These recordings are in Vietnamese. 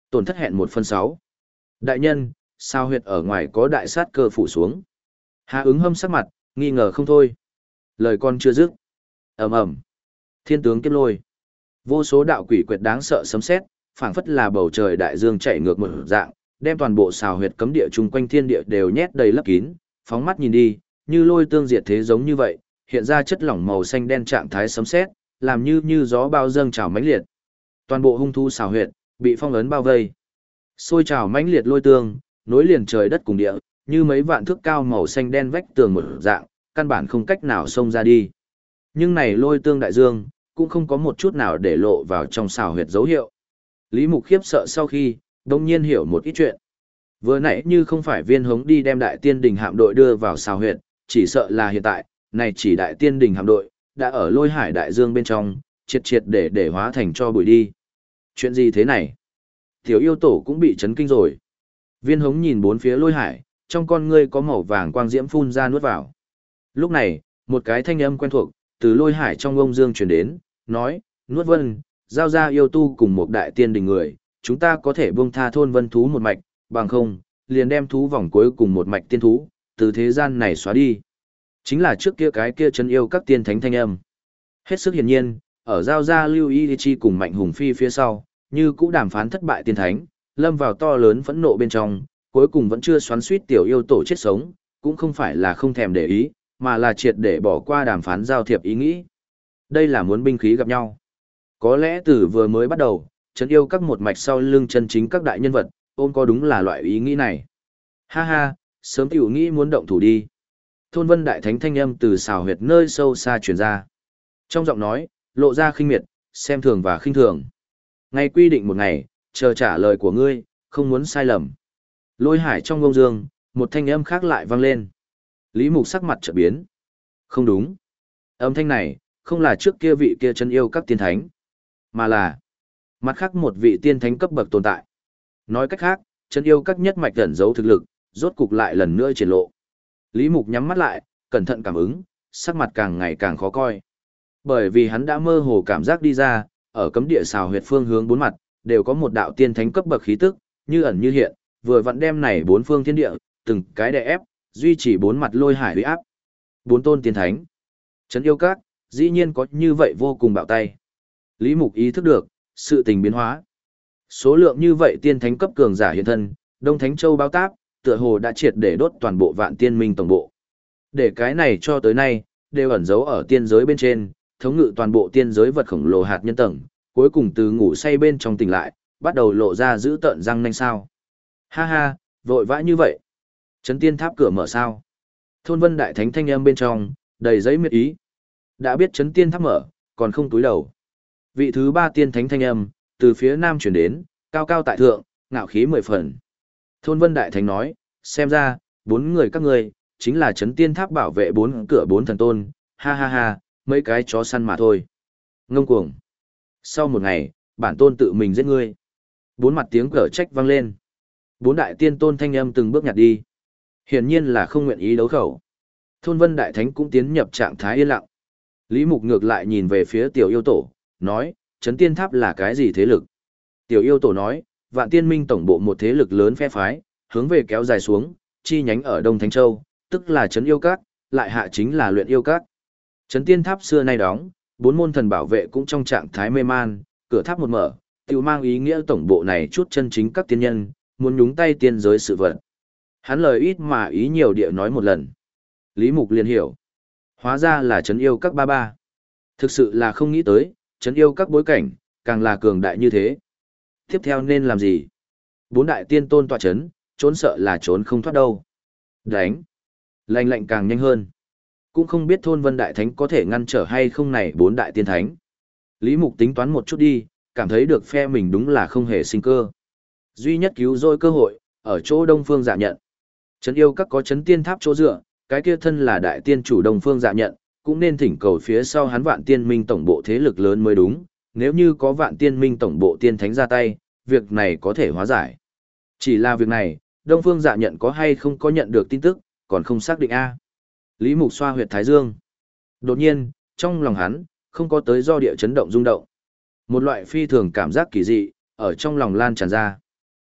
Tổn thất hẹn 1/6. Đại nhân, sao huyệt ở ngoài có đại sát cơ phủ xuống. Hà ứng hâm sắc mặt, nghi ngờ không thôi. Lời con chưa dứt. Ầm ầm. Thiên tướng kiếp lôi. Vô số đạo quỷ quyệt đáng sợ sấm sét, phảng phất là bầu trời đại dương chạy ngược một dạng, đem toàn bộ xào huyệt cấm địa chung quanh thiên địa đều nhét đầy lấp kín, phóng mắt nhìn đi, như lôi tương diệt thế giống như vậy, hiện ra chất lỏng màu xanh đen trạng thái sấm sét, làm như gió bao dâng trào mãnh liệt. Toàn bộ hung thú xào huyệt bị phong ấn bao vây. Sôi trào mãnh liệt lôi tương, nối liền trời đất cùng địa, như mấy vạn thước cao màu xanh đen vách tường một dạng, căn bản không cách nào xông ra đi. Nhưng này lôi tương đại dương, cũng không có một chút nào để lộ vào trong xào huyệt dấu hiệu. Lý Mục khiếp sợ sau khi, đông nhiên hiểu một ít chuyện. Vừa nãy như không phải Viên Hống đi đem đại tiên đình hạm đội đưa vào xào huyệt, chỉ sợ là hiện tại, này chỉ đại tiên đình hạm đội, đã ở lôi hải đại dương bên trong, triệt để hóa thành cho bụi đi. Chuyện gì thế này? Tiểu yêu tổ cũng bị chấn kinh rồi. Viên Hống nhìn bốn phía lôi hải, trong con ngươi có màu vàng quang diễm phun ra nuốt vào. Lúc này, một cái thanh âm quen thuộc, từ lôi hải trong ông dương truyền đến, nói, nuốt vân, giao ra yêu tu cùng một đại tiên đình người, chúng ta có thể buông tha thôn vân thú một mạch, bằng không, liền đem thú vòng cuối cùng một mạch tiên thú, từ thế gian này xóa đi. Chính là trước kia cái kia chân yêu các tiên thánh thanh âm. Hết sức hiển nhiên, ở giao ra Lưu Y Chi cùng Mạnh Hùng Phi phía sau, như cũ đàm phán thất bại tiên thánh, lâm vào to lớn phẫn nộ bên trong, cuối cùng vẫn chưa xoắn suýt tiểu yêu tổ chết sống, cũng không phải là không thèm để ý, mà là triệt để bỏ qua đàm phán giao thiệp ý nghĩ. Đây là muốn binh khí gặp nhau. Có lẽ từ vừa mới bắt đầu, chân yêu các một mạch sau lưng chân chính các đại nhân vật, ôm có đúng là loại ý nghĩ này. Ha ha, sớm tiểu nghĩ muốn động thủ đi. Thôn Vân đại thánh thanh âm từ xào huyệt nơi sâu xa truyền ra. Trong giọng nói, lộ ra khinh miệt, xem thường và khinh thường. Ngày quy định một ngày, chờ trả lời của ngươi, không muốn sai lầm. Lôi hải trong ngông dương, một thanh âm khác lại vang lên. Lý Mục sắc mặt chợt biến. Không đúng. Âm thanh này, không là trước kia vị kia chân yêu các tiên thánh, mà là mặt khác một vị tiên thánh cấp bậc tồn tại. Nói cách khác, chân yêu các nhất mạch ẩn giấu thực lực, rốt cục lại lần nữa triển lộ. Lý Mục nhắm mắt lại, cẩn thận cảm ứng, sắc mặt càng ngày càng khó coi. Bởi vì hắn đã mơ hồ cảm giác đi ra, ở cấm địa xào huyệt phương hướng bốn mặt, đều có một đạo tiên thánh cấp bậc khí tức, như ẩn như hiện, vừa vặn đem này bốn phương thiên địa, từng cái đè ép, duy trì bốn mặt lôi hải uy áp. Bốn tôn tiên thánh. Trấn yêu các, dĩ nhiên có như vậy vô cùng bạo tay. Lý Mục ý thức được, sự tình biến hóa. Số lượng như vậy tiên thánh cấp cường giả hiện thân, Đông Thánh Châu báo táp, tựa hồ đã triệt để đốt toàn bộ Vạn Tiên Minh tổng bộ. Để cái này cho tới nay, đều ẩn giấu ở tiên giới bên trên, thống ngự toàn bộ tiên giới vật khổng lồ hạt nhân tầng, cuối cùng từ ngủ say bên trong tỉnh lại, bắt đầu lộ ra giữ tợn răng nanh sao. Ha ha, vội vã như vậy. Trấn tiên tháp cửa mở sao. Thôn Vân đại thánh thanh âm bên trong, đầy giấy miệt ý. Đã biết trấn tiên tháp mở, còn không túi đầu. Vị thứ ba tiên thánh thanh âm, từ phía nam chuyển đến, cao cao tại thượng, ngạo khí 10 phần. Thôn Vân đại thánh nói, xem ra, bốn người các ngươi chính là trấn tiên tháp bảo vệ bốn cửa bốn thần tôn, ha ha ha, mấy cái chó săn mà thôi. Ngông cuồng. Sau một ngày, bản tôn tự mình giết ngươi. Bốn mặt tiếng cở trách vang lên. Bốn đại tiên tôn thanh âm từng bước nhặt đi. Hiển nhiên là không nguyện ý đấu khẩu. Thôn Vân đại thánh cũng tiến nhập trạng thái yên lặng. Lý Mục ngược lại nhìn về phía tiểu yêu tổ, nói, trấn tiên tháp là cái gì thế lực? Tiểu yêu tổ nói, Vạn Tiên Minh tổng bộ một thế lực lớn phe phái, hướng về kéo dài xuống, chi nhánh ở Đông Thánh Châu, tức là trấn yêu các, lại hạ chính là luyện yêu các. Trấn tiên tháp xưa nay đóng, bốn môn thần bảo vệ cũng trong trạng thái mê man, cửa tháp một mở, tiểu mang ý nghĩa tổng bộ này chút chân chính các tiên nhân, muốn nhúng tay tiên giới sự vật. Hắn lời ít mà ý nhiều địa nói một lần. Lý Mục liền hiểu. Hóa ra là trấn yêu các ba ba. Thực sự là không nghĩ tới, trấn yêu các bối cảnh, càng là cường đại như thế. Tiếp theo nên làm gì? Bốn đại tiên tôn tọa trấn, trốn sợ là trốn không thoát đâu. Đánh. Lạnh lạnh càng nhanh hơn. Cũng không biết thôn Vân đại thánh có thể ngăn trở hay không này bốn đại tiên thánh. Lý Mục tính toán một chút đi, cảm thấy được phe mình đúng là không hề sinh cơ. Duy nhất cứu rỗi cơ hội, ở chỗ Đông Phương Dạ Nhận. Trấn yêu các có trấn tiên tháp chỗ dựa, cái kia thân là đại tiên chủ Đông Phương Dạ Nhận, cũng nên thỉnh cầu phía sau hắn Vạn Tiên Minh tổng bộ thế lực lớn mới đúng, nếu như có Vạn Tiên Minh tổng bộ tiên thánh ra tay, việc này có thể hóa giải. Chỉ là việc này, Đông Phương Dạ Nhận có hay không có nhận được tin tức, còn không xác định a. Lý Mục xoa huyệt thái dương. Đột nhiên, trong lòng hắn, không có tới do địa chấn động rung động. Một loại phi thường cảm giác kỳ dị, ở trong lòng lan tràn ra.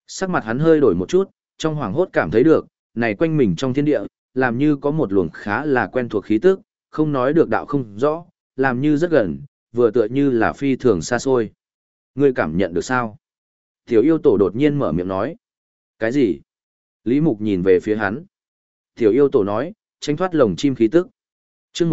Sắc mặt hắn hơi đổi một chút, trong hoảng hốt cảm thấy được, này quanh mình trong thiên địa, làm như có một luồng khá là quen thuộc khí tức, không nói được đạo không rõ, làm như rất gần, vừa tựa như là phi thường xa xôi. Ngươi cảm nhận được sao? Tiểu yêu tổ đột nhiên mở miệng nói. Cái gì? Lý Mục nhìn về phía hắn. Tiểu yêu tổ nói, tránh thoát lồng chim khí tức. Chương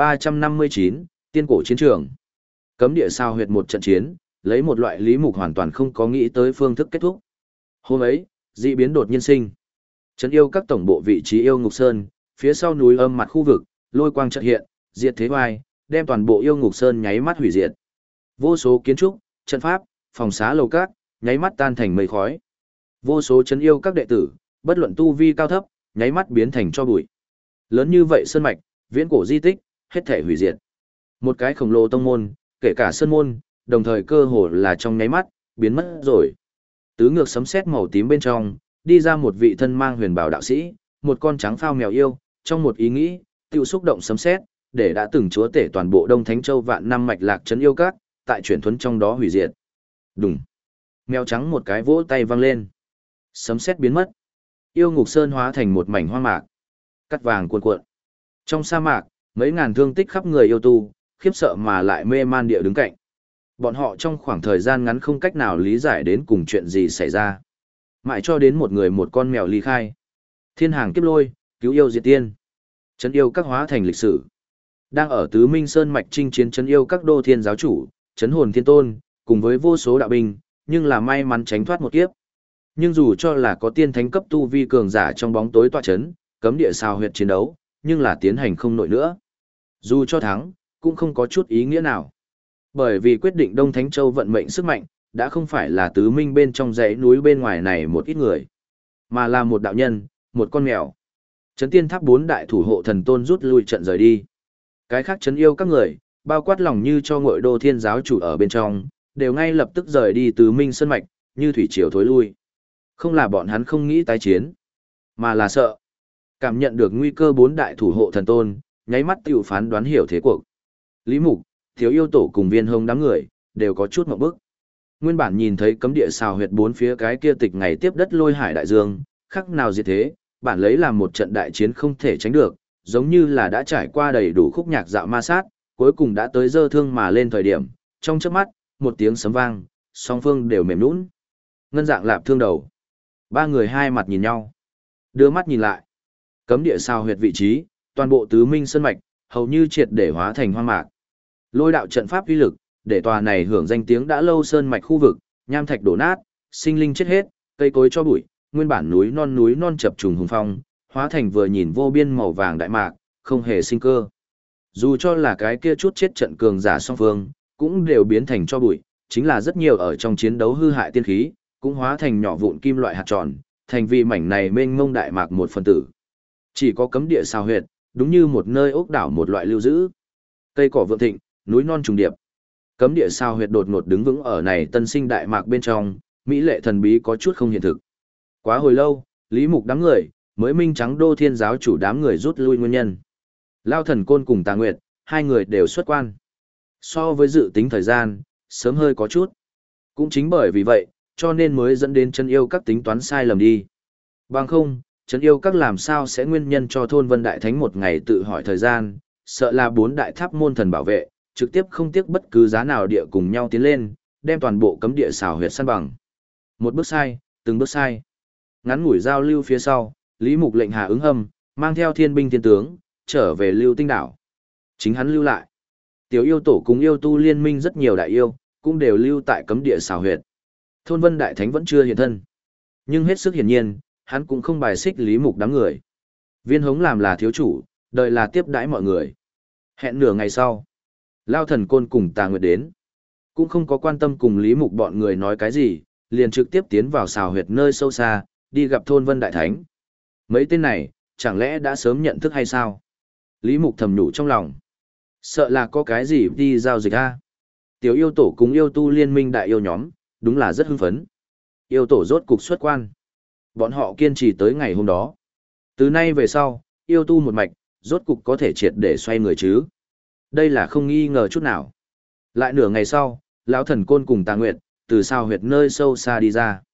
1359, tiên cổ chiến trường. Cấm địa sao huyệt một trận chiến, lấy một loại Lý Mục hoàn toàn không có nghĩ tới phương thức kết thúc. Hôm ấy, dị biến đột nhiên sinh. Trấn yêu các tổng bộ vị trí yêu ngục sơn, phía sau núi âm mặt khu vực, lôi quang chợt hiện, diệt thế vai, đem toàn bộ yêu ngục sơn nháy mắt hủy diệt. Vô số kiến trúc, trận pháp, phòng xá lầu các, nháy mắt tan thành mây khói. Vô số trấn yêu các đệ tử, bất luận tu vi cao thấp, nháy mắt biến thành tro bụi. Lớn như vậy sơn mạch, viễn cổ di tích, hết thể hủy diệt. Một cái khổng lồ tông môn, kể cả sơn môn, đồng thời cơ hồ là trong nháy mắt, biến mất rồi. Tứ ngược sấm sét màu tím bên trong, đi ra một vị thân mang huyền bào đạo sĩ, một con trắng phao mèo yêu, trong một ý nghĩ, tiêu xúc động sấm sét, để đã từng chúa tể toàn bộ Đông Thánh Châu vạn năm mạch lạc trấn yêu các, tại chuyển thuấn trong đó hủy diệt. Đùng. Mèo trắng một cái vỗ tay vang lên. Sấm sét biến mất. Yêu ngục sơn hóa thành một mảnh hoang mạc. Cắt vàng cuồn cuộn. Trong sa mạc, mấy ngàn thương tích khắp người yêu tu, khiếp sợ mà lại mê man địa đứng cạnh. Bọn họ trong khoảng thời gian ngắn không cách nào lý giải đến cùng chuyện gì xảy ra. Mãi cho đến một người một con mèo ly khai. Thiên hàng kiếp lôi, cứu yêu diệt tiên. Trấn yêu các hóa thành lịch sử. Đang ở Tứ Minh Sơn mạch chinh chiến trấn yêu các đô thiên giáo chủ, trấn hồn thiên tôn, cùng với vô số đạo binh, nhưng là may mắn tránh thoát một kiếp. Nhưng dù cho là có tiên thánh cấp tu vi cường giả trong bóng tối tọa chấn, cấm địa sao huyệt chiến đấu, nhưng là tiến hành không nổi nữa. Dù cho thắng, cũng không có chút ý nghĩa nào. Bởi vì quyết định Đông Thánh Châu vận mệnh sức mạnh, đã không phải là Tứ Minh bên trong dãy núi bên ngoài này một ít người, mà là một đạo nhân, một con mèo. Trấn tiên tháp 4 đại thủ hộ thần tôn rút lui trận rời đi. Cái khác trấn yêu các người, bao quát lòng như cho ngội đô thiên giáo chủ ở bên trong, đều ngay lập tức rời đi Tứ Minh Sơn mạch, như thủy triều thối lui. Không là bọn hắn không nghĩ tái chiến, mà là sợ. Cảm nhận được nguy cơ 4 đại thủ hộ thần tôn, nháy mắt tiểu phán đoán hiểu thế cuộc. Lý Mục, Thiếu yêu tổ cùng Viên Hồng đám người, đều có chút ngộp bức. Nguyên bản nhìn thấy cấm địa xào huyệt 4 phía cái kia tịch ngày tiếp đất lôi hải đại dương, khắc nào diệt thế, bản lấy làm một trận đại chiến không thể tránh được, giống như là đã trải qua đầy đủ khúc nhạc dạo ma sát, cuối cùng đã tới dơ thương mà lên thời điểm, trong chớp mắt, một tiếng sấm vang, song phương đều mềm nhũn. Ngân Dạng lạp thương đầu. Ba người hai mặt nhìn nhau, đưa mắt nhìn lại. Cấm địa xào huyệt vị trí, toàn bộ Tứ Minh Sơn mạch, hầu như triệt để hóa thành hoang mạc. Lôi đạo trận pháp uy lực, để tòa này hưởng danh tiếng đã lâu sơn mạch khu vực, nham thạch đổ nát, sinh linh chết hết, cây cối cho bụi, nguyên bản núi non chập trùng hùng phong, hóa thành vừa nhìn vô biên màu vàng đại mạc, không hề sinh cơ. Dù cho là cái kia chút chết trận cường giả song phương, cũng đều biến thành cho bụi, chính là rất nhiều ở trong chiến đấu hư hại tiên khí, cũng hóa thành nhỏ vụn kim loại hạt tròn, thành vì mảnh này mênh mông đại mạc một phần tử. Chỉ có cấm địa sao huyệt, đúng như một nơi ốc đảo một loại lưu giữ. Cây cỏ vượng thịnh, núi non trùng điệp. Cấm địa sao huyệt đột ngột đứng vững ở này tân sinh đại mạc bên trong, mỹ lệ thần bí có chút không hiện thực. Quá hồi lâu, Lý Mục đám người, mới minh trắng đô thiên giáo chủ đám người rút lui nguyên nhân. Lao Thần Côn cùng Tà Nguyệt, hai người đều xuất quan. So với dự tính thời gian, sớm hơi có chút. Cũng chính bởi vì vậy, cho nên mới dẫn đến chân yêu các tính toán sai lầm đi. Bằng không, chân yêu các làm sao sẽ nguyên nhân cho thôn Vân Đại Thánh một ngày tự hỏi thời gian, sợ là 4 đại tháp môn thần bảo vệ, trực tiếp không tiếc bất cứ giá nào địa cùng nhau tiến lên, đem toàn bộ cấm địa xào huyệt săn bằng. Một bước sai, từng bước sai. Ngắn ngủi giao lưu phía sau, Lý Mục lệnh Hà Ứng Hâm, mang theo thiên binh thiên tướng, trở về Lưu Tinh đảo. Chính hắn lưu lại. Tiểu yêu tổ cùng yêu tu liên minh rất nhiều đại yêu, cũng đều lưu tại cấm địa xào huyệt. Thôn Vân Đại Thánh vẫn chưa hiện thân. Nhưng hết sức hiển nhiên, hắn cũng không bài xích Lý Mục đám người. Viên Hống làm là thiếu chủ, đợi là tiếp đãi mọi người. Hẹn nửa ngày sau, Lao Thần Côn cùng Tà Nguyệt đến. Cũng không có quan tâm cùng Lý Mục bọn người nói cái gì, liền trực tiếp tiến vào xào huyệt nơi sâu xa, đi gặp Thôn Vân Đại Thánh. Mấy tên này, chẳng lẽ đã sớm nhận thức hay sao? Lý Mục thầm nhủ trong lòng. Sợ là có cái gì đi giao dịch a. Tiểu yêu tổ cùng yêu tu liên minh đại yêu nhóm, đúng là rất hưng phấn. Yêu tổ rốt cục xuất quan. Bọn họ kiên trì tới ngày hôm đó. Từ nay về sau, yêu tu một mạch, rốt cục có thể triệt để xoay người chứ. Đây là không nghi ngờ chút nào. Lại nửa ngày sau, lão Thần Côn cùng Tà Nguyệt, từ sao huyệt nơi sâu xa đi ra.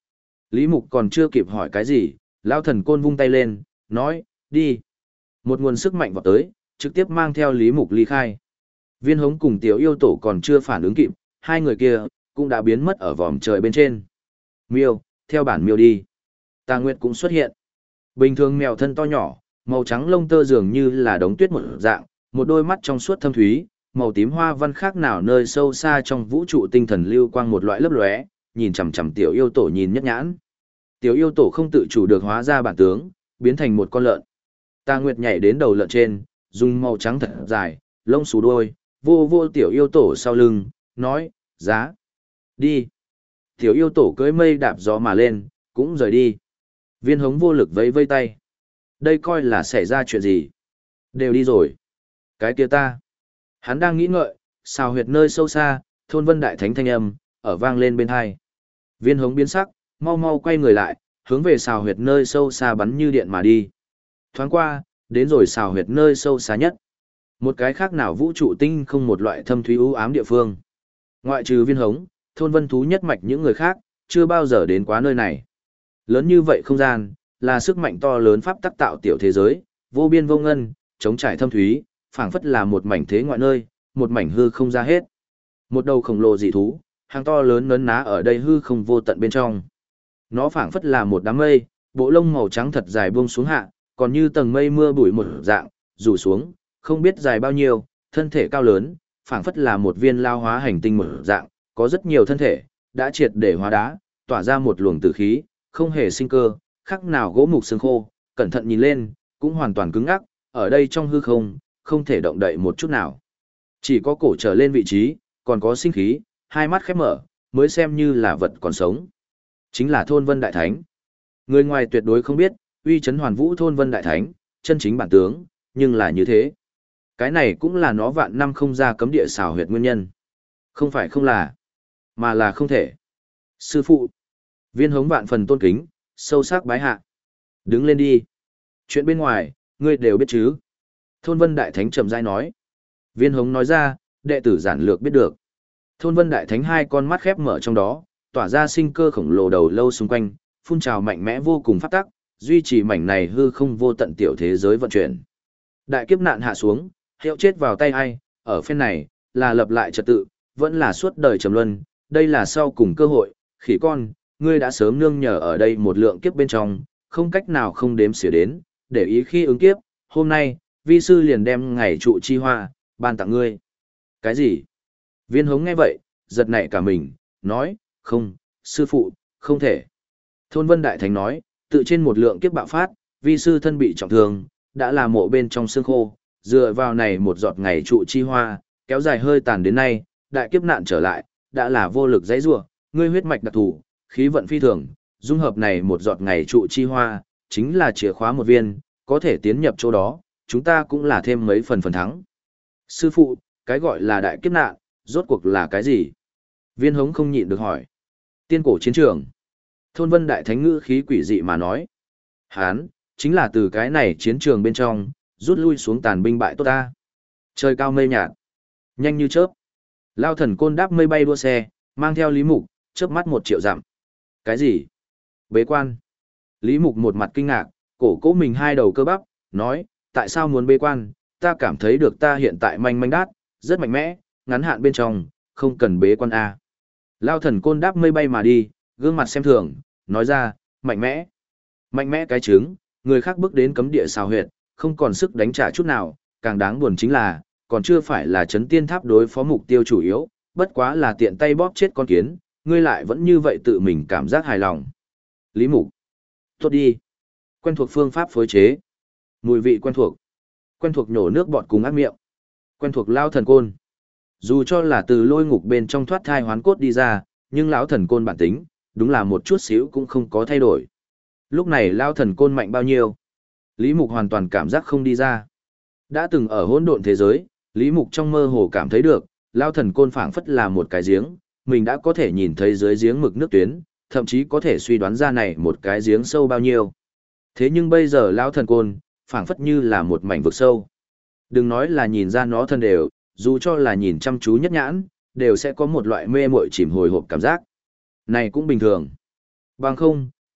Lý Mục còn chưa kịp hỏi cái gì, Lao Thần Côn vung tay lên, nói, đi. Một nguồn sức mạnh vọt tới, trực tiếp mang theo Lý Mục ly khai. Viên Hống cùng Tiểu Yêu Tổ còn chưa phản ứng kịp, hai người kia cũng đã biến mất ở vòm trời bên trên. Miêu, theo bản miêu đi. Tà Nguyệt cũng xuất hiện. Bình thường mèo thân to nhỏ, màu trắng lông tơ dường như là đống tuyết một dạng, một đôi mắt trong suốt thâm thúy, màu tím hoa văn khác nào nơi sâu xa trong vũ trụ tinh thần lưu quang một loại lấp lóe, nhìn chằm chằm Tiểu Yêu Tổ nhìn nhất nhãn. Tiểu Yêu Tổ không tự chủ được hóa ra bản tướng, biến thành một con lợn. Tà Nguyệt nhảy đến đầu lợn trên, dùng màu trắng thật dài, lông xù đôi, vô vô Tiểu Yêu Tổ sau lưng, nói, giá, đi. Tiểu Yêu Tổ cưỡi mây đạp gió mà lên, cũng rời đi. Viên Hống vô lực vẫy vây tay. Đây coi là xảy ra chuyện gì? Đều đi rồi. Cái kia ta. Hắn đang nghĩ ngợi, xào huyệt nơi sâu xa, thôn Vân Đại Thánh thanh âm, ở vang lên bên hai. Viên Hống biến sắc, mau mau quay người lại, hướng về xào huyệt nơi sâu xa bắn như điện mà đi. Thoáng qua, đến rồi xào huyệt nơi sâu xa nhất. Một cái khác nào vũ trụ tinh không một loại thâm thúy u ám địa phương. Ngoại trừ Viên Hống, thôn Vân Thú nhất mạch những người khác, chưa bao giờ đến quá nơi này. Lớn như vậy không gian, là sức mạnh to lớn pháp tắc tạo tiểu thế giới, vô biên vô ngân, chống trải thâm thúy, phảng phất là một mảnh thế ngoại nơi, một mảnh hư không ra hết. Một đầu khổng lồ dị thú, hàng to lớn nấn ná ở đây hư không vô tận bên trong. Nó phảng phất là một đám mây, bộ lông màu trắng thật dài buông xuống hạ, còn như tầng mây mưa bụi một dạng, rủ xuống, không biết dài bao nhiêu, thân thể cao lớn, phảng phất là một viên lao hóa hành tinh một dạng, có rất nhiều thân thể, đã triệt để hóa đá, tỏa ra một luồng tử khí, không hề sinh cơ, khác nào gỗ mục xương khô, cẩn thận nhìn lên, cũng hoàn toàn cứng ngắc, ở đây trong hư không, không thể động đậy một chút nào. Chỉ có cổ trở lên vị trí, còn có sinh khí, hai mắt khép mở, mới xem như là vật còn sống. Chính là thôn Vân Đại Thánh. Người ngoài tuyệt đối không biết, uy chấn hoàn vũ thôn Vân Đại Thánh, chân chính bản tướng, nhưng là như thế. Cái này cũng là nó vạn năm không ra cấm địa xào huyệt nguyên nhân. Không phải không là, mà là không thể. Sư phụ, Viên Hống vạn phần tôn kính, sâu sắc bái hạ. Đứng lên đi. Chuyện bên ngoài, ngươi đều biết chứ. Thôn Vân Đại Thánh chậm rãi nói. Viên Hống nói ra, đệ tử giản lược biết được. Thôn Vân Đại Thánh hai con mắt khép mở trong đó, tỏa ra sinh cơ khổng lồ đầu lâu xung quanh, phun trào mạnh mẽ vô cùng phát tắc, duy trì mảnh này hư không vô tận tiểu thế giới vận chuyển. Đại kiếp nạn hạ xuống, hiệu chết vào tay ai, ở phen này, là lập lại trật tự, vẫn là suốt đời trầm luân, đây là sau cùng cơ hội, khỉ con, ngươi đã sớm nương nhờ ở đây một lượng kiếp bên trong, không cách nào không đếm xỉa đến, để ý khi ứng kiếp, hôm nay, vi sư liền đem ngày trụ chi hoa, ban tặng ngươi. Cái gì? Viên Hống nghe vậy, giật nảy cả mình, nói, không, sư phụ, không thể. Thôn Vân Đại Thánh nói, tự trên một lượng kiếp bạo phát, vi sư thân bị trọng thương, đã là mộ bên trong xương khô, dựa vào này một giọt ngày trụ chi hoa, kéo dài hơi tàn đến nay, đại kiếp nạn trở lại, đã là vô lực dãy rủa, ngươi huyết mạch đặc thù, khí vận phi thường, dung hợp này một giọt ngày trụ chi hoa, chính là chìa khóa một viên, có thể tiến nhập chỗ đó, chúng ta cũng là thêm mấy phần thắng. Sư phụ, cái gọi là đại kiếp nạn, rốt cuộc là cái gì? Viên Hống không nhịn được hỏi. Tiên cổ chiến trường. Thôn Vân Đại Thánh ngữ khí quỷ dị mà nói. Hán, chính là từ cái này chiến trường bên trong, rút lui xuống tàn binh bại tốt ta. Trời cao mây nhạt, nhanh như chớp. Lao Thần Côn đáp mây bay đua xe, mang theo Lý Mục, chớp mắt 1 triệu dặm. Cái gì? Bế quan. Lý Mục một mặt kinh ngạc, cổ cố mình hai đầu cơ bắp, nói, tại sao muốn bế quan, ta cảm thấy được ta hiện tại manh manh đát, rất mạnh mẽ, ngắn hạn bên trong, không cần bế quan A. Lao Thần Côn đáp mây bay mà đi, gương mặt xem thường, nói ra, mạnh mẽ. Mạnh mẽ cái trứng, người khác bước đến cấm địa xào huyệt, không còn sức đánh trả chút nào, càng đáng buồn chính là, còn chưa phải là chấn tiên tháp đối phó mục tiêu chủ yếu, bất quá là tiện tay bóp chết con kiến, ngươi lại vẫn như vậy tự mình cảm giác hài lòng. Lý Mục. Tốt đi. Quen thuộc phương pháp phối chế. Mùi vị quen thuộc. Quen thuộc nhổ nước bọt cùng ác miệng. Quen thuộc Lao Thần Côn. Dù cho là từ lôi ngục bên trong thoát thai hoán cốt đi ra, nhưng lão thần côn bản tính, đúng là một chút xíu cũng không có thay đổi. Lúc này Lao Thần Côn mạnh bao nhiêu? Lý Mục hoàn toàn cảm giác không đi ra. Đã từng ở hỗn độn thế giới, Lý Mục trong mơ hồ cảm thấy được, Lao Thần Côn phảng phất là một cái giếng, mình đã có thể nhìn thấy dưới giếng mực nước tuyến, thậm chí có thể suy đoán ra này một cái giếng sâu bao nhiêu. Thế nhưng bây giờ Lao Thần Côn, phảng phất như là một mảnh vực sâu. Đừng nói là nhìn ra nó thân đều, dù cho là nhìn chăm chú nhất nhãn, đều sẽ có một loại mê muội chìm hồi hộp cảm giác. Này cũng bình thường. Bằng không,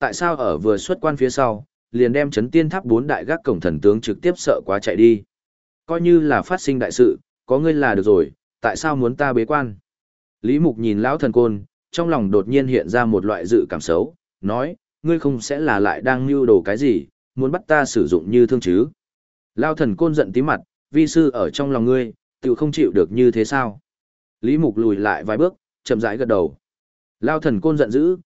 Tại sao ở vừa xuất quan phía sau, liền đem chấn tiên tháp 4 đại gác cổng thần tướng trực tiếp sợ quá chạy đi. Coi như là phát sinh đại sự, có ngươi là được rồi, tại sao muốn ta bế quan? Lý Mục nhìn lão thần côn, trong lòng đột nhiên hiện ra một loại dự cảm xấu, nói, ngươi không sẽ là lại đang mưu đồ cái gì, muốn bắt ta sử dụng như thương chứ? Lão thần côn giận tí mặt, vi sư ở trong lòng ngươi, tự không chịu được như thế sao? Lý Mục lùi lại vài bước, chậm rãi gật đầu. Lão thần côn giận dữ,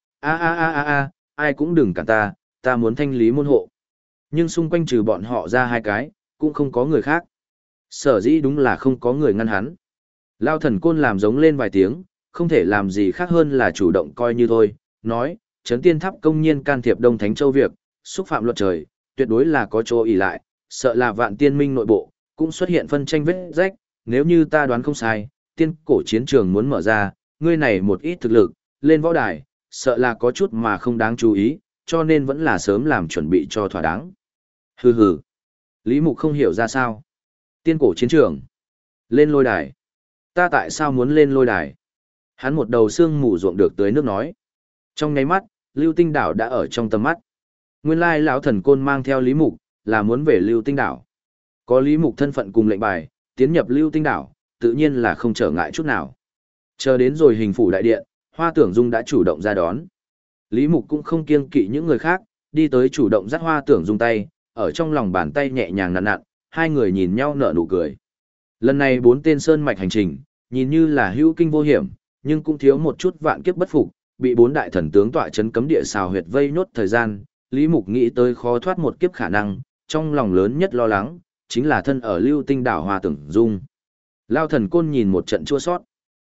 ai cũng đừng cản ta muốn thanh lý môn hộ. Nhưng xung quanh trừ bọn họ ra hai cái, cũng không có người khác. Sở dĩ đúng là không có người ngăn hắn. Lao thần côn làm giống lên vài tiếng, không thể làm gì khác hơn là chủ động coi như thôi, nói, Trấn Tiên Tháp công nhiên can thiệp Đông Thánh Châu việc, xúc phạm luật trời, tuyệt đối là có chỗ ỷ lại, sợ là Vạn Tiên Minh nội bộ, cũng xuất hiện phân tranh vết rách, nếu như ta đoán không sai, tiên cổ chiến trường muốn mở ra, ngươi này một ít thực lực, lên võ đài, sợ là có chút mà không đáng chú ý, cho nên vẫn là sớm làm chuẩn bị cho thỏa đáng. Hừ hừ. Lý Mục không hiểu ra sao. Tiên cổ chiến trường. Lên lôi đài. Ta tại sao muốn lên lôi đài? Hắn một đầu xương mù ruộng được tưới nước nói. Trong nháy mắt, Lưu Tinh Đảo đã ở trong tầm mắt. Nguyên lai lão thần côn mang theo Lý Mục, là muốn về Lưu Tinh Đảo. Có Lý Mục thân phận cùng lệnh bài, tiến nhập Lưu Tinh Đảo, tự nhiên là không trở ngại chút nào. Chờ đến rồi hình phủ đại điện, Hoa Tưởng Dung đã chủ động ra đón. Lý Mục cũng không kiêng kỵ những người khác, đi tới chủ động dắt Hoa Tưởng Dung tay, ở trong lòng bàn tay nhẹ nhàng nặn nặn, hai người nhìn nhau nở nụ cười. Lần này 4 tên sơn mạch hành trình, nhìn như là hữu kinh vô hiểm, nhưng cũng thiếu một chút vạn kiếp bất phục, bị 4 đại thần tướng tọa chấn cấm địa xào huyệt vây nhốt thời gian, Lý Mục nghĩ tới khó thoát một kiếp khả năng, trong lòng lớn nhất lo lắng, chính là thân ở Lưu Tinh Đảo Hoa Tưởng Dung. Lao thần côn nhìn một trận chua sót.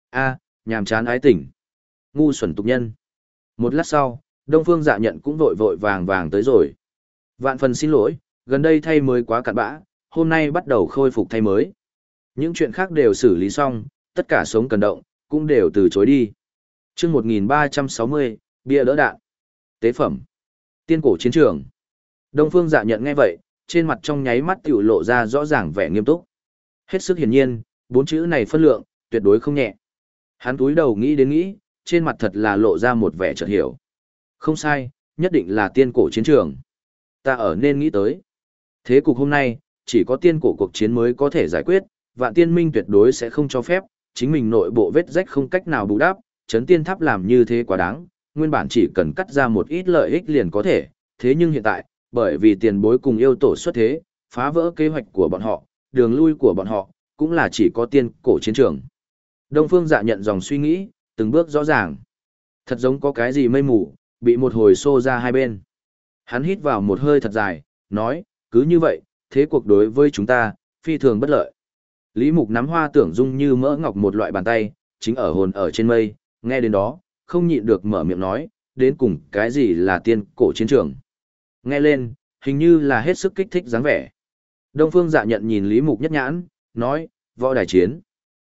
Nhàm chán ái tỉnh. Ngu xuẩn tục nhân. Một lát sau, Đông Phương Dạ Nhận cũng vội vội vàng vàng tới rồi. Vạn phần xin lỗi, gần đây thay mới quá cặn bã, hôm nay bắt đầu khôi phục thay mới. Những chuyện khác đều xử lý xong, tất cả sống cần động, cũng đều từ chối đi. Chương 1360, bia đỡ đạn. Tế phẩm. Tiên cổ chiến trường. Đông Phương Dạ Nhận nghe vậy, trên mặt trong nháy mắt tiểu lộ ra rõ ràng vẻ nghiêm túc. Hết sức hiển nhiên, 4 chữ này phân lượng, tuyệt đối không nhẹ. Hắn túi đầu nghĩ đến nghĩ, trên mặt thật là lộ ra một vẻ chợt hiểu. Không sai, nhất định là tiên cổ chiến trường. Ta ở nên nghĩ tới. Thế cục hôm nay, chỉ có tiên cổ cuộc chiến mới có thể giải quyết, Vạn Tiên Minh tuyệt đối sẽ không cho phép, chính mình nội bộ vết rách không cách nào bù đắp, Trấn Tiên Tháp làm như thế quá đáng, nguyên bản chỉ cần cắt ra một ít lợi ích liền có thể, thế nhưng hiện tại, bởi vì tiền bối cùng yêu tổ xuất thế, phá vỡ kế hoạch của bọn họ, đường lui của bọn họ, cũng là chỉ có tiên cổ chiến trường. Đông Phương Dạ Nhận dòng suy nghĩ, từng bước rõ ràng. Thật giống có cái gì mây mù, bị một hồi xô ra hai bên. Hắn hít vào một hơi thật dài, nói, cứ như vậy, thế cuộc đối với chúng ta, phi thường bất lợi. Lý Mục nắm Hoa Tưởng Dung như mỡ ngọc một loại bàn tay, chính ở hồn ở trên mây, nghe đến đó, không nhịn được mở miệng nói, đến cùng cái gì là tiên cổ chiến trường. Nghe lên, hình như là hết sức kích thích dáng vẻ. Đông Phương Dạ Nhận nhìn Lý Mục nhất nhãn, nói, võ đài chiến.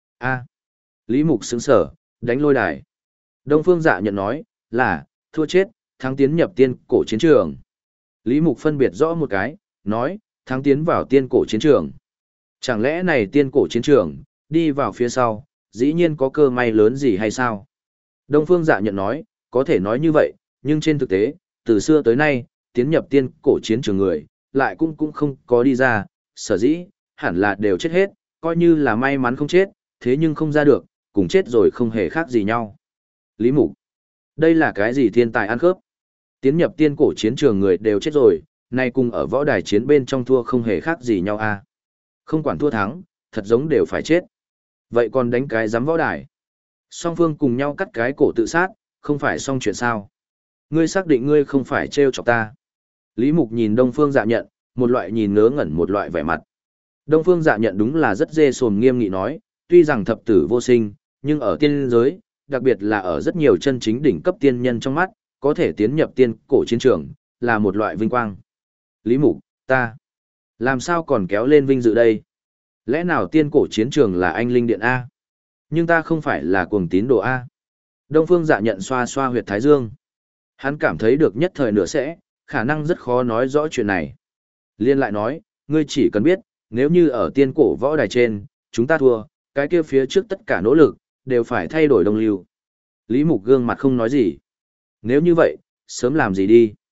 Lý Mục sững sở, đánh lôi đài. Đông Phương Dạ Nhận nói, là, thua chết, thắng tiến nhập tiên cổ chiến trường. Lý Mục phân biệt rõ một cái, nói, thắng tiến vào tiên cổ chiến trường. Chẳng lẽ này tiên cổ chiến trường, đi vào phía sau, dĩ nhiên có cơ may lớn gì hay sao? Đông Phương Dạ Nhận nói, có thể nói như vậy, nhưng trên thực tế, từ xưa tới nay, tiến nhập tiên cổ chiến trường người, lại cũng không có đi ra, sở dĩ, hẳn là đều chết hết, coi như là may mắn không chết, thế nhưng không ra được, cùng chết rồi không hề khác gì nhau. Lý Mục, đây là cái gì thiên tài ăn khớp? Tiến nhập tiên cổ chiến trường người đều chết rồi, nay cùng ở võ đài chiến bên trong thua không hề khác gì nhau à? Không quản thua thắng, thật giống đều phải chết. Vậy còn đánh cái giám võ đài? Song phương cùng nhau cắt cái cổ tự sát, không phải xong chuyện sao? Ngươi xác định ngươi không phải trêu chọc ta. Lý Mục nhìn Đông Phương Dạ Nhận, một loại nhìn ngớ ngẩn một loại vẻ mặt. Đông Phương Dạ Nhận đúng là rất dê sồm nghiêm nghị nói, tuy rằng thập tử vô sinh, nhưng ở tiên giới, đặc biệt là ở rất nhiều chân chính đỉnh cấp tiên nhân trong mắt, có thể tiến nhập tiên cổ chiến trường, là một loại vinh quang. Lý Mục, ta, làm sao còn kéo lên vinh dự đây? Lẽ nào tiên cổ chiến trường là anh linh điện A? Nhưng ta không phải là cuồng tín đồ A. Đông Phương Dạ Nhận xoa xoa huyệt thái dương. Hắn cảm thấy được nhất thời nửa sẽ, khả năng rất khó nói rõ chuyện này. Liên lại nói, ngươi chỉ cần biết, nếu như ở tiên cổ võ đài trên, chúng ta thua, cái kia phía trước tất cả nỗ lực, đều phải thay đổi đồng lưu. Lý Mục gương mặt không nói gì. Nếu như vậy, sớm làm gì đi.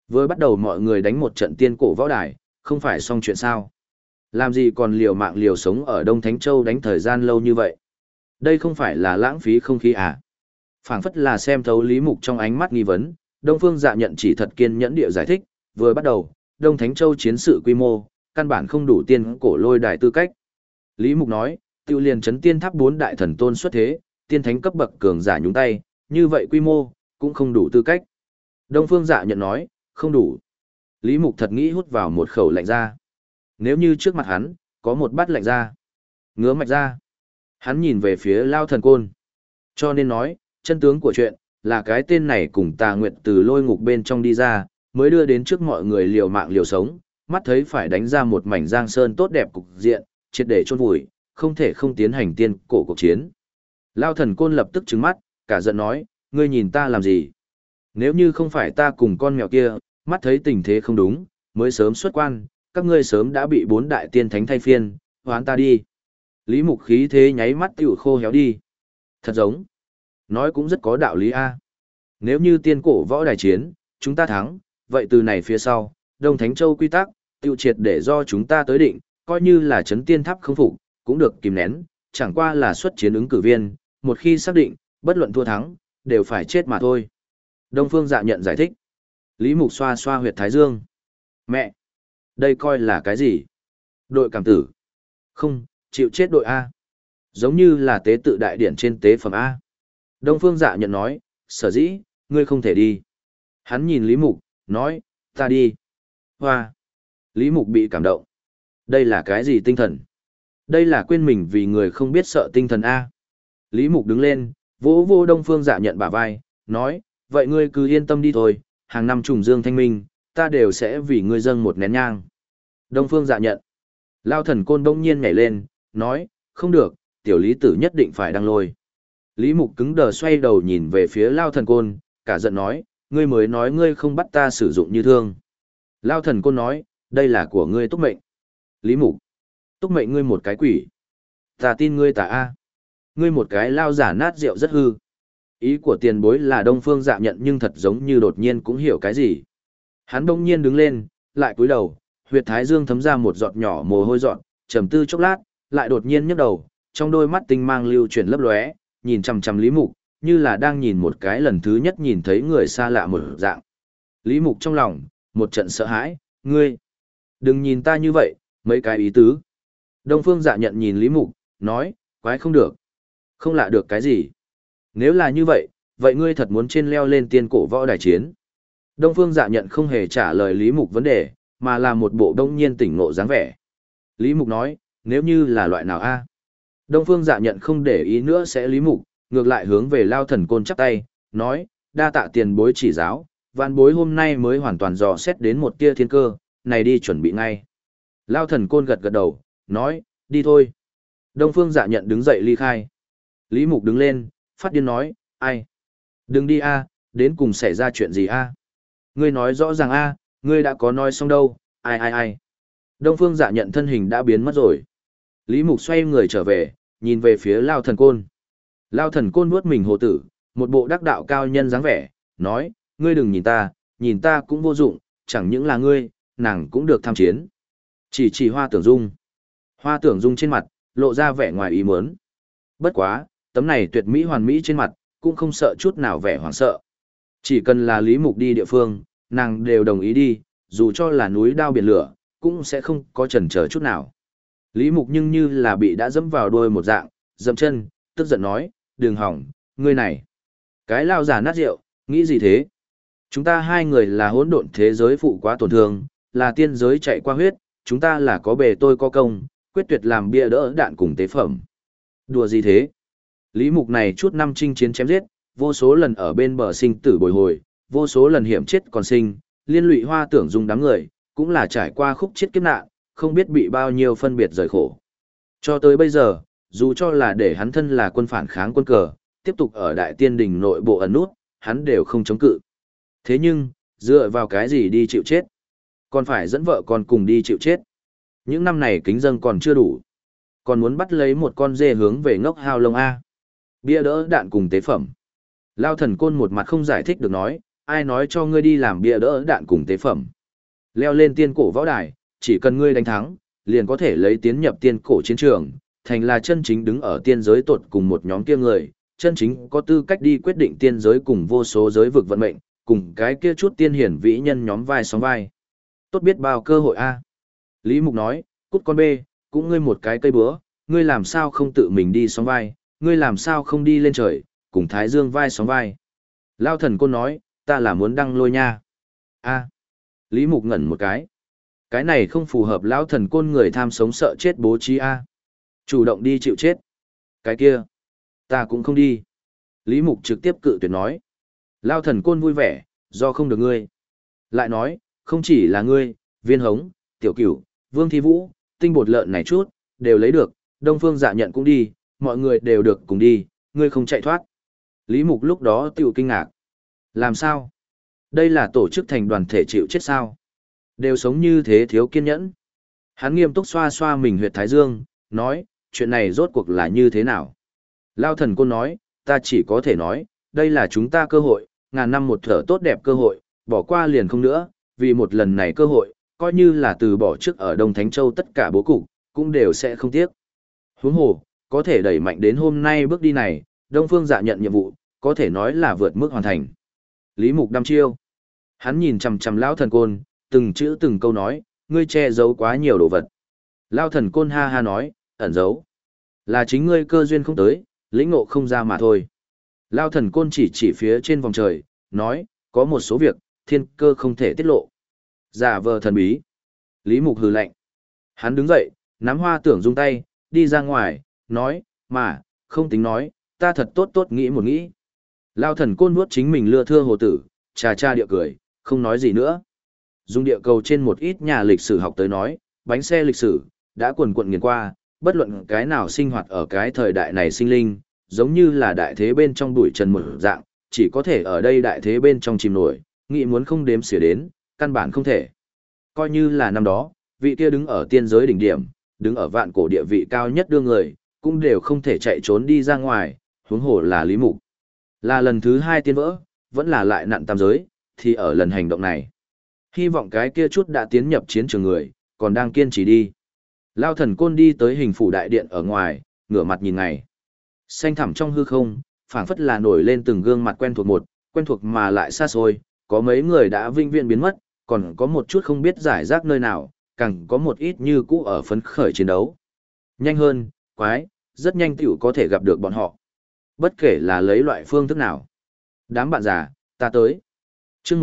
Vừa bắt đầu mọi người đánh một trận tiên cổ võ đài, không phải xong chuyện sao. Làm gì còn liều mạng liều sống ở Đông Thánh Châu đánh thời gian lâu như vậy. Đây không phải là lãng phí không khí à. Phảng phất là xem thấu Lý Mục trong ánh mắt nghi vấn, Đông Phương Dạ Nhận chỉ thật kiên nhẫn địa giải thích, vừa bắt đầu, Đông Thánh Châu chiến sự quy mô, căn bản không đủ tiên cổ lôi đài tư cách. Lý Mục nói, tiêu liền chấn tiên tháp 4 đại thần tôn xuất thế, tiên thánh cấp bậc cường giả nhúng tay, như vậy quy mô, cũng không đủ tư cách. Đông Phương Dạ Nhận nói, không đủ. Lý Mục thật nghĩ hút vào một khẩu lạnh ra. Nếu như trước mặt hắn, có một bát lạnh ra, ngứa mạch ra. Hắn nhìn về phía Lao Thần Côn. Cho nên nói, chân tướng của chuyện, là cái tên này cùng Tà Nguyệt từ lôi ngục bên trong đi ra, mới đưa đến trước mọi người liều mạng liều sống, mắt thấy phải đánh ra một mảnh giang sơn tốt đẹp cục diện, triệt để chôn vùi, không thể không tiến hành tiên cổ cuộc chiến. Lao Thần Côn lập tức trừng mắt, cả giận nói, ngươi nhìn ta làm gì? Nếu như không phải ta cùng con mèo kia, mắt thấy tình thế không đúng, mới sớm xuất quan, các ngươi sớm đã bị 4 đại tiên thánh thay phiên, hoán ta đi. Lý Mục khí thế nháy mắt tiểu khô héo đi. Thật giống. Nói cũng rất có đạo lý a. Nếu như tiên cổ võ đài chiến, chúng ta thắng, vậy từ này phía sau, Đông Thánh Châu quy tắc, tiêu triệt để do chúng ta tới định, coi như là chấn tiên tháp không phục, cũng được kìm nén, chẳng qua là xuất chiến ứng cử viên, một khi xác định, bất luận thua thắng, đều phải chết mà thôi. Đông Phương Dạ Nhận giải thích. Lý Mục xoa xoa huyệt thái dương. Mẹ! Đây coi là cái gì? Đội cảm tử. Không, chịu chết đội A. Giống như là tế tự đại điển trên tế phẩm A. Đông Phương Dạ Nhận nói, sở dĩ, ngươi không thể đi. Hắn nhìn Lý Mục, nói, ta đi. Hoa! Lý Mục bị cảm động. Đây là cái gì tinh thần? Đây là quên mình vì người không biết sợ tinh thần A. Lý Mục đứng lên, vỗ vô Đông Phương Dạ Nhận bả vai, nói, vậy ngươi cứ yên tâm đi thôi, hàng năm trùng dương thanh minh, ta đều sẽ vì ngươi dâng một nén nhang. Đông Phương Dạ Nhận. Lao Thần Côn bỗng nhiên nhảy lên, nói, không được, tiểu Lý Tử nhất định phải đăng lôi. Lý Mục cứng đờ xoay đầu nhìn về phía Lao Thần Côn, cả giận nói, ngươi mới nói ngươi không bắt ta sử dụng như thương. Lao Thần Côn nói, đây là của ngươi túc mệnh. Lý Mục. Túc mệnh ngươi một cái quỷ. Ta tin ngươi tà A. Ngươi một cái lao giả nát rượu rất hư. Ý của tiền bối là Đông Phương Dạ Nhận nhưng thật giống như đột nhiên cũng hiểu cái gì. Hắn đông nhiên đứng lên, lại cúi đầu, huyệt thái dương thấm ra một giọt nhỏ mồ hôi giọt, trầm tư chốc lát, lại đột nhiên nhấc đầu, trong đôi mắt tinh mang lưu chuyển lấp lóe, nhìn chằm chằm Lý Mục, như là đang nhìn một cái lần thứ nhất nhìn thấy người xa lạ một dạng. Lý Mục trong lòng, một trận sợ hãi, ngươi, đừng nhìn ta như vậy, mấy cái ý tứ. Đông Phương Dạ Nhận nhìn Lý Mục, nói, quái không được. Không lạ được cái gì. Nếu là như vậy, vậy ngươi thật muốn trên leo lên tiên cổ võ đài chiến. Đông Phương Dạ Nhận không hề trả lời Lý Mục vấn đề, mà là một bộ đông nhiên tỉnh ngộ dáng vẻ. Lý Mục nói, nếu như là loại nào a? Đông Phương Dạ Nhận không để ý nữa sẽ Lý Mục, ngược lại hướng về Lao Thần Côn chắp tay, nói, đa tạ tiền bối chỉ giáo, vạn bối hôm nay mới hoàn toàn dò xét đến một tia thiên cơ, này đi chuẩn bị ngay. Lao Thần Côn gật gật đầu, nói, đi thôi. Đông Phương Dạ Nhận đứng dậy ly khai. Lý Mục đứng lên, phát điên nói, ai? Đừng đi a, đến cùng xảy ra chuyện gì a? Ngươi nói rõ ràng a, ngươi đã có nói xong đâu, ai. Đông Phương Dạ Nhận thân hình đã biến mất rồi. Lý Mục xoay người trở về, nhìn về phía Lao Thần Côn. Lao Thần Côn nuốt mình hồ tử, một bộ đắc đạo cao nhân dáng vẻ, nói, ngươi đừng nhìn ta cũng vô dụng, chẳng những là ngươi, nàng cũng được tham chiến. Chỉ Hoa Tưởng Dung. Hoa Tưởng Dung trên mặt, lộ ra vẻ ngoài ý muốn. Bất quá, tấm này tuyệt mỹ hoàn mỹ trên mặt, cũng không sợ chút nào vẻ hoảng sợ. Chỉ cần là Lý Mục đi địa phương, nàng đều đồng ý đi, dù cho là núi đao biển lửa, cũng sẽ không có chần chờ chút nào. Lý Mục nhưng như là bị đã dẫm vào đuôi một dạng, dậm chân, tức giận nói, đừng hỏng, ngươi này. Cái lao giả nát rượu, nghĩ gì thế? Chúng ta hai người là hỗn độn thế giới phụ quá tổn thương, là tiên giới chạy qua huyết, chúng ta là có bề tôi có công, quyết tuyệt làm bia đỡ đạn cùng tế phẩm. Đùa gì thế? Lý Mục này chút năm chinh chiến chém giết, vô số lần ở bên bờ sinh tử bồi hồi, vô số lần hiểm chết còn sinh, liên lụy Hoa Tưởng Dung đám người, cũng là trải qua khúc chết kiếp nạn, không biết bị bao nhiêu phân biệt rời khổ. Cho tới bây giờ, dù cho là để hắn thân là quân phản kháng quân cờ, tiếp tục ở đại tiên đình nội bộ ẩn nút, hắn đều không chống cự. Thế nhưng, dựa vào cái gì đi chịu chết? Còn phải dẫn vợ con cùng đi chịu chết. Những năm này kính dâng còn chưa đủ. Còn muốn bắt lấy một con dê hướng về ngốc hao lông A. Bia đỡ đạn cùng tế phẩm. Lao Thần Côn một mặt không giải thích được nói, ai nói cho ngươi đi làm bia đỡ đạn cùng tế phẩm. Leo lên tiên cổ võ đài, chỉ cần ngươi đánh thắng, liền có thể lấy tiến nhập tiên cổ chiến trường, thành là chân chính đứng ở tiên giới tột cùng một nhóm kia người, chân chính có tư cách đi quyết định tiên giới cùng vô số giới vực vận mệnh, cùng cái kia chút tiên hiển vĩ nhân nhóm vai sóng vai. Tốt biết bao cơ hội a. Lý Mục nói, cút con bê, cũng ngươi một cái cây búa, ngươi làm sao không tự mình đi sóng vai, ngươi làm sao không đi lên trời, cùng Thái Dương vai sóng vai. Lao Thần Côn nói, ta là muốn đăng lôi nha. A. Lý Mục ngẩn một cái. Cái này không phù hợp Lão Thần Côn người tham sống sợ chết bố trí a. Chủ động đi chịu chết. Cái kia, ta cũng không đi. Lý Mục trực tiếp cự tuyệt nói. Lao Thần Côn vui vẻ, do không được ngươi. Lại nói, không chỉ là ngươi, Viên Hống, Tiểu Cửu, Vương Thi Vũ, tinh bột lợn này chút, đều lấy được, Đông Phương Dạ Nhận cũng đi, mọi người đều được cùng đi, ngươi không chạy thoát. Lý Mục lúc đó tiểu kinh ngạc. Làm sao? Đây là tổ chức thành đoàn thể chịu chết sao? Đều sống như thế thiếu kiên nhẫn. Hắn nghiêm túc xoa xoa mình huyệt thái dương, nói, chuyện này rốt cuộc là như thế nào? Lao Thần Côn nói, ta chỉ có thể nói, đây là chúng ta cơ hội, ngàn năm một thở tốt đẹp cơ hội, bỏ qua liền không nữa, vì một lần này cơ hội, coi như là từ bỏ trước ở Đông Thánh Châu tất cả bố cục, cũng đều sẽ không tiếc. Huống hồ, có thể đẩy mạnh đến hôm nay bước đi này, Đông Phương Dạ nhận nhiệm vụ, có thể nói là vượt mức hoàn thành. Lý Mục đăm chiêu. Hắn nhìn chằm chằm Lão Thần Côn, từng chữ từng câu nói, ngươi che giấu quá nhiều đồ vật. Lão Thần Côn ha ha nói, ẩn giấu. Là chính ngươi cơ duyên không tới, lĩnh ngộ không ra mà thôi. Lão Thần Côn chỉ chỉ phía trên vòng trời, nói, có một số việc, thiên cơ không thể tiết lộ. Giả vờ thần bí. Lý Mục hừ lạnh. Hắn đứng dậy, nắm Hoa Tưởng Dung tay, đi ra ngoài, nói, mà, không tính nói, ta thật tốt tốt nghĩ một nghĩ. Lao Thần Côn nuốt chính mình lưa thưa hồ tử, trà cha địa cười, không nói gì nữa. Dùng địa cầu trên một ít nhà lịch sử học tới nói, bánh xe lịch sử, đã quần quận nghiền qua, bất luận cái nào sinh hoạt ở cái thời đại này sinh linh, giống như là đại thế bên trong bụi trần một dạng, chỉ có thể ở đây đại thế bên trong chìm nổi, nghĩ muốn không đếm xỉa đến, căn bản không thể. Coi như là năm đó, vị kia đứng ở tiên giới đỉnh điểm, đứng ở vạn cổ địa vị cao nhất đương người, cũng đều không thể chạy trốn đi ra ngoài, huống hồ là Lý Mục. Là lần thứ 2 tiên vỡ, vẫn là lại nặn tam giới, thì ở lần hành động này. Hy vọng cái kia chút đã tiến nhập chiến trường người, còn đang kiên trì đi. Lao Thần Côn đi tới hình phủ đại điện ở ngoài, ngửa mặt nhìn ngày. Xanh thẳm trong hư không, phảng phất là nổi lên từng gương mặt quen thuộc mà lại xa xôi, có mấy người đã vinh viễn biến mất, còn có một chút không biết giải rác nơi nào, càng có một ít như cũ ở phấn khởi chiến đấu. Nhanh hơn, quái, rất nhanh tiểu có thể gặp được bọn họ. Bất kể là lấy loại phương thức nào. Đám bạn già, ta tới. Chương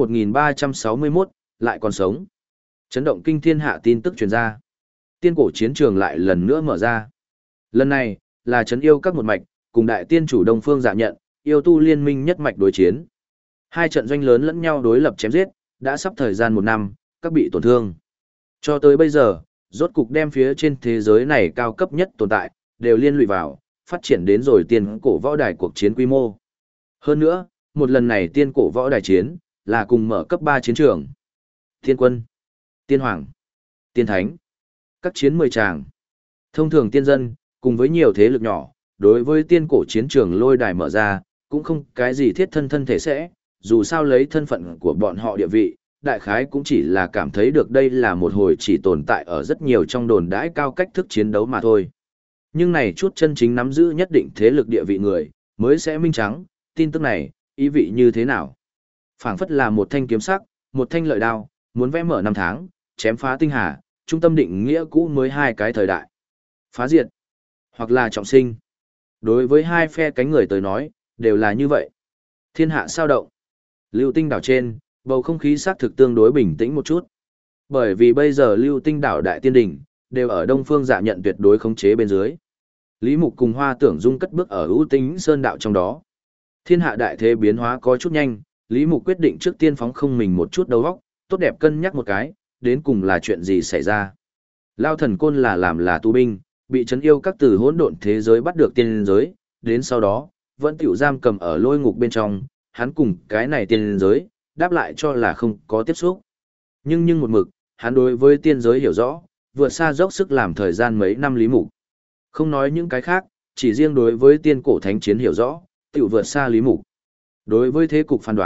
1361, lại còn sống. Chấn động kinh thiên hạ tin tức truyền ra. Tiên cổ chiến trường lại lần nữa mở ra. Lần này, là trấn yêu các một mạch, cùng đại tiên chủ Đông Phương Dạ Nhận, yêu tu liên minh nhất mạch đối chiến. Hai trận doanh lớn lẫn nhau đối lập chém giết, đã sắp thời gian 1 năm, các bị tổn thương. Cho tới bây giờ, rốt cục đem phía trên thế giới này cao cấp nhất tồn tại, đều liên lụy vào, phát triển đến rồi tiên cổ võ đài cuộc chiến quy mô. Hơn nữa, một lần này tiên cổ võ đài chiến, là cùng mở cấp 3 chiến trường. Tiên quân, tiên hoàng, tiên thánh, các chiến 10 tràng. Thông thường tiên dân, cùng với nhiều thế lực nhỏ, đối với tiên cổ chiến trường lôi đài mở ra, cũng không cái gì thiết thân thể sẽ, dù sao lấy thân phận của bọn họ địa vị, đại khái cũng chỉ là cảm thấy được đây là một hồi chỉ tồn tại ở rất nhiều trong đồn đãi cao cách thức chiến đấu mà thôi. Nhưng này chút chân chính nắm giữ nhất định thế lực địa vị người, mới sẽ minh trắng, tin tức này, ý vị như thế nào. Phảng phất là một thanh kiếm sắc, một thanh lợi đao, muốn vẽ mở 5 tháng, chém phá tinh hà, trung tâm định nghĩa cũ mới 2 cái thời đại. Phá diệt, hoặc là trọng sinh. Đối với hai phe cánh người tới nói, đều là như vậy. Thiên hạ sao động. Lưu Tinh đảo trên, bầu không khí xác thực tương đối bình tĩnh một chút. Bởi vì bây giờ Lưu Tinh đảo đại tiên đỉnh, đều ở Đông Phương Dạ Nhận tuyệt đối khống chế bên dưới. Lý Mục cùng Hoa Tưởng Dung cất bước ở ưu tính sơn đạo trong đó. Thiên hạ đại thế biến hóa có chút nhanh, Lý Mục quyết định trước tiên phóng không mình một chút đầu óc, tốt đẹp cân nhắc một cái, đến cùng là chuyện gì xảy ra. Lao Thần Côn là làm là tù binh, bị trấn yêu các từ hỗn độn thế giới bắt được tiên giới, đến sau đó, vẫn tiểu giam cầm ở lôi ngục bên trong, hắn cùng cái này tiên giới, đáp lại cho là không có tiếp xúc. Nhưng một mực, hắn đối với tiên giới hiểu rõ, vượt xa dốc sức làm thời gian mấy năm Lý Mục. Không nói những cái khác, chỉ riêng đối với tiên cổ thánh chiến hiểu rõ, tiểu vượt xa Lý Mục. Đối với thế cục phán đoán,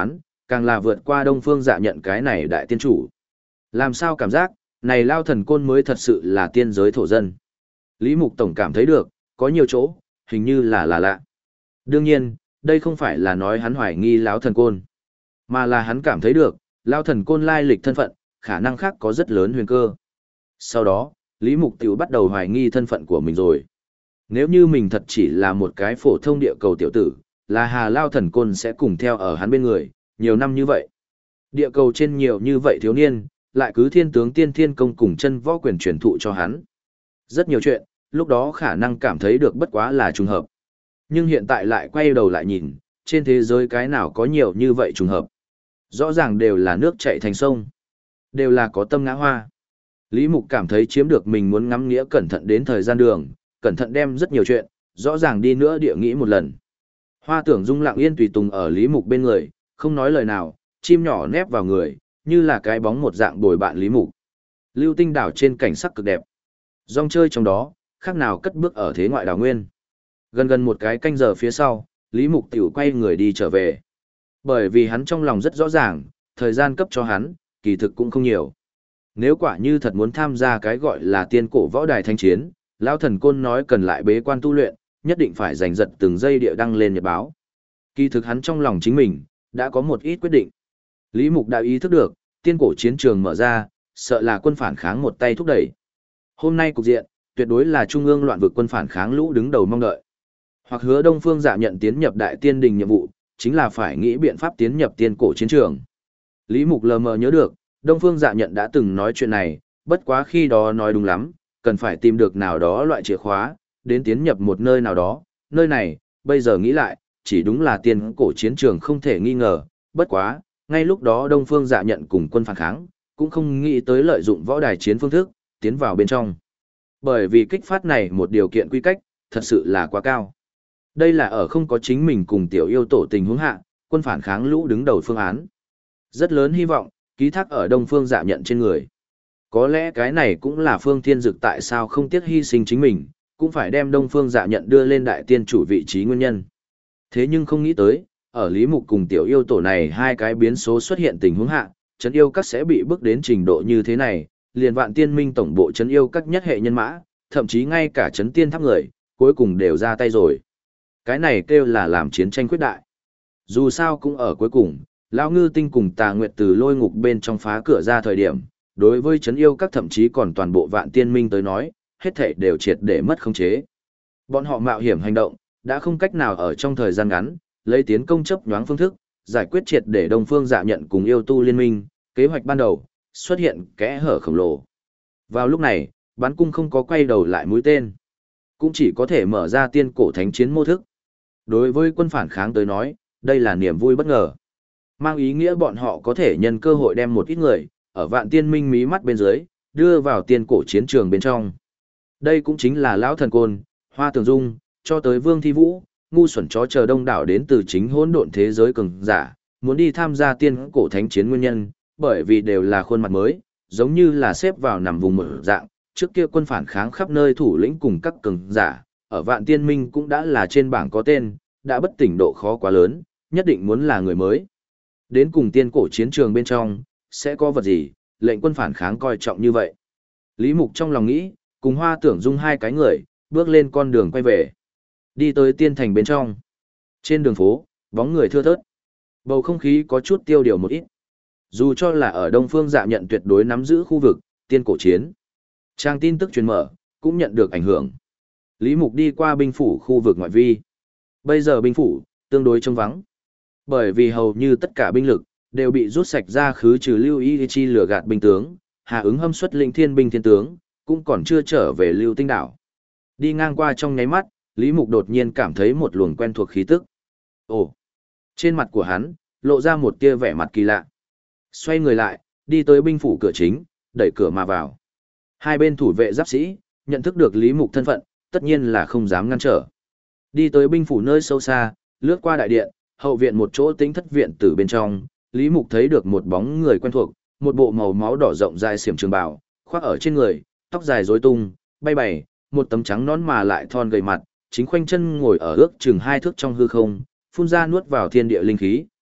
càng là vượt qua Đông Phương Dạ Nhận cái này đại tiên chủ. Làm sao cảm giác, này Lao Thần Côn mới thật sự là tiên giới thổ dân. Lý Mục Tổng cảm thấy được, có nhiều chỗ, hình như là lạ. Đương nhiên, đây không phải là nói hắn hoài nghi Lão Thần Côn, mà là hắn cảm thấy được, Lão Thần Côn lai lịch thân phận, khả năng khác có rất lớn huyền cơ. Sau đó, Lý Mục Tiểu bắt đầu hoài nghi thân phận của mình rồi. Nếu như mình thật chỉ là một cái phổ thông địa cầu tiểu tử, là Hà Lao Thần Côn sẽ cùng theo ở hắn bên người, nhiều năm như vậy. Địa cầu trên nhiều như vậy thiếu niên, lại cứ thiên tướng tiên thiên công cùng chân võ quyền truyền thụ cho hắn. Rất nhiều chuyện, lúc đó khả năng cảm thấy được bất quá là trùng hợp. Nhưng hiện tại lại quay đầu lại nhìn, trên thế giới cái nào có nhiều như vậy trùng hợp. Rõ ràng đều là nước chảy thành sông, đều là có tâm ngã hoa. Lý Mục cảm thấy chiếm được mình muốn ngắm nghĩa cẩn thận đến thời gian đường, cẩn thận đem rất nhiều chuyện, rõ ràng đi nữa địa nghĩ một lần. Hoa Tưởng Dung lặng yên tùy tùng ở Lý Mục bên người, không nói lời nào, chim nhỏ nép vào người, như là cái bóng một dạng bồi bạn Lý Mục. Lưu Tinh đảo trên cảnh sắc cực đẹp. Rong chơi trong đó, khác nào cất bước ở thế ngoại đảo nguyên. Gần một cái canh giờ phía sau, Lý Mục tiểu quay người đi trở về. Bởi vì hắn trong lòng rất rõ ràng, thời gian cấp cho hắn, kỳ thực cũng không nhiều. Nếu quả như thật muốn tham gia cái gọi là tiên cổ võ đài thanh chiến, Lão Thần Côn nói cần lại bế quan tu luyện, nhất định phải giành giật từng giây địa đăng lên nhật báo. Kỳ thực hắn trong lòng chính mình, đã có một ít quyết định. Lý Mục đã ý thức được, tiên cổ chiến trường mở ra, sợ là quân phản kháng một tay thúc đẩy. Hôm nay cục diện, tuyệt đối là trung ương loạn vực quân phản kháng lũ đứng đầu mong đợi. Hoặc hứa Đông Phương Dạ Nhận tiến nhập đại tiên đình nhiệm vụ, chính là phải nghĩ biện pháp tiến nhập tiên cổ chiến trường. Lý Mục lờ mờ nhớ được, Đông Phương Dạ Nhận đã từng nói chuyện này, bất quá khi đó nói đúng lắm, cần phải tìm được nào đó loại chìa khóa, đến tiến nhập một nơi nào đó, nơi này, bây giờ nghĩ lại, chỉ đúng là tiên cổ chiến trường không thể nghi ngờ, bất quá, ngay lúc đó Đông Phương Dạ Nhận cùng quân phản kháng, cũng không nghĩ tới lợi dụng võ đài chiến phương thức, tiến vào bên trong. Bởi vì kích phát này một điều kiện quy cách, thật sự là quá cao. Đây là ở không có chính mình cùng tiểu yêu tổ tình huống hạ, quân phản kháng lũ đứng đầu phương án. Rất lớn hy vọng, ký thác ở Đông Phương Dạ Nhận trên người. Có lẽ cái này cũng là Phương Thiên Dực tại sao không tiếc hy sinh chính mình, cũng phải đem Đông Phương Dạ Nhận đưa lên đại tiên chủ vị trí nguyên nhân. Thế nhưng không nghĩ tới, ở Lý Mục cùng tiểu yêu tổ này hai cái biến số xuất hiện tình huống hạ, trấn yêu các sẽ bị bước đến trình độ như thế này, liền Vạn Tiên Minh tổng bộ trấn yêu các nhất hệ nhân mã, thậm chí ngay cả trấn tiên tháp người, cuối cùng đều ra tay rồi. Cái này kêu là làm chiến tranh quyết đại. Dù sao cũng ở cuối cùng, Lão Ngư Tinh cùng Tà Nguyệt từ lôi ngục bên trong phá cửa ra thời điểm, đối với trấn yêu các thậm chí còn toàn bộ Vạn Tiên Minh tới nói, hết thảy đều triệt để mất khống chế. Bọn họ mạo hiểm hành động, đã không cách nào ở trong thời gian ngắn, lấy tiến công chấp nhoáng phương thức, giải quyết triệt để Đông Phương Dạ Nhận cùng yêu tu liên minh, kế hoạch ban đầu, xuất hiện kẽ hở khổng lồ. Vào lúc này, bắn cung không có quay đầu lại mũi tên, cũng chỉ có thể mở ra tiên cổ thánh chiến mô thức. Đối với quân phản kháng tới nói, đây là niềm vui bất ngờ. Mang ý nghĩa bọn họ có thể nhân cơ hội đem một ít người, ở Vạn Tiên Minh mí mắt bên dưới, đưa vào tiên cổ chiến trường bên trong. Đây cũng chính là Lão Thần Côn, Hoa Tưởng Dung, cho tới Vương Thi Vũ, ngu xuẩn chó chờ đông đảo đến từ chính hỗn độn thế giới cường giả, muốn đi tham gia tiên cổ thánh chiến nguyên nhân, bởi vì đều là khuôn mặt mới, giống như là xếp vào nằm vùng mở dạng, trước kia quân phản kháng khắp nơi thủ lĩnh cùng các cường giả, ở Vạn Tiên Minh cũng đã là trên bảng có tên, đã bất tỉnh độ khó quá lớn, nhất định muốn là người mới. Đến cùng tiên cổ chiến trường bên trong, sẽ có vật gì, lệnh quân phản kháng coi trọng như vậy. Lý Mục trong lòng nghĩ, cùng Hoa Tưởng Dung hai cái người, bước lên con đường quay về. Đi tới tiên thành bên trong. Trên đường phố, bóng người thưa thớt. Bầu không khí có chút tiêu điều một ít. Dù cho là ở Đông Phương Dạ Nhận tuyệt đối nắm giữ khu vực, tiên cổ chiến. Trang tin tức truyền mở, cũng nhận được ảnh hưởng. Lý Mục đi qua binh phủ khu vực ngoại vi. Bây giờ binh phủ, tương đối trống vắng. Bởi vì hầu như tất cả binh lực, đều bị rút sạch ra khứ trừ Lưu Y Chi lừa gạt binh tướng, Hà Ứng Hâm xuất lĩnh thiên binh thiên tướng, cũng còn chưa trở về Lưu Tinh đảo. Đi ngang qua trong nháy mắt, Lý Mục đột nhiên cảm thấy một luồng quen thuộc khí tức. Ồ! Trên mặt của hắn, lộ ra một tia vẻ mặt kỳ lạ. Xoay người lại, đi tới binh phủ cửa chính, đẩy cửa mà vào. Hai bên thủ vệ giáp sĩ, nhận thức được Lý Mục thân phận, tất nhiên là không dám ngăn trở. Đi tới binh phủ nơi sâu xa, lướt qua đại điện, hậu viện một chỗ tĩnh thất viện từ bên trong, Lý Mục thấy được một bóng người quen thuộc, một bộ màu máu đỏ rộng dài xiểm trường bào, khoác ở trên người, tóc dài rối tung, bay bày, một tấm trắng nón mà lại thon gầy mặt, chính khoanh chân ngồi ở ước chừng 2 thước trong hư không, phun ra nuốt vào thiên địa linh khí,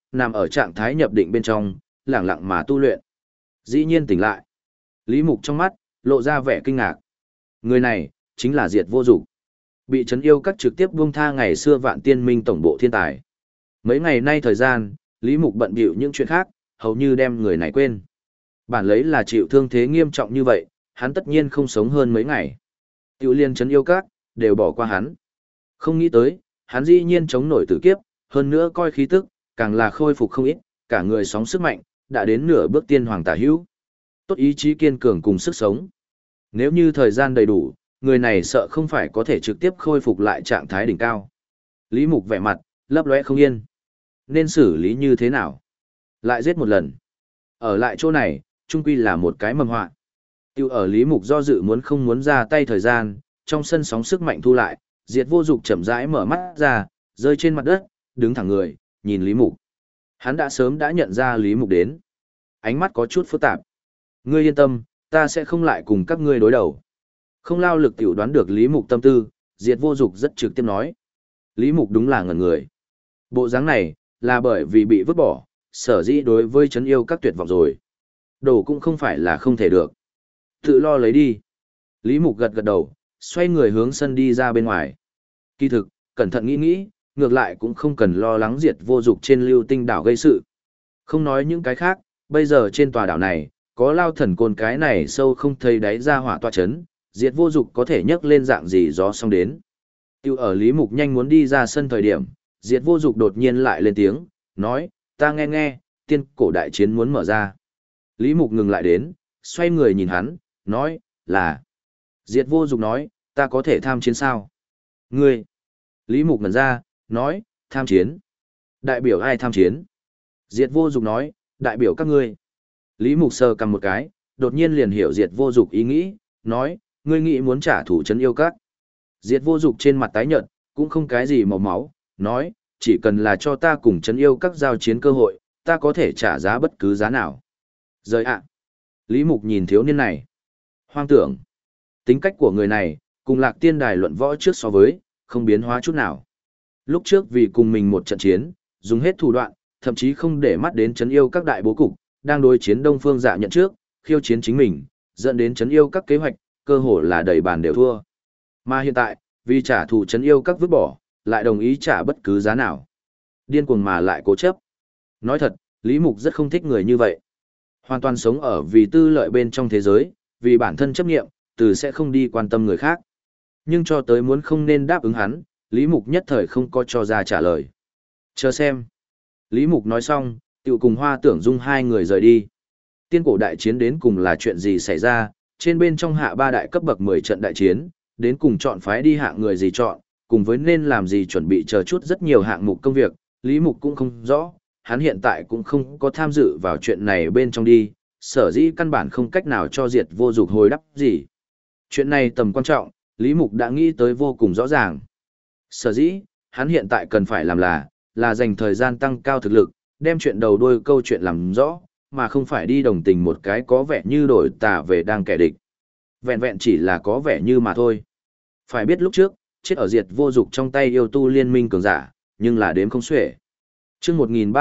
nằm ở trạng thái nhập định bên trong, lẳng lặng mà tu luyện. Dĩ nhiên tỉnh lại. Lý Mục trong mắt, lộ ra vẻ kinh ngạc. Người này, chính là Diệt Vô Dục. Bị trấn yêu các trực tiếp buông tha ngày xưa Vạn Tiên Minh tổng bộ thiên tài. Mấy ngày nay thời gian, Lý Mục bận bịu những chuyện khác, hầu như đem người này quên. Bản lấy là chịu thương thế nghiêm trọng như vậy, hắn tất nhiên không sống hơn mấy ngày. Tiểu liên trấn yêu các, đều bỏ qua hắn. Không nghĩ tới, hắn dĩ nhiên chống nổi tử kiếp, hơn nữa coi khí tức, càng là khôi phục không ít, cả người sóng sức mạnh, đã đến nửa bước tiên hoàng tả hữu. Tốt ý chí kiên cường cùng sức sống. Nếu như thời gian đầy đủ, người này sợ không phải có thể trực tiếp khôi phục lại trạng thái đỉnh cao. Lý Mục vẻ mặt, lấp lóe không yên. Nên xử lý như thế nào? Lại giết một lần. Ở lại chỗ này, chung quy là một cái mầm họa. Tiêu ở Lý Mục do dự muốn không muốn ra tay thời gian, trong sân sóng sức mạnh thu lại, Diệt Vô Dục chậm rãi mở mắt ra, rơi trên mặt đất, đứng thẳng người, nhìn Lý Mục. Hắn đã sớm đã nhận ra Lý Mục đến. Ánh mắt có chút phức tạp. Ngươi yên tâm, ta sẽ không lại cùng các ngươi đối đầu. Không lao lực tiểu đoán được Lý Mục tâm tư, Diệt Vô Dục rất trực tiếp nói. Lý Mục đúng là ngẩn người. Bộ dáng này, là bởi vì bị vứt bỏ, sở dĩ đối với trấn yêu các tuyệt vọng rồi. Đồ cũng không phải là không thể được. Tự lo lấy đi. Lý Mục gật gật đầu, xoay người hướng sân đi ra bên ngoài. Kỳ thực, cẩn thận nghĩ nghĩ, ngược lại cũng không cần lo lắng Diệt Vô Dục trên Lưu Tinh đảo gây sự. Không nói những cái khác, bây giờ trên tòa đảo này, có Lao Thần Côn cái này sâu không thấy đáy ra hỏa tọa chấn, Diệt Vô Dục có thể nhấc lên dạng gì gió xong đến. Tiêu ở Lý Mục nhanh muốn đi ra sân thời điểm, Diệt Vô Dục đột nhiên lại lên tiếng, nói, ta nghe nghe, tiên cổ đại chiến muốn mở ra. Lý Mục ngừng lại đến, xoay người nhìn hắn, nói, là. Diệt Vô Dục nói, ta có thể tham chiến sao? Ngươi. Lý Mục ngẩn ra, nói, tham chiến. Đại biểu ai tham chiến? Diệt Vô Dục nói, đại biểu các ngươi. Lý Mục sờ cầm một cái, đột nhiên liền hiểu Diệt Vô Dục ý nghĩ, nói, ngươi nghĩ muốn trả thù trấn yêu các. Diệt Vô Dục trên mặt tái nhợt, cũng không cái gì màu máu, nói, chỉ cần là cho ta cùng trấn yêu các giao chiến cơ hội, ta có thể trả giá bất cứ giá nào. Rời ạ. Lý Mục nhìn thiếu niên này. Hoang tưởng. Tính cách của người này, cùng Lạc Tiên Đài luận võ trước so với, không biến hóa chút nào. Lúc trước vì cùng mình một trận chiến, dùng hết thủ đoạn, thậm chí không để mắt đến trấn yêu các đại bố cục, đang đối chiến Đông Phương Dạ Nhận trước, khiêu chiến chính mình, dẫn đến trấn yêu các kế hoạch, cơ hồ là đầy bàn đều thua. Mà hiện tại, vì trả thù trấn yêu các vứt bỏ, lại đồng ý trả bất cứ giá nào. Điên cuồng mà lại cố chấp. Nói thật, Lý Mục rất không thích người như vậy. Hoàn toàn sống ở vì tư lợi bên trong thế giới, vì bản thân chấp nghiệm, từ sẽ không đi quan tâm người khác. Nhưng cho tới muốn không nên đáp ứng hắn, Lý Mục nhất thời không có cho ra trả lời. Chờ xem. Lý Mục nói xong, tiểu cùng Hoa Tưởng Dung hai người rời đi. Tiên cổ đại chiến đến cùng là chuyện gì xảy ra, trên bên trong hạ ba đại cấp bậc 10 trận đại chiến, đến cùng chọn phái đi hạng người gì chọn, cùng với nên làm gì chuẩn bị chờ chút rất nhiều hạng mục công việc, Lý Mục cũng không rõ, hắn hiện tại cũng không có tham dự vào chuyện này bên trong đi, sở dĩ căn bản không cách nào cho Diệt Vô Dục hồi đáp gì. Chuyện này tầm quan trọng, Lý Mục đã nghĩ tới vô cùng rõ ràng. Sở dĩ, hắn hiện tại cần phải làm là dành thời gian tăng cao thực lực, đem chuyện đầu đuôi câu chuyện làm rõ, mà không phải đi đồng tình một cái có vẻ như đổi tà về đang kẻ địch. Vẹn vẹn chỉ là có vẻ như mà thôi. Phải biết lúc trước, chết ở Diệt Vô Dục trong tay yêu tu liên minh cường giả, nhưng là đếm không xuể. Chương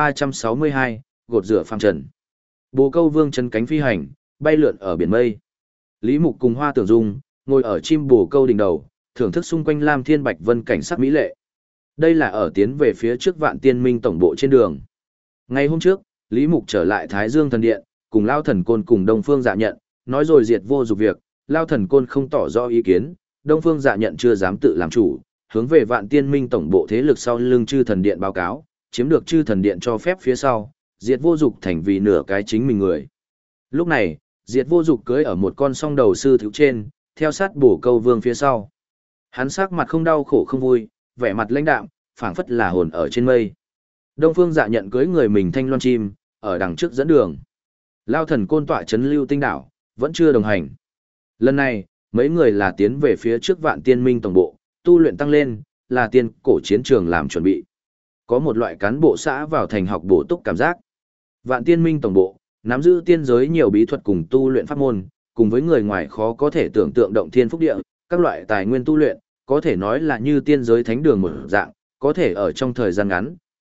1362, gột rửa phàm trần. Bồ Câu Vương chân cánh phi hành, bay lượn ở biển mây. Lý Mục cùng Hoa Tưởng Dung, ngồi ở chim bồ câu đỉnh đầu, thưởng thức xung quanh Lam Thiên Bạch Vân cảnh sắc mỹ lệ. Đây là ở tiến về phía trước Vạn Tiên Minh tổng bộ trên đường. Ngày hôm trước, Lý Mục trở lại Thái Dương Thần Điện, cùng Lao Thần Côn cùng Đông Phương Dạ Nhận, nói rồi Diệt Vô Dục việc, Lao Thần Côn không tỏ rõ ý kiến, Đông Phương Dạ Nhận chưa dám tự làm chủ, hướng về Vạn Tiên Minh tổng bộ thế lực sau lưng Chư Thần Điện báo cáo, chiếm được Chư Thần Điện cho phép phía sau, Diệt Vô Dục thành vì nửa cái chính mình người. Lúc này, Diệt Vô Dục cưỡi ở một con song đầu sư thiếu trên, theo sát Bổ Câu Vương phía sau. Hắn sắc mặt không đau khổ không vui, vẻ mặt lãnh đạm, phảng phất là hồn ở trên mây. Đông Phương Dạ Nhận cưỡi người mình thanh loan chim, ở đằng trước dẫn đường. Lao Thần Côn tọa trấn Lưu Tinh đảo, vẫn chưa đồng hành. Lần này, mấy người là tiến về phía trước Vạn Tiên Minh tổng bộ, tu luyện tăng lên, là tiên cổ chiến trường làm chuẩn bị. Có một loại cán bộ xã vào thành học bổ túc cảm giác. Vạn Tiên Minh tổng bộ, nắm giữ tiên giới nhiều bí thuật cùng tu luyện pháp môn, cùng với người ngoài khó có thể tưởng tượng động thiên phúc địa, các loại tài nguyên tu luyện, có thể nói là như tiên giới thánh đường một dạng, có thể ở trong thời gian ngắn,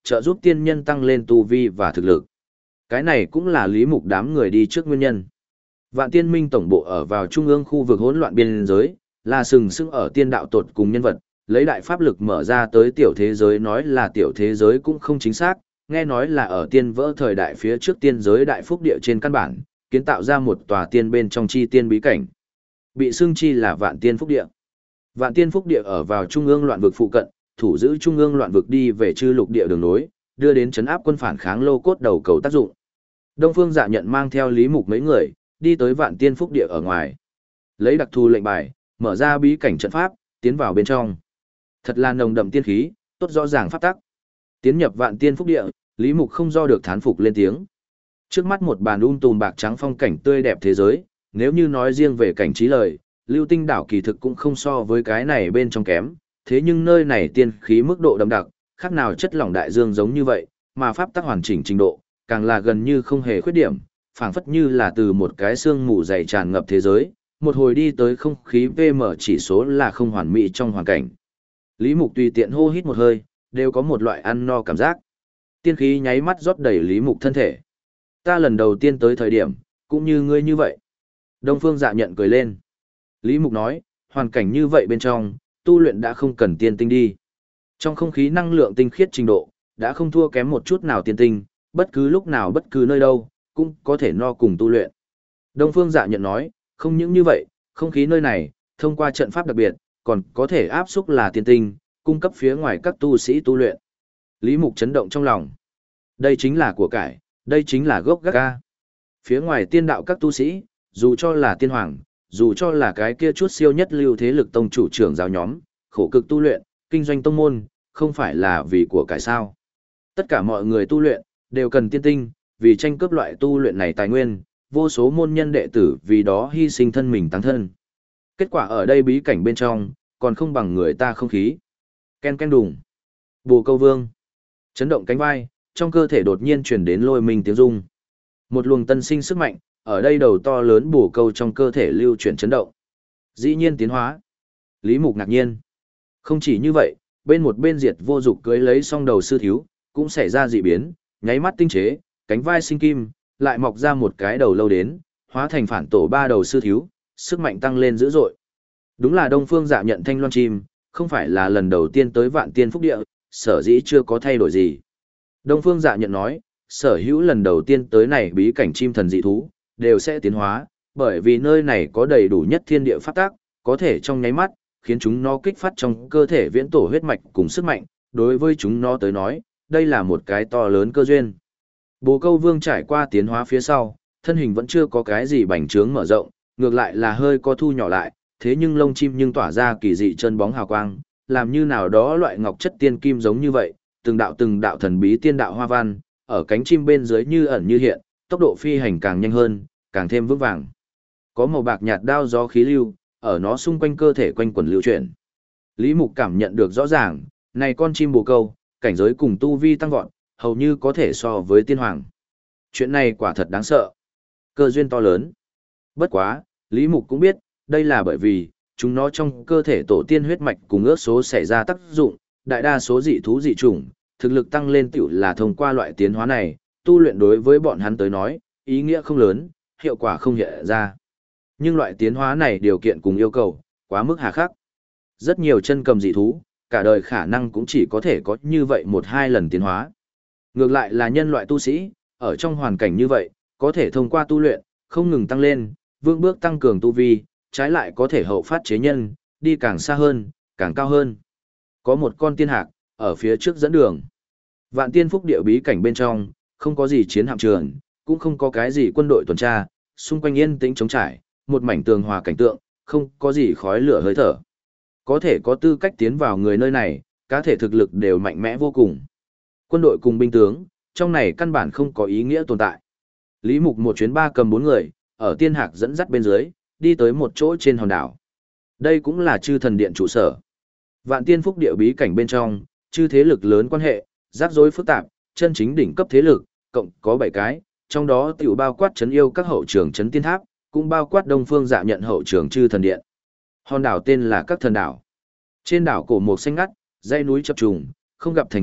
trợ giúp tiên nhân tăng lên tu vi và thực lực. Cái này cũng là Lý Mục đám người đi trước nguyên nhân. Vạn Tiên Minh tổng bộ ở vào trung ương khu vực hỗn loạn biên giới, là sừng sững ở tiên đạo tột cùng nhân vật, lấy đại pháp lực mở ra tới tiểu thế giới, nói là tiểu thế giới cũng không chính xác, nghe nói là ở tiên vỡ thời đại phía trước tiên giới đại phúc địa trên căn bản, kiến tạo ra một tòa tiên bên trong chi tiên bí cảnh. Bị xưng chi là Vạn Tiên Phúc Địa. Vạn Tiên Phúc Địa ở vào trung ương loạn vực phụ cận, thủ giữ trung ương loạn vực đi về chư lục địa đường nối, đưa đến trấn áp quân phản kháng lô cốt đầu cầu tác dụng. Đông Phương Dạ Nhận mang theo Lý Mục mấy người, đi tới Vạn Tiên Phúc Địa ở ngoài. Lấy đặc thù lệnh bài, mở ra bí cảnh trận pháp, tiến vào bên trong. Thật là nồng đậm tiên khí, tốt rõ ràng pháp tắc. Tiến nhập Vạn Tiên Phúc Địa, Lý Mục không do được thán phục lên tiếng. Trước mắt một bàn tùm bạc trắng phong cảnh tươi đẹp thế giới, nếu như nói riêng về cảnh trí lời, Lưu Tinh đảo kỳ thực cũng không so với cái này bên trong kém, thế nhưng nơi này tiên khí mức độ đậm đặc, khác nào chất lỏng đại dương giống như vậy, mà pháp tắc hoàn chỉnh trình độ, càng là gần như không hề khuyết điểm, phảng phất như là từ một cái xương mù dày tràn ngập thế giới, một hồi đi tới không khí PM chỉ số là không hoàn mỹ trong hoàn cảnh. Lý Mục tùy tiện hô hít một hơi, đều có một loại ăn no cảm giác. Tiên khí nháy mắt rót đầy Lý Mục thân thể. Ta lần đầu tiên tới thời điểm, cũng như ngươi như vậy. Đông Phương Dạ Nhận cười lên. Lý Mục nói, hoàn cảnh như vậy bên trong, tu luyện đã không cần tiên tinh đi. Trong không khí năng lượng tinh khiết trình độ, đã không thua kém một chút nào tiên tinh, bất cứ lúc nào bất cứ nơi đâu, cũng có thể no cùng tu luyện. Đông Phương Dạ Nhận nói, không những như vậy, không khí nơi này, thông qua trận pháp đặc biệt, còn có thể áp xúc là tiên tinh, cung cấp phía ngoài các tu sĩ tu luyện. Lý Mục chấn động trong lòng. Đây chính là của cải, đây chính là gốc gác ca. Phía ngoài tiên đạo các tu sĩ, dù cho là tiên hoàng, dù cho là cái kia chút siêu nhất lưu thế lực tông chủ trưởng giáo nhóm, khổ cực tu luyện, kinh doanh tông môn, không phải là vì của cải sao. Tất cả mọi người tu luyện, đều cần tiên tinh, vì tranh cướp loại tu luyện này tài nguyên, vô số môn nhân đệ tử vì đó hy sinh thân mình tăng thân. Kết quả ở đây bí cảnh bên trong, còn không bằng người ta không khí. Ken ken đùng. Bồ Câu Vương. Chấn động cánh vai, trong cơ thể đột nhiên truyền đến lôi minh tiếng rung. Một luồng tân sinh sức mạnh, ở đây đầu to lớn bồ câu trong cơ thể lưu chuyển chấn động. Dĩ nhiên tiến hóa. Lý Mục ngạc nhiên. Không chỉ như vậy, một bên diệt vô dục cưới lấy song đầu sư thiếu, cũng xảy ra dị biến, nháy mắt tinh chế, cánh vai sinh kim, lại mọc ra một cái đầu lâu đến, hóa thành phản tổ ba đầu sư thiếu, sức mạnh tăng lên dữ dội. Đúng là Đông Phương Dạ Nhận thanh loan chim, không phải là lần đầu tiên tới Vạn Tiên Phúc Địa, sở dĩ chưa có thay đổi gì. Đông Phương Dạ Nhận nói, sở hữu lần đầu tiên tới này bí cảnh chim thần dị thú, đều sẽ tiến hóa, bởi vì nơi này có đầy đủ nhất thiên địa pháp tắc, có thể trong nháy mắt, khiến chúng nó kích phát trong cơ thể viễn tổ huyết mạch cùng sức mạnh, đối với chúng nó tới nói, đây là một cái to lớn cơ duyên. Bồ Câu Vương trải qua tiến hóa phía sau, thân hình vẫn chưa có cái gì bành trướng mở rộng, ngược lại là hơi có thu nhỏ lại, thế nhưng lông chim nhưng tỏa ra kỳ dị chân bóng hào quang, làm như nào đó loại ngọc chất tiên kim giống như vậy, từng đạo thần bí tiên đạo hoa văn, ở cánh chim bên dưới như ẩn như hiện, tốc độ phi hành càng nhanh hơn, càng thêm vững vàng. Có màu bạc nhạt đao gió khí lưu, ở nó xung quanh cơ thể quanh quẩn lưu chuyển. Lý Mục cảm nhận được rõ ràng, này con chim bồ câu, cảnh giới cùng tu vi tăng vọt, hầu như có thể so với tiên hoàng. Chuyện này quả thật đáng sợ. Cơ duyên to lớn. Bất quá, Lý Mục cũng biết, đây là bởi vì, chúng nó trong cơ thể tổ tiên huyết mạch cùng ước số xảy ra tác dụng, đại đa số dị thú dị chủng, thực lực tăng lên tiểu là thông qua loại tiến hóa này, tu luyện đối với bọn hắn tới nói, ý nghĩa không lớn, hiệu quả không hiện ra. Nhưng loại tiến hóa này điều kiện cùng yêu cầu, quá mức hà khắc. Rất nhiều chân cầm dị thú, cả đời khả năng cũng chỉ có thể có như vậy một hai lần tiến hóa. Ngược lại là nhân loại tu sĩ, ở trong hoàn cảnh như vậy, có thể thông qua tu luyện, không ngừng tăng lên, vững bước tăng cường tu vi, trái lại có thể hậu phát chế nhân, đi càng xa hơn, càng cao hơn. Có một con tiên hạc, ở phía trước dẫn đường. Vạn Tiên Phúc Địa bí cảnh bên trong, không có gì chiến hạm trường, cũng không có cái gì quân đội tuần tra, xung quanh yên tĩnh trống trải, một mảnh tường hòa cảnh tượng, không có gì khói lửa hơi thở. Có thể có tư cách tiến vào người nơi này, cá thể thực lực đều mạnh mẽ vô cùng. Quân đội cùng binh tướng, trong này căn bản không có ý nghĩa tồn tại. Lý Mục một chuyến ba cầm 4 người, ở tiên hạc dẫn dắt bên dưới, đi tới một chỗ trên hòn đảo. Đây cũng là chư thần điện trụ sở. Vạn Tiên Phúc Địa bí cảnh bên trong, chư thế lực lớn quan hệ, rắc rối phức tạp, chân chính đỉnh cấp thế lực, cộng có 7 cái, trong đó tiểu bao quát trấn yêu các hậu trường trấn tiên tháp, cũng bao quát Đông Phương Dạ Nhận hậu trường chư thần điện. Hòn đảo tên là Các Thần Đảo. Trên đảo cổ mộc xanh ngắt, dãy núi chập trùng, không gặp thành quách,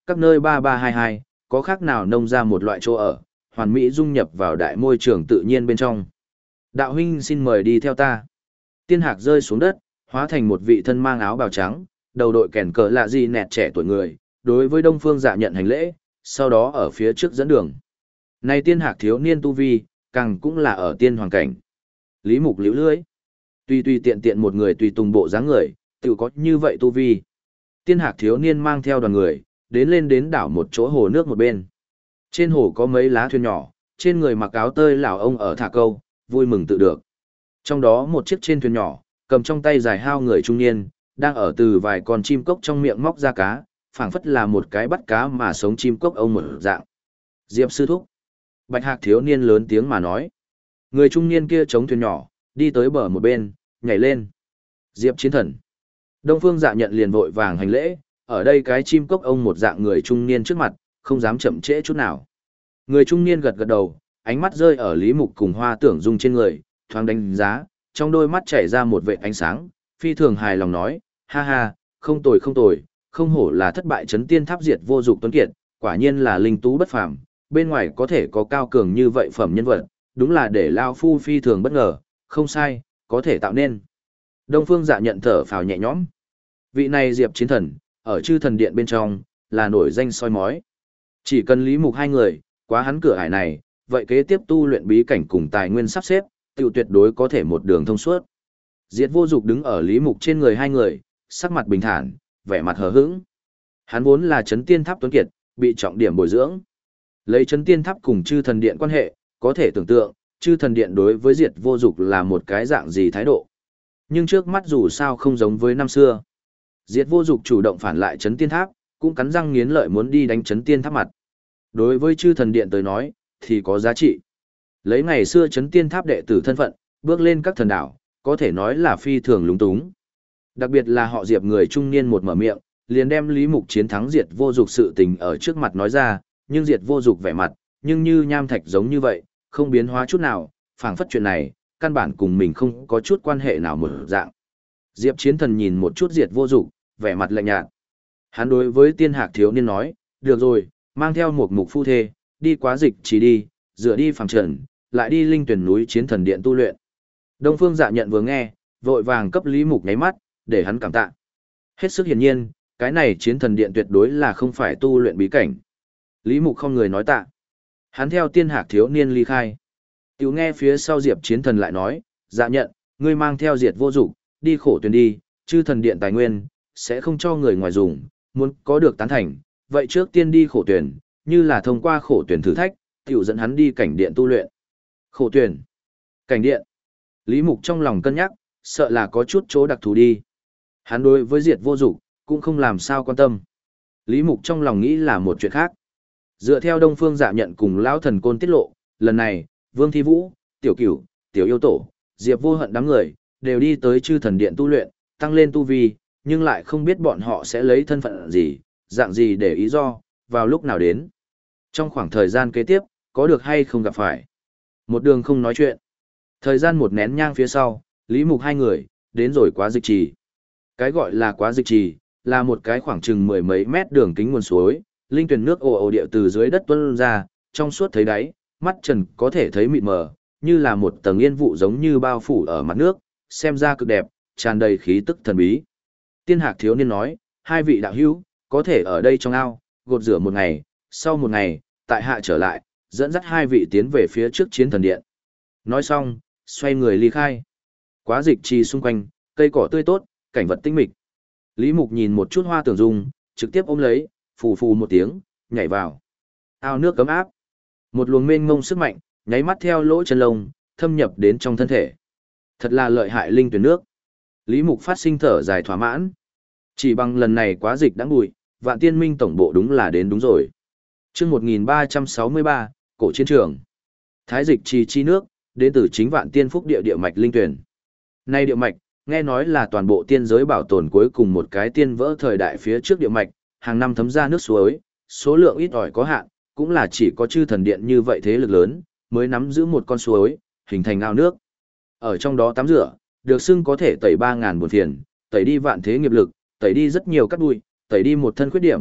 các nơi 3322, có khác nào nông ra một loại chỗ ở, hoàn mỹ dung nhập vào đại môi trường tự nhiên bên trong. Đạo huynh xin mời đi theo ta. Tiên hạc rơi xuống đất, hóa thành một vị thân mang áo bào trắng, đầu đội kèn cờ lạ gì nẹt trẻ tuổi người, đối với Đông Phương Dạ nhận hành lễ, sau đó ở phía trước dẫn đường. Này tiên hạc thiếu niên tu vi, càng cũng là ở tiên hoàng cảnh. Lý Mục liễu lưới. Tùy tùy tiện tiện một người tùy tùng bộ dáng người, tự có như vậy tu vi. Tiên hạc thiếu niên mang theo đoàn người, lên đến đảo một chỗ hồ nước một bên. Trên hồ có mấy lá thuyền nhỏ, trên người mặc áo tơi lão ông ở thả câu, vui mừng tự được. Trong đó một chiếc trên thuyền nhỏ, cầm trong tay dài hao người trung niên, đang ở từ vài con chim cốc trong miệng móc ra cá, phảng phất là một cái bắt cá mà sống chim cốc ông một dạng. Diệp sư thúc. Bạch hạc thiếu niên lớn tiếng mà nói. Người trung niên kia chống thuyền nhỏ, đi tới bờ một bên, nhảy lên. Diệp chiến thần. Đông Phương Dạ nhận liền vội vàng hành lễ, ở đây cái chim cốc ông một dạng người trung niên trước mặt, không dám chậm trễ chút nào. Người trung niên gật gật đầu, ánh mắt rơi ở Lý Mục cùng Hoa Tưởng Dung trên người, thoáng đánh giá, trong đôi mắt chảy ra một vệt ánh sáng, phi thường hài lòng nói, ha ha, không tồi không tồi, không hổ là thất bại chấn tiên tháp diệt vô dục tuấn kiệt, quả nhiên là linh tú bất phàm, bên ngoài có thể có cao cường như vậy phẩm nhân vật, đúng là để Lao Phu phi thường bất ngờ, không sai, có thể tạo nên. Đông Phương Dạ nhận thở phào nhẹ nhõm. Vị này Diệp chiến thần, ở chư thần điện bên trong, là nổi danh soi mói. Chỉ cần Lý Mục hai người, quá hắn cửa ải này, vậy kế tiếp tu luyện bí cảnh cùng tài nguyên sắp xếp, tiểu tuyệt đối có thể một đường thông suốt. Diệt vô dục đứng ở Lý Mục trên người hai người, sắc mặt bình thản, vẻ mặt hờ hững. Hắn vốn là chấn tiên tháp tuấn kiệt, bị trọng điểm bồi dưỡng. Lấy chấn tiên tháp cùng chư thần điện quan hệ, có thể tưởng tượng, chư thần điện đối với diệt vô dục là một cái dạng gì thái độ. Nhưng trước mắt dù sao không giống với năm xưa. Diệt vô dục chủ động phản lại chấn tiên tháp, cũng cắn răng nghiến lợi muốn đi đánh chấn tiên tháp mặt. Đối với chư thần điện tới nói, thì có giá trị. Lấy ngày xưa chấn tiên tháp đệ tử thân phận, bước lên các thần đảo, có thể nói là phi thường lúng túng. Đặc biệt là họ Diệp người trung niên một mở miệng, liền đem Lý Mục chiến thắng diệt vô dục sự tình ở trước mặt nói ra, nhưng diệt vô dục vẻ mặt, nhưng như nham thạch giống như vậy, không biến hóa chút nào, phảng phất chuyện này, căn bản cùng mình không có chút quan hệ nào một dạng. Diệp chiến thần nhìn một chút diệt vô dục, vẻ mặt lạnh nhạt. Hắn đối với tiên hạc thiếu niên nói, được rồi, mang theo một mục phu thê, đi quá dịch chỉ đi, dựa đi phẳng trần, lại đi linh tuyển núi chiến thần điện tu luyện. Đông Phương Dạ nhận vừa nghe, vội vàng cấp Lý Mục nháy mắt, để hắn cảm tạ. Hết sức hiển nhiên, cái này chiến thần điện tuyệt đối là không phải tu luyện bí cảnh. Lý Mục không người nói tạ. Hắn theo tiên hạc thiếu niên ly khai. Tiểu nghe phía sau Diệp chiến thần lại nói, Dạ nhận, ngươi mang theo diệt vô dục, đi khổ tuyển đi, chư thần điện tài nguyên, sẽ không cho người ngoài dùng, muốn có được tán thành, vậy trước tiên đi khổ tuyển, như là thông qua khổ tuyển thử thách, tiểu dẫn hắn đi cảnh điện tu luyện. Khổ tuyển, cảnh điện. Lý Mục trong lòng cân nhắc, sợ là có chút chỗ đặc thù đi. Hắn đối với diệt vô dục cũng không làm sao quan tâm. Lý Mục trong lòng nghĩ là một chuyện khác. Dựa theo Đông Phương Dạ nhận cùng lão thần côn tiết lộ, lần này, Vương Thi Vũ, Tiểu Cửu, Tiểu Yêu Tổ, Diệp Vô Hận đám người, đều đi tới chư thần điện tu luyện, tăng lên tu vi, nhưng lại không biết bọn họ sẽ lấy thân phận gì, dạng gì để ý do, vào lúc nào đến. Trong khoảng thời gian kế tiếp, có được hay không gặp phải. Một đường không nói chuyện. Thời gian một nén nhang phía sau, Lý Mục hai người, đến rồi quá dịch trì. Cái gọi là quá dịch trì, là một cái khoảng chừng mười mấy mét đường kính nguồn suối, linh tuyển nước ồ ồ điệu từ dưới đất tuôn ra, trong suốt thấy đáy, mắt trần có thể thấy mịt mờ, như là một tầng yên vụ giống như bao phủ ở mặt nước, xem ra cực đẹp, tràn đầy khí tức thần bí. Tiên hạc thiếu niên nói, hai vị đạo hữu, có thể ở đây trong ao, gột rửa một ngày, sau một ngày, tại hạ trở lại, dẫn dắt hai vị tiến về phía trước chiến thần điện. Nói xong, xoay người ly khai. Quá dịch trì xung quanh, cây cỏ tươi tốt, cảnh vật tinh mịch. Lý Mục nhìn một chút Hoa Tưởng Dung, trực tiếp ôm lấy, phù phù một tiếng, nhảy vào. Ao nước cấm áp. Một luồng mênh mông sức mạnh, nháy mắt theo lỗ chân lông, thâm nhập đến trong thân thể. Thật là lợi hại linh tuyển nước. Lý Mục phát sinh thở dài thỏa mãn. Chỉ bằng lần này quá dịch đã bụi, Vạn Tiên Minh tổng bộ đúng là đến đúng rồi. Chương 1363, cổ chiến trường. Thái dịch trì chi nước, đến từ chính Vạn Tiên Phúc địa địa mạch linh tuyển. Nay địa mạch, nghe nói là toàn bộ tiên giới bảo tồn cuối cùng một cái tiên vỡ thời đại phía trước địa mạch, hàng năm thấm ra nước suối, số lượng ít ỏi có hạn, cũng là chỉ có chư thần điện như vậy thế lực lớn, mới nắm giữ một con suối, hình thành ao nước. Ở trong đó tắm rửa, được xưng có thể tẩy 3.000 buồn phiền, tẩy đi vạn thế nghiệp lực, tẩy đi rất nhiều cát bụi, tẩy đi một thân khuyết điểm,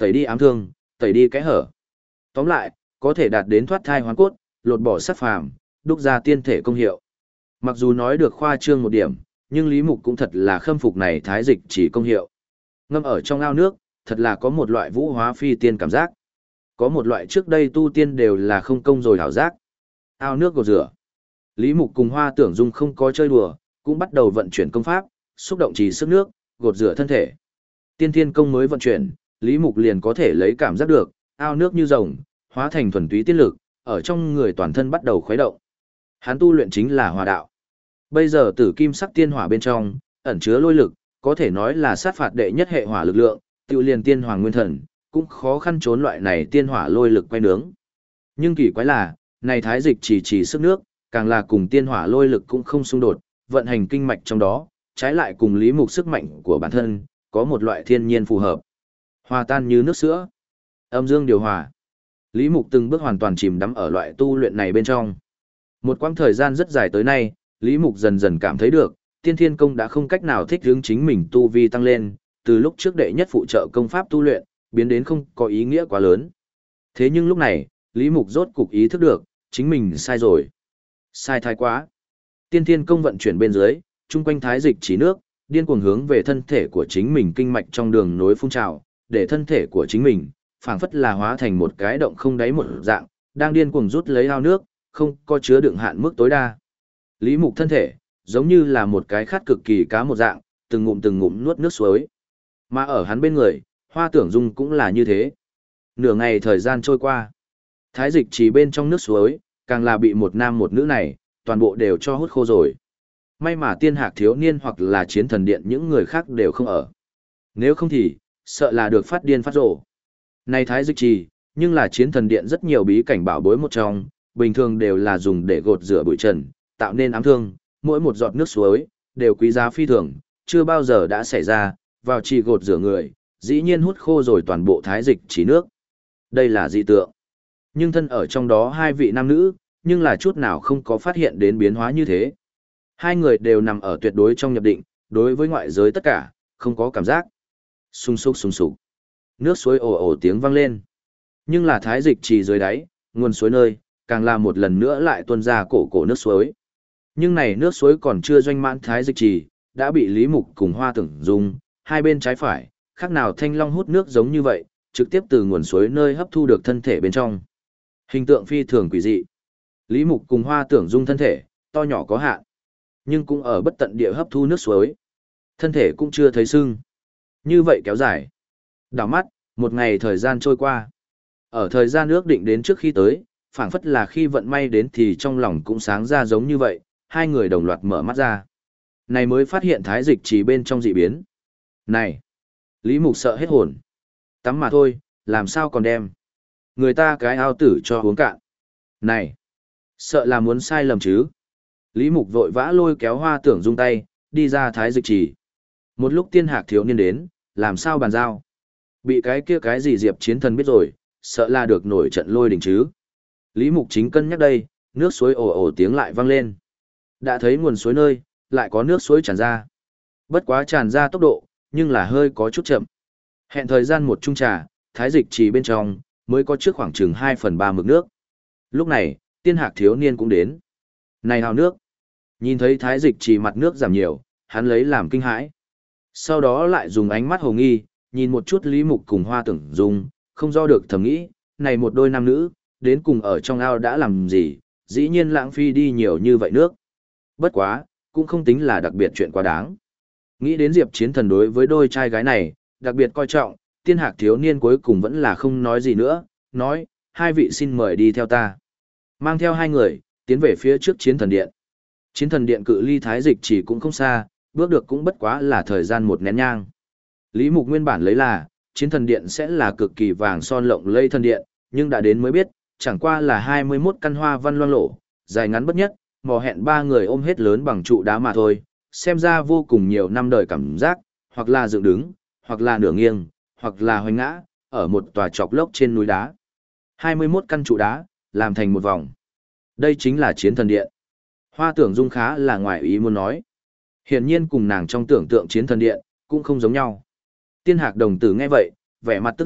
tẩy đi ám thương, tẩy đi cái hở. Tóm lại, có thể đạt đến thoát thai hoán cốt, lột bỏ sát phàm, đúc ra tiên thể công hiệu. Mặc dù nói được khoa trương một điểm, nhưng Lý Mục cũng thật là khâm phục này thái dịch chỉ công hiệu. Ngâm ở trong ao nước, thật là có một loại vũ hóa phi tiên cảm giác. Có một loại trước đây tu tiên đều là không công rồi hảo giác. Ao nước gột rửa. Lý Mục cùng Hoa Tưởng Dung không có chơi đùa, cũng bắt đầu vận chuyển công pháp, xúc động trì sức nước, gột rửa thân thể. Tiên thiên công mới vận chuyển, Lý Mục liền có thể lấy cảm giác được, ao nước như rồng, hóa thành thuần túy tiên lực, ở trong người toàn thân bắt đầu khuấy động. Hắn tu luyện chính là hỏa đạo. Bây giờ tử kim sắc tiên hỏa bên trong, ẩn chứa lôi lực, có thể nói là sát phạt đệ nhất hệ hỏa lực lượng, tiêu liền tiên hoàng nguyên thần, cũng khó khăn trốn loại này tiên hỏa lôi lực quay nướng. Nhưng kỳ quái là, này thái dịch chỉ sức nước, càng là cùng tiên hỏa lôi lực cũng không xung đột, vận hành kinh mạch trong đó, trái lại cùng Lý Mục sức mạnh của bản thân, có một loại thiên nhiên phù hợp. Hòa tan như nước sữa, âm dương điều hòa. Lý Mục từng bước hoàn toàn chìm đắm ở loại tu luyện này bên trong. Một quãng thời gian rất dài tới nay, Lý Mục dần dần cảm thấy được, tiên thiên công đã không cách nào thích hướng chính mình tu vi tăng lên, từ lúc trước đệ nhất phụ trợ công pháp tu luyện, biến đến không có ý nghĩa quá lớn. Thế nhưng lúc này, Lý Mục rốt cục ý thức được, chính mình sai rồi. Sai thái quá. Tiên thiên công vận chuyển bên dưới, chung quanh thái dịch chỉ nước, điên cuồng hướng về thân thể của chính mình kinh mạch trong đường nối phun trào, để thân thể của chính mình, phảng phất là hóa thành một cái động không đáy một dạng, đang điên cuồng rút lấy ao nước, không có chứa đựng hạn mức tối đa. Lý Mục thân thể, giống như là một cái khát cực kỳ cá một dạng, từng ngụm nuốt nước suối. Mà ở hắn bên người, Hoa Tưởng Dung cũng là như thế. Nửa ngày thời gian trôi qua, thái dịch chỉ bên trong nước suối, càng là bị một nam một nữ này, toàn bộ đều cho hút khô rồi. May mà Tiên Hạc thiếu niên hoặc là Chiến Thần Điện những người khác đều không ở. Nếu không thì, sợ là được phát điên phát rồ. Này thái dịch trì, nhưng là Chiến Thần Điện rất nhiều bí cảnh bảo bối một trong, bình thường đều là dùng để gột rửa bụi trần, tạo nên ám thương, mỗi một giọt nước suối, đều quý giá phi thường, chưa bao giờ đã xảy ra, vào trì gột rửa người, dĩ nhiên hút khô rồi toàn bộ thái dịch chỉ nước. Đây là dị tượng. Nhưng thân ở trong đó hai vị nam nữ, nhưng là chút nào không có phát hiện đến biến hóa như thế. Hai người đều nằm ở tuyệt đối trong nhập định, đối với ngoại giới tất cả, không có cảm giác. Sung sục. Nước suối ồ ồ tiếng vang lên. Nhưng là thái dịch trì dưới đáy, nguồn suối nơi, càng là một lần nữa lại tuôn ra cổ nước suối. Nhưng này nước suối còn chưa doanh mãn thái dịch trì, đã bị Lý Mục cùng Hoa Tưởng Dung, hai bên trái phải, khác nào thanh long hút nước giống như vậy, trực tiếp từ nguồn suối nơi hấp thu được thân thể bên trong. Hình tượng phi thường quỷ dị. Lý Mục cùng Hoa Tưởng Dung thân thể, to nhỏ có hạn, nhưng cũng ở bất tận địa hấp thu nước suối. Thân thể cũng chưa thấy sưng. Như vậy kéo dài. Đảo mắt, một ngày thời gian trôi qua. Ở thời gian ước định đến trước khi tới, phảng phất là khi vận may đến thì trong lòng cũng sáng ra giống như vậy, hai người đồng loạt mở mắt ra. Này mới phát hiện thái dịch chỉ bên trong dị biến. Này! Lý Mục sợ hết hồn. Tắm mà thôi, làm sao còn đem. Người ta cái ao tử cho uống cạn. Này! Sợ là muốn sai lầm chứ. Lý Mục vội vã lôi kéo Hoa Tưởng Dung tay, đi ra thái dịch chỉ. Một lúc Tiên Hạc thiếu niên đến, làm sao bàn giao. Bị cái kia cái gì Diệp Chiến Thần biết rồi, sợ là được nổi trận lôi đình chứ. Lý Mục chính cân nhắc đây, nước suối ồ ồ tiếng lại vang lên. Đã thấy nguồn suối nơi, lại có nước suối tràn ra. Bất quá tràn ra tốc độ, nhưng là hơi có chút chậm. Hẹn thời gian một chung trà, thái dịch trì bên trong, mới có trước khoảng chừng 2/3 mực nước. Lúc này, Tiên Hạc thiếu niên cũng đến. Này hào nước. Nhìn thấy thái dịch trì mặt nước giảm nhiều, hắn lấy làm kinh hãi. Sau đó lại dùng ánh mắt hồ nghi, nhìn một chút Lý Mục cùng Hoa Tưởng Dung, không do được thầm nghĩ, này một đôi nam nữ, đến cùng ở trong ao đã làm gì, dĩ nhiên lãng phí đi nhiều như vậy nước. Bất quá, cũng không tính là đặc biệt chuyện quá đáng. Nghĩ đến Diệp Chiến Thần đối với đôi trai gái này, đặc biệt coi trọng, Tiên Hạc thiếu niên cuối cùng vẫn là không nói gì nữa, nói, hai vị xin mời đi theo ta. Mang theo hai người, tiến về phía trước Chiến Thần Điện. Chiến Thần Điện cự ly thái dịch chỉ cũng không xa, bước được cũng bất quá là thời gian một nén nhang. Lý Mục nguyên bản lấy là, Chiến Thần Điện sẽ là cực kỳ vàng son lộng lẫy thần điện, nhưng đã đến mới biết, chẳng qua là 21 căn hoa văn loang lổ, dài ngắn bất nhất, mò hẹn ba người ôm hết lớn bằng trụ đá mà thôi, xem ra vô cùng nhiều năm đời cảm giác, hoặc là dựng đứng, hoặc là nửa nghiêng, hoặc là hoành ngã, ở một tòa chọc lốc trên núi đá. 21 căn trụ đá, làm thành một vòng. Đây chính là Chiến Thần Điện. Hoa Tưởng Dung khá là ngoài ý muốn nói. Hiển nhiên cùng nàng trong tưởng tượng Chiến Thần Điện, cũng không giống nhau. Tiên Hạc đồng tử nghe vậy, vẻ mặt tức giận,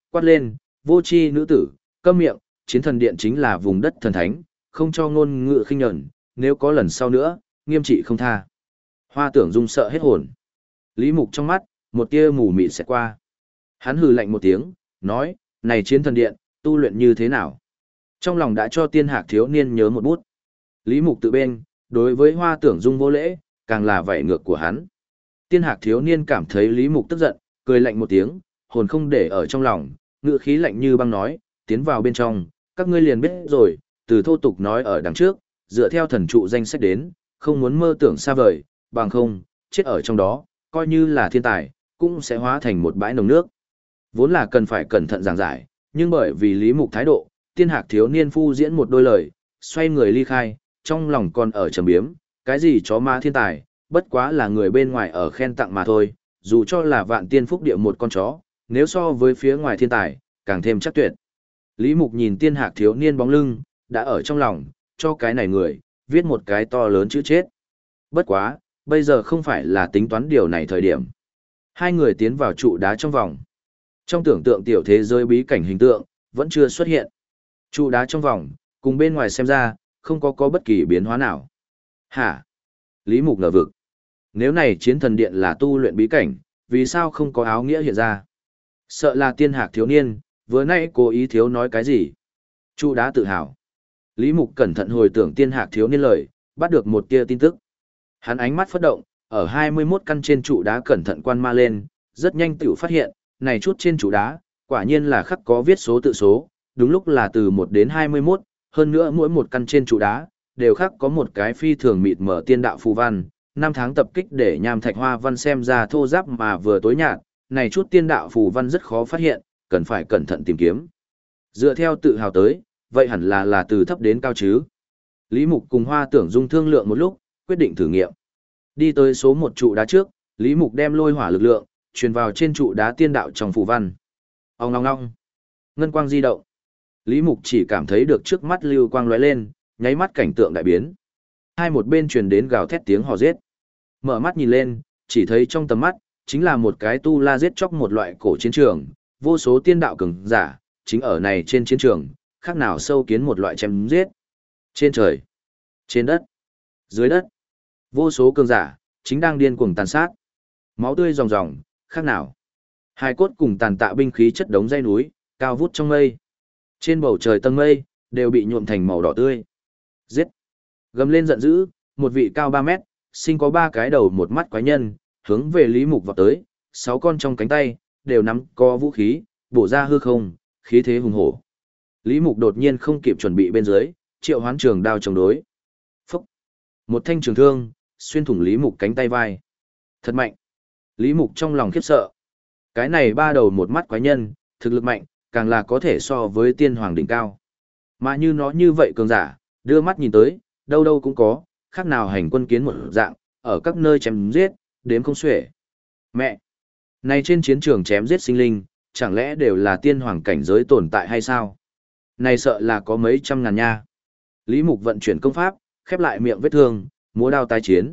quát lên, vô tri nữ tử, câm miệng, chiến thần điện chính là vùng đất thần thánh, không cho ngôn ngữ khinh nhẫn, nếu có lần sau nữa, nghiêm trị không tha. Hoa Tưởng Dung sợ hết hồn. Lý Mục trong mắt, một tia mù mịt sẽ qua. Hắn hừ lạnh một tiếng, nói, này chiến thần điện, tu luyện như thế nào? Trong lòng đã cho tiên hạc thiếu niên nhớ một bút. Lý Mục tự bên, đối với Hoa Tưởng Dung vô lễ, càng là vảy ngược của hắn. Tiên hạc thiếu niên cảm thấy Lý Mục tức giận, cười lạnh một tiếng, hồn không để ở trong lòng, ngữ khí lạnh như băng nói, tiến vào bên trong, các ngươi liền biết rồi, từ thô tục nói ở đằng trước, dựa theo thần trụ danh sách đến, không muốn mơ tưởng xa vời, bằng không, chết ở trong đó, coi như là thiên tài, cũng sẽ hóa thành một bãi nồng nước. Vốn là cần phải cẩn thận giảng giải, nhưng bởi vì Lý Mục thái độ, tiên hạc thiếu niên phu diễn một đôi lời, xoay người ly khai, trong lòng còn ở trầm biếm, cái gì chó ma thiên tài, bất quá là người bên ngoài ở khen tặng mà thôi, dù cho là vạn tiên phúc địa một con chó, nếu so với phía ngoài thiên tài, càng thêm chắc tuyệt. Lý Mục nhìn tiên hạc thiếu niên bóng lưng, đã ở trong lòng, cho cái này người, viết một cái to lớn chữ chết. Bất quá, bây giờ không phải là tính toán điều này thời điểm. Hai người tiến vào trụ đá trong vòng. Trong tưởng tượng tiểu thế giới bí cảnh hình tượng, vẫn chưa xuất hiện. Trụ đá trong vòng, cùng bên ngoài xem ra, không có bất kỳ biến hóa nào. Hả? Lý Mục ngờ vực. Nếu này chiến thần điện là tu luyện bí cảnh, vì sao không có áo nghĩa hiện ra? Sợ là tiên hạc thiếu niên, vừa nãy cố ý thiếu nói cái gì? Trụ đá tự hào. Lý Mục cẩn thận hồi tưởng tiên hạc thiếu niên lời, bắt được một tia tin tức. Hắn ánh mắt phất động, ở 21 căn trên trụ đá cẩn thận quan ma lên, rất nhanh tiểu phát hiện, này chút trên trụ đá, quả nhiên là khắc có viết số tự số, đúng lúc là từ 1 đến 21, hơn nữa mỗi một căn trên trụ đá, đều khắc có một cái phi thường mịt mở tiên đạo phù văn, năm tháng tập kích để nham thạch hoa văn xem ra thô ráp mà vừa tối nhạt, này chút tiên đạo phù văn rất khó phát hiện, cần phải cẩn thận tìm kiếm. Dựa theo tự hào tới, vậy hẳn là từ thấp đến cao chứ. Lý Mục cùng Hoa Tưởng Dung thương lượng một lúc, quyết định thử nghiệm. Đi tới số 1 trụ đá trước, Lý Mục đem lôi hỏa lực lượng, truyền vào trên trụ đá tiên đạo trong phù văn. Ong ong ong. Ngân quang di động. Lý Mục chỉ cảm thấy được trước mắt lưu quang lóe lên, nháy mắt cảnh tượng đại biến. Hai một bên truyền đến gào thét tiếng hò giết. Mở mắt nhìn lên, chỉ thấy trong tầm mắt, chính là một cái tu la giết chóc một loại cổ chiến trường, vô số tiên đạo cường giả, chính ở này trên chiến trường, khác nào sâu kiến một loại chém giết. Trên trời, trên đất, dưới đất, vô số cường giả, chính đang điên cuồng tàn sát. Máu tươi ròng ròng, khác nào. Hai cốt cùng tàn tạ binh khí chất đống dây núi, cao vút trong mây. Trên bầu trời tầng mây, đều bị nhuộm thành màu đỏ tươi. Giết! Gầm lên giận dữ, một vị cao 3 mét, sinh có 3 cái đầu một mắt quái nhân, hướng về Lý Mục vọt tới, 6 con trong cánh tay, đều nắm có vũ khí, bổ ra hư không, khí thế hùng hổ. Lý Mục đột nhiên không kịp chuẩn bị bên dưới, triệu hoán trường đao chống đối. Phúc! Một thanh trường thương, xuyên thủng Lý Mục cánh tay vai. Thật mạnh! Lý Mục trong lòng khiếp sợ. Cái này 3 đầu một mắt quái nhân, thực lực mạnh, càng là có thể so với tiên hoàng đỉnh cao. Mà như nó như vậy cường giả, đưa mắt nhìn tới, đâu đâu cũng có, khác nào hành quân kiến một dạng, ở các nơi chém giết, đếm không xuể. Mẹ! Này trên chiến trường chém giết sinh linh, chẳng lẽ đều là tiên hoàng cảnh giới tồn tại hay sao? Này sợ là có mấy trăm ngàn nha. Lý Mục vận chuyển công pháp, khép lại miệng vết thương, múa đao tái chiến.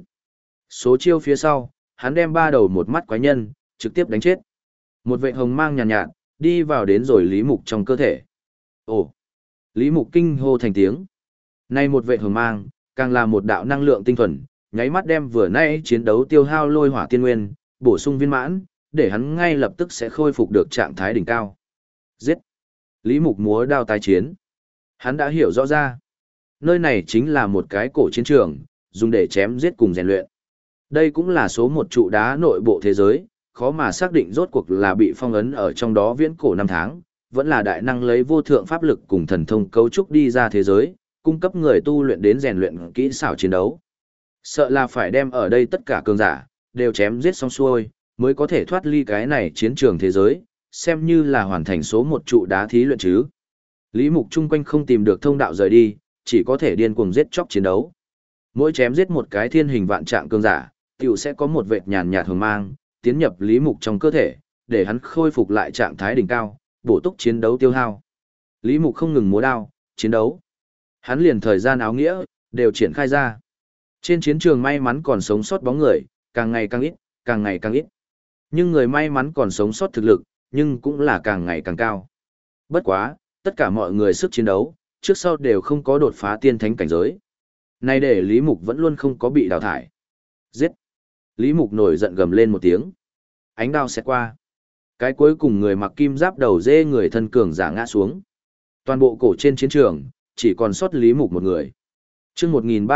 Số chiêu phía sau, hắn đem 3 đầu một mắt quái nhân, trực tiếp đánh chết. Một vệ hồng mang nhàn nhạt, đi vào đến rồi Lý Mục trong cơ thể. Ồ! Lý Mục kinh hô thành tiếng. Này một vệ hồng mang, càng là một đạo năng lượng tinh thuần, nháy mắt đem vừa nãy chiến đấu tiêu hao lôi hỏa tiên nguyên, bổ sung viên mãn, để hắn ngay lập tức sẽ khôi phục được trạng thái đỉnh cao. Giết! Lý Mục múa đao tái chiến. Hắn đã hiểu rõ ra. Nơi này chính là một cái cổ chiến trường, dùng để chém giết cùng rèn luyện. Đây cũng là số 1 trụ đá nội bộ thế giới, khó mà xác định rốt cuộc là bị phong ấn ở trong đó viễn cổ năm tháng, vẫn là đại năng lấy vô thượng pháp lực cùng thần thông cấu trúc đi ra thế giới, cung cấp người tu luyện đến rèn luyện kỹ xảo chiến đấu. Sợ là phải đem ở đây tất cả cường giả, đều chém giết xong xuôi, mới có thể thoát ly cái này chiến trường thế giới, xem như là hoàn thành số 1 trụ đá thí luyện chứ. Lý Mục chung quanh không tìm được thông đạo rời đi, chỉ có thể điên cuồng giết chóc chiến đấu. Mỗi chém giết một cái thiên hình vạn trạng cường giả, tiểu sẽ có một vệt nhàn nhạt hồng mang, tiến nhập Lý Mục trong cơ thể, để hắn khôi phục lại trạng thái đỉnh cao, bổ túc chiến đấu tiêu hao. Lý Mục không ngừng múa đao, chiến đấu. Hắn liền thời gian áo nghĩa, đều triển khai ra. Trên chiến trường may mắn còn sống sót bóng người, càng ngày càng ít, càng ngày càng ít. Nhưng người may mắn còn sống sót thực lực, nhưng cũng là càng ngày càng cao. Bất quá, tất cả mọi người sức chiến đấu, trước sau đều không có đột phá tiên thánh cảnh giới. Này để Lý Mục vẫn luôn không có bị đào thải. Giết! Lý Mục nổi giận gầm lên một tiếng. Ánh đao xẹt qua. Cái cuối cùng người mặc kim giáp đầu dê người thân cường giả ngã xuống. Toàn bộ cổ trên chiến trường, chỉ còn sót Lý Mục một người. Chương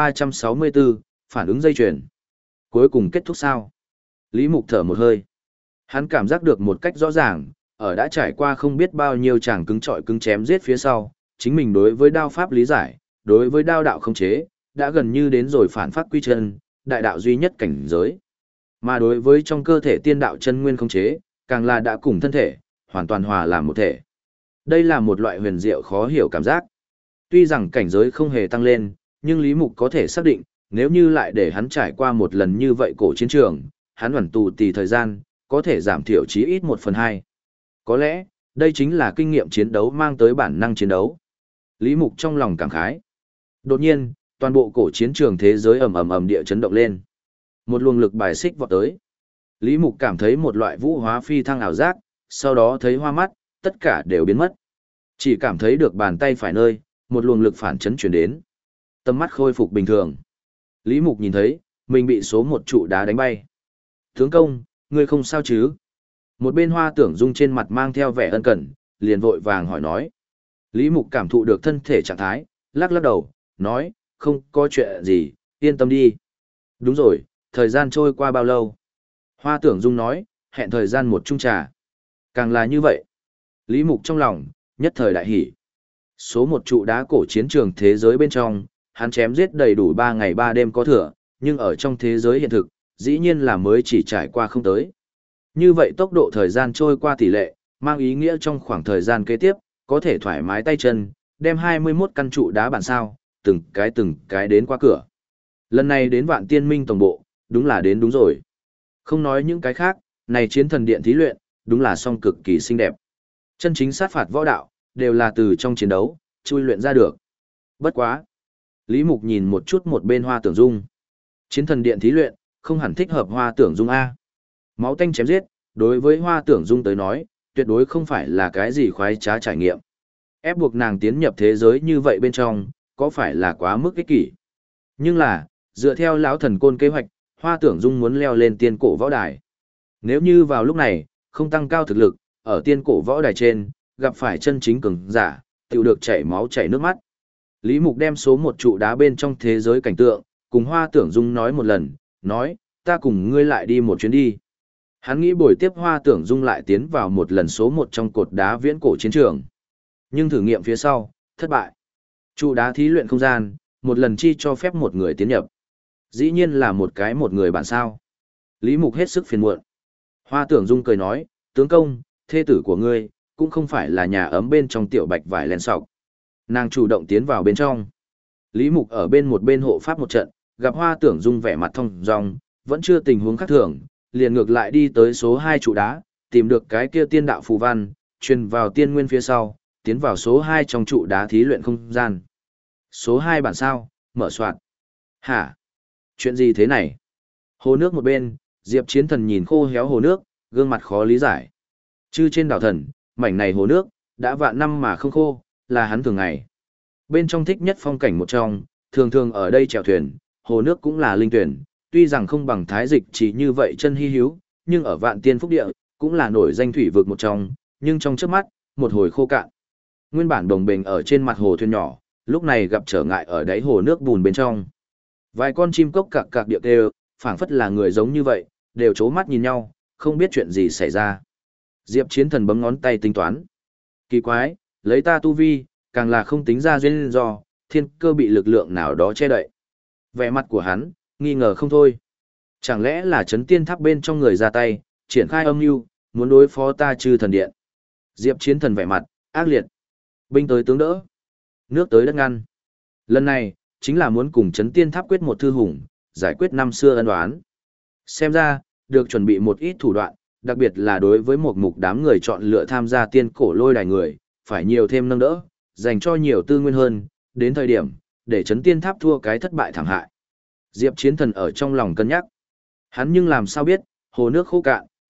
1364, phản ứng dây chuyền. Cuối cùng kết thúc sao? Lý Mục thở một hơi. Hắn cảm giác được một cách rõ ràng, ở đã trải qua không biết bao nhiêu chàng cứng trọi cứng chém giết phía sau, chính mình đối với đao pháp lý giải, đối với đao đạo không chế, đã gần như đến rồi phản phát quy chân, đại đạo duy nhất cảnh giới. Mà đối với trong cơ thể tiên đạo chân nguyên không chế, càng là đã cùng thân thể, hoàn toàn hòa làm một thể. Đây là một loại huyền diệu khó hiểu cảm giác. Tuy rằng cảnh giới không hề tăng lên, nhưng Lý Mục có thể xác định, nếu như lại để hắn trải qua một lần như vậy cổ chiến trường, hắn hoàn tù tì thời gian, có thể giảm thiểu chí ít 1/2. Có lẽ, đây chính là kinh nghiệm chiến đấu mang tới bản năng chiến đấu. Lý Mục trong lòng cảm khái. Đột nhiên, toàn bộ cổ chiến trường thế giới ầm ầm địa chấn động lên. Một luồng lực bài xích vọt tới. Lý Mục cảm thấy một loại vũ hóa phi thăng ảo giác, sau đó thấy hoa mắt, tất cả đều biến mất. Chỉ cảm thấy được bàn tay phải nơi, một luồng lực phản chấn chuyển đến. Tầm mắt khôi phục bình thường. Lý Mục nhìn thấy, mình bị số một trụ đá đánh bay. Tướng công, ngươi không sao chứ? Một bên Hoa Tưởng Dung trên mặt mang theo vẻ ân cần, liền vội vàng hỏi nói. Lý Mục cảm thụ được thân thể trạng thái, lắc lắc đầu, nói, không có chuyện gì, yên tâm đi. Đúng rồi, thời gian trôi qua bao lâu? Hoa Tưởng Dung nói, hẹn thời gian một chung trà. Càng là như vậy. Lý Mục trong lòng, nhất thời đại hỉ. Số một trụ đá cổ chiến trường thế giới bên trong, hắn chém giết đầy đủ 3 ngày 3 đêm có thừa, nhưng ở trong thế giới hiện thực, dĩ nhiên là mới chỉ trải qua không tới. Như vậy tốc độ thời gian trôi qua tỷ lệ, mang ý nghĩa trong khoảng thời gian kế tiếp, có thể thoải mái tay chân, đem 21 căn trụ đá bản sao, từng cái đến qua cửa. Lần này đến Vạn Tiên Minh tổng bộ, đúng là đến đúng rồi. Không nói những cái khác, này chiến thần điện thí luyện, đúng là song cực kỳ xinh đẹp. Chân chính sát phạt võ đạo, đều là từ trong chiến đấu, chui luyện ra được. Bất quá. Lý Mục nhìn một chút một bên Hoa Tưởng Dung. Chiến thần điện thí luyện, không hẳn thích hợp Hoa Tưởng Dung A. Máu tanh chém giết, đối với Hoa Tưởng Dung tới nói, tuyệt đối không phải là cái gì khoái trá trải nghiệm. Ép buộc nàng tiến nhập thế giới như vậy bên trong, có phải là quá mức ích kỷ. Nhưng là, dựa theo lão thần côn kế hoạch, Hoa Tưởng Dung muốn leo lên tiên cổ võ đài. Nếu như vào lúc này, không tăng cao thực lực, ở tiên cổ võ đài trên, gặp phải chân chính cường giả, tiểu được chảy máu chảy nước mắt. Lý Mục đem số một trụ đá bên trong thế giới cảnh tượng, cùng Hoa Tưởng Dung nói một lần, nói, ta cùng ngươi lại đi một chuyến đi. Hắn nghĩ buổi tiếp Hoa Tưởng Dung lại tiến vào một lần số một trong cột đá viễn cổ chiến trường. Nhưng thử nghiệm phía sau, thất bại. Trụ đá thí luyện không gian, một lần chi cho phép một người tiến nhập. Dĩ nhiên là một người bản sao. Lý Mục hết sức phiền muộn. Hoa Tưởng Dung cười nói, tướng công, thê tử của ngươi, cũng không phải là nhà ấm bên trong tiểu bạch vải len sọc. Nàng chủ động tiến vào bên trong. Lý Mục ở bên một bên hộ pháp một trận, gặp Hoa Tưởng Dung vẻ mặt thông dong, vẫn chưa tình huống khác thường, liền ngược lại đi tới số 2 trụ đá, tìm được cái kia tiên đạo phù văn, truyền vào tiên nguyên phía sau, tiến vào số 2 trong trụ đá thí luyện không gian. Số 2 bản sao, mở soạn. Hả? Chuyện gì thế này? Hồ nước một bên, Diệp Chiến Thần nhìn khô héo hồ nước, gương mặt khó lý giải. Chư trên đảo thần, mảnh này hồ nước, đã vạn năm mà không khô, là hắn thường ngày. Bên trong thích nhất phong cảnh một trong, thường thường ở đây chèo thuyền, hồ nước cũng là linh tuyển, tuy rằng không bằng thái dịch chỉ như vậy chân hy hữu, nhưng ở vạn tiên phúc địa, cũng là nổi danh thủy vực một trong, nhưng trong trước mắt, một hồi khô cạn. Nguyên bản đồng bình ở trên mặt hồ thuyền nhỏ, lúc này gặp trở ngại ở đáy hồ nước bùn bên trong. Vài con chim cốc cạc cạc điệu kêu, phảng phất là người giống như vậy, đều chố mắt nhìn nhau, không biết chuyện gì xảy ra. Diệp Chiến Thần bấm ngón tay tính toán. Kỳ quái, lấy ta tu vi, càng là không tính ra duyên do, thiên cơ bị lực lượng nào đó che đậy. Vẻ mặt của hắn, nghi ngờ không thôi. Chẳng lẽ là chấn tiên tháp bên trong người ra tay, triển khai âm mưu, muốn đối phó ta Chư Thần Điện. Diệp Chiến Thần vẻ mặt, ác liệt. Binh tới tướng đỡ, nước tới đất ngăn. Lần này, chính là muốn cùng chấn tiên tháp quyết một thư hùng, giải quyết năm xưa ân oán. Xem ra, được chuẩn bị một ít thủ đoạn, đặc biệt là đối với một mục đám người chọn lựa tham gia tiên cổ lôi đài người, phải nhiều thêm nâng đỡ, dành cho nhiều tư nguyên hơn, đến thời điểm, để chấn tiên tháp thua cái thất bại thảm hại. Diệp Chiến Thần ở trong lòng cân nhắc. Hắn nhưng làm sao biết, hồ nước khô cạn,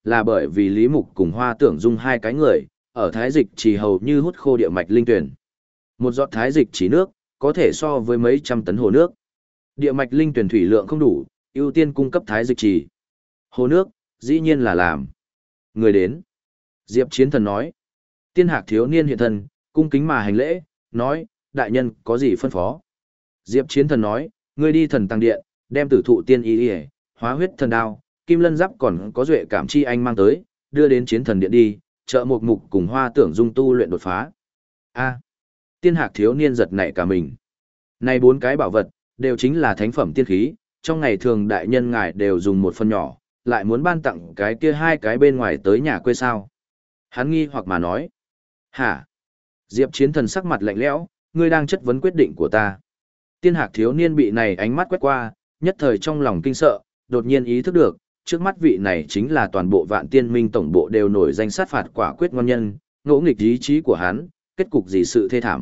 là bởi vì Lý Mục cùng Hoa Tưởng Dung hai cái người, ở thái dịch chỉ hầu như hút khô địa mạch linh tuyển. Một giọt thái dịch chỉ nước, có thể so với mấy trăm tấn hồ nước. Địa mạch linh tuyển thủy lượng không đủ, ưu tiên cung cấp thái dịch chỉ. Hồ nước, dĩ nhiên là làm. Người đến. Diệp Chiến Thần nói. Tiên Hạc thiếu niên hiện thân, cung kính mà hành lễ, nói, đại nhân có gì phân phó. Diệp Chiến Thần nói, ngươi đi thần tăng điện, đem tử thụ tiên y y, hóa huyết thần đao, kim lân giáp còn có duệ cảm chi anh mang tới, đưa đến chiến thần điện đi, trợ một mục cùng Hoa Tưởng Dung tu luyện đột phá. A. Tiên Hạc thiếu niên giật nảy cả mình. Này bốn cái bảo vật, đều chính là thánh phẩm tiên khí, trong ngày thường đại nhân ngài đều dùng một phần nhỏ, lại muốn ban tặng cái kia hai cái bên ngoài tới nhà quê sao. Hắn nghi hoặc mà nói. Hả? Diệp Chiến Thần sắc mặt lạnh lẽo, ngươi đang chất vấn quyết định của ta. Tiên Hạc thiếu niên bị này ánh mắt quét qua, nhất thời trong lòng kinh sợ, đột nhiên ý thức được, trước mắt vị này chính là toàn bộ Vạn Tiên Minh tổng bộ đều nổi danh sát phạt quả quyết ngon nhân, ngỗ nghịch ý chí của hắn, kết cục gì sự thê thảm.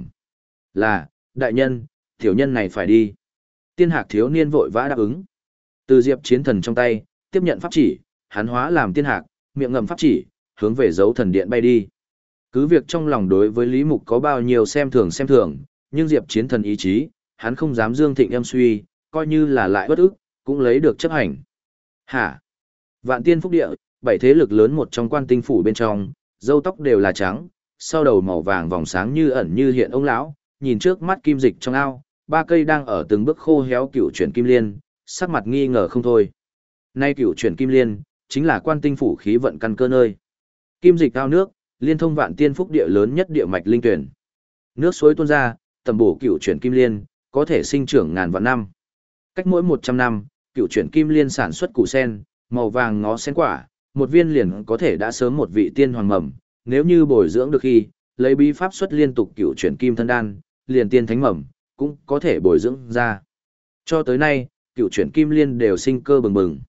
Là, đại nhân, tiểu nhân này phải đi. Tiên Hạc thiếu niên vội vã đáp ứng. Từ Diệp Chiến Thần trong tay, tiếp nhận pháp chỉ, hắn hóa làm tiên hạc, miệng ngậm pháp chỉ, hướng về dấu thần điện bay đi. Cứ việc trong lòng đối với Lý Mục có bao nhiêu xem thường, nhưng Diệp Chiến Thần ý chí, hắn không dám dương thịnh âm suy, coi như là lại bất ức, cũng lấy được chấp hành. Hả? Vạn Tiên Phúc Địa, bảy thế lực lớn một trong Quan Tinh phủ bên trong, râu tóc đều là trắng, sau đầu màu vàng vòng sáng như ẩn như hiện ông lão, nhìn trước mắt kim dịch trong ao, ba cây đang ở từng bước khô héo cựu chuyển kim liên, sắc mặt nghi ngờ không thôi. Nay cựu chuyển kim liên, chính là Quan Tinh phủ khí vận căn cơ nơi. Kim dịch ao nước, liên thông Vạn Tiên Phúc Địa lớn nhất địa mạch linh tuyển. Nước suối tuôn ra, tầm bổ cựu chuyển kim liên, có thể sinh trưởng ngàn vạn năm. Cách mỗi 100 năm, cựu chuyển kim liên sản xuất củ sen, màu vàng ngó sen quả, một viên liền có thể đã sớm một vị tiên hoàng mầm, nếu như bồi dưỡng được khi, lấy bí pháp xuất liên tục cựu chuyển kim thân đan, liền tiên thánh mầm, cũng có thể bồi dưỡng ra. Cho tới nay, cựu chuyển kim liên đều sinh cơ bừng bừng.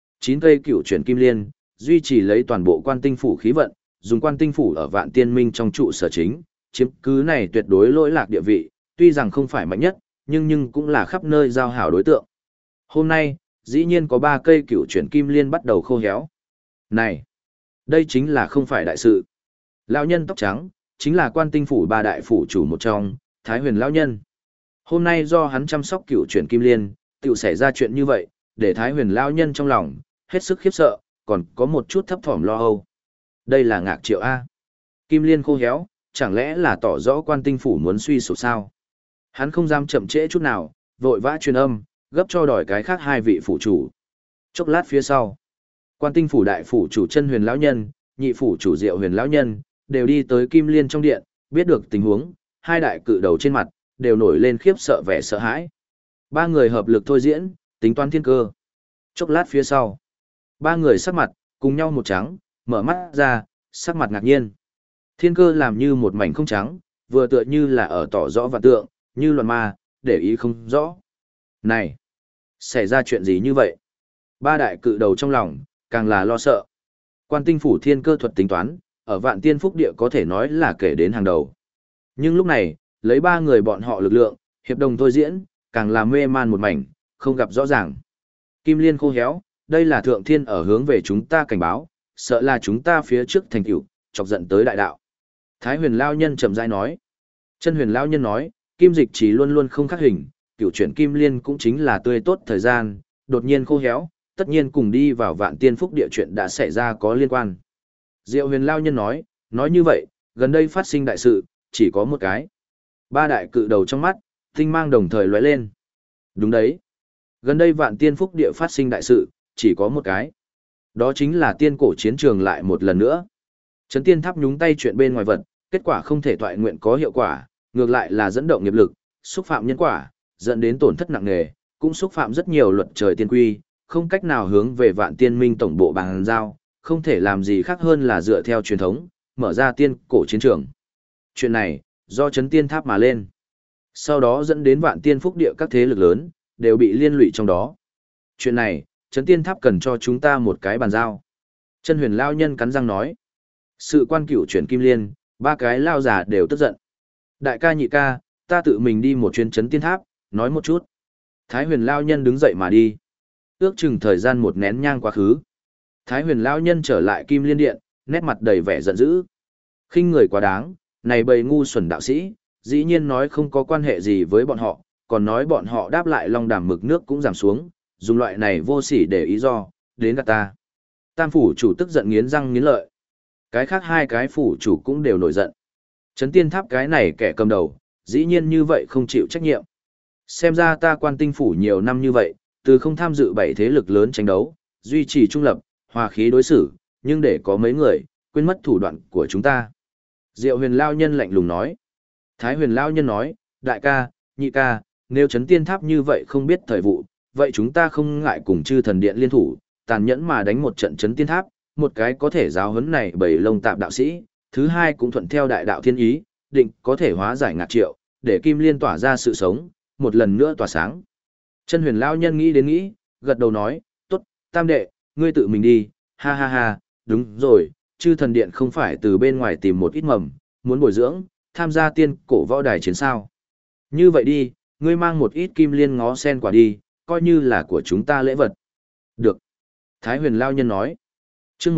9 cây cựu chuyển kim liên, duy trì lấy toàn bộ Quan Tinh phủ khí vận, dùng Quan Tinh phủ ở Vạn Tiên Minh trong trụ sở chính, chiếm cứ này tuyệt đối lỗi lạc địa vị, tuy rằng không phải mạnh nhất, nhưng cũng là khắp nơi giao hảo đối tượng. Hôm nay, dĩ nhiên có 3 cây cựu chuyển kim liên bắt đầu khô héo. Này, đây chính là không phải đại sự. Lão nhân tóc trắng, chính là Quan Tinh phủ ba đại phủ chủ một trong, Thái Huyền lão nhân. Hôm nay do hắn chăm sóc cựu chuyển kim liên, tiểu xảy ra chuyện như vậy, để Thái Huyền lão nhân trong lòng hết sức khiếp sợ, còn có một chút thấp thỏm lo âu. Đây là ngạc triệu a. Kim liên khô héo, chẳng lẽ là tỏ rõ Quan Tinh phủ muốn suy sụp sao? Hắn không dám chậm trễ chút nào, vội vã truyền âm, gấp cho đòi cái khác hai vị phủ chủ. Chốc lát phía sau, Quan Tinh phủ đại phủ chủ Chân Huyền lão nhân, nhị phủ chủ Diệu Huyền lão nhân đều đi tới Kim Liên trong điện, biết được tình huống, hai đại cự đầu trên mặt đều nổi lên khiếp sợ vẻ sợ hãi. Ba người hợp lực thôi diễn, tính toán thiên cơ. Chốc lát phía sau, ba người sắc mặt cùng nhau một trắng, mở mắt ra, sắc mặt ngạc nhiên. Thiên cơ làm như một mảnh không trắng, vừa tựa như là ở tỏ rõ vạn tượng, như loạn ma, để ý không rõ. Này, xảy ra chuyện gì như vậy? Ba đại cự đầu trong lòng, càng là lo sợ. Quan Tinh phủ thiên cơ thuật tính toán, ở Vạn Tiên Phúc Địa có thể nói là kể đến hàng đầu. Nhưng lúc này, lấy ba người bọn họ lực lượng, hiệp đồng thôi diễn, càng là mê man một mảnh, không gặp rõ ràng. Kim liên khô héo, đây là thượng thiên ở hướng về chúng ta cảnh báo, sợ là chúng ta phía trước thành tựu, chọc giận tới đại đạo. Thái Huyền lão nhân chậm rãi nói. Chân Huyền lão nhân nói, kim dịch chỉ luôn luôn không khắc hình, cựu chuyển kim liên cũng chính là tươi tốt thời gian, đột nhiên khô héo, tất nhiên cùng đi vào Vạn Tiên Phúc Địa chuyện đã xảy ra có liên quan. Diệu Huyền lão nhân nói như vậy, gần đây phát sinh đại sự, chỉ có một cái. Ba đại cự đầu trong mắt, tinh mang đồng thời lóe lên. Đúng đấy. Gần đây Vạn Tiên Phúc Địa phát sinh đại sự, chỉ có một cái. Đó chính là tiên cổ chiến trường lại một lần nữa. Trấn Tiên Tháp nhúng tay chuyện bên ngoài vật, kết quả không thể toại nguyện có hiệu quả, ngược lại là dẫn động nghiệp lực, xúc phạm nhân quả, dẫn đến tổn thất nặng nề, cũng xúc phạm rất nhiều luật trời tiên quy, không cách nào hướng về Vạn Tiên Minh tổng bộ bàn giao, không thể làm gì khác hơn là dựa theo truyền thống, mở ra tiên cổ chiến trường. Chuyện này, do Trấn Tiên Tháp mà lên. Sau đó dẫn đến Vạn Tiên Phúc Địa các thế lực lớn, đều bị liên lụy trong đó. Chuyện này, Trấn Tiên Tháp cần cho chúng ta một cái bàn giao. Chân Huyền lão nhân cắn răng nói. Sự quan cửu chuyển kim liên, ba cái lao già đều tức giận. Đại ca nhị ca, ta tự mình đi một chuyến Trấn Tiên Tháp, nói một chút. Thái Huyền lão nhân đứng dậy mà đi. Ước chừng thời gian một nén nhang quá khứ. Thái huyền lão nhân trở lại Kim Liên Điện, nét mặt đầy vẻ giận dữ. Khinh người quá đáng, này bầy ngu xuẩn đạo sĩ, dĩ nhiên nói không có quan hệ gì với bọn họ, còn nói bọn họ đáp lại long đàm mực nước cũng giảm xuống, dùng loại này vô sỉ để ý do, đến gạt ta. Tam phủ chủ tức giận nghiến răng nghiến lợi. Cái khác hai cái phủ chủ cũng đều nổi giận. Trấn tiên tháp cái này kẻ cầm đầu, dĩ nhiên như vậy không chịu trách nhiệm. Xem ra ta Quan Tinh phủ nhiều năm như vậy, từ không tham dự bảy thế lực lớn tranh đấu, duy trì trung lập, hòa khí đối xử, nhưng để có mấy người, quên mất thủ đoạn của chúng ta. Diệu huyền lao nhân lạnh lùng nói. Thái huyền lao nhân nói, đại ca, nhị ca, nếu Trấn tiên tháp như vậy không biết thời vụ, vậy chúng ta không ngại cùng chư thần điện liên thủ, tàn nhẫn mà đánh một trận Trấn tiên tháp, một cái có thể giáo huấn này bảy lông tạp đạo sĩ, thứ hai cũng thuận theo đại đạo thiên ý, định có thể hóa giải ngạt triệu, để Kim Liên tỏa ra sự sống, một lần nữa tỏa sáng. Chân huyền lão nhân nghĩ đến nghĩ, gật đầu nói, tốt, tam đệ, ngươi tự mình đi, ha ha ha, đúng rồi, chư thần điện không phải từ bên ngoài tìm một ít mầm, muốn bồi dưỡng, tham gia tiên cổ võ đài chiến sao. Như vậy đi, ngươi mang một ít kim liên ngó sen quả đi, coi như là của chúng ta lễ vật. Được. Thái huyền lão nhân nói. Chương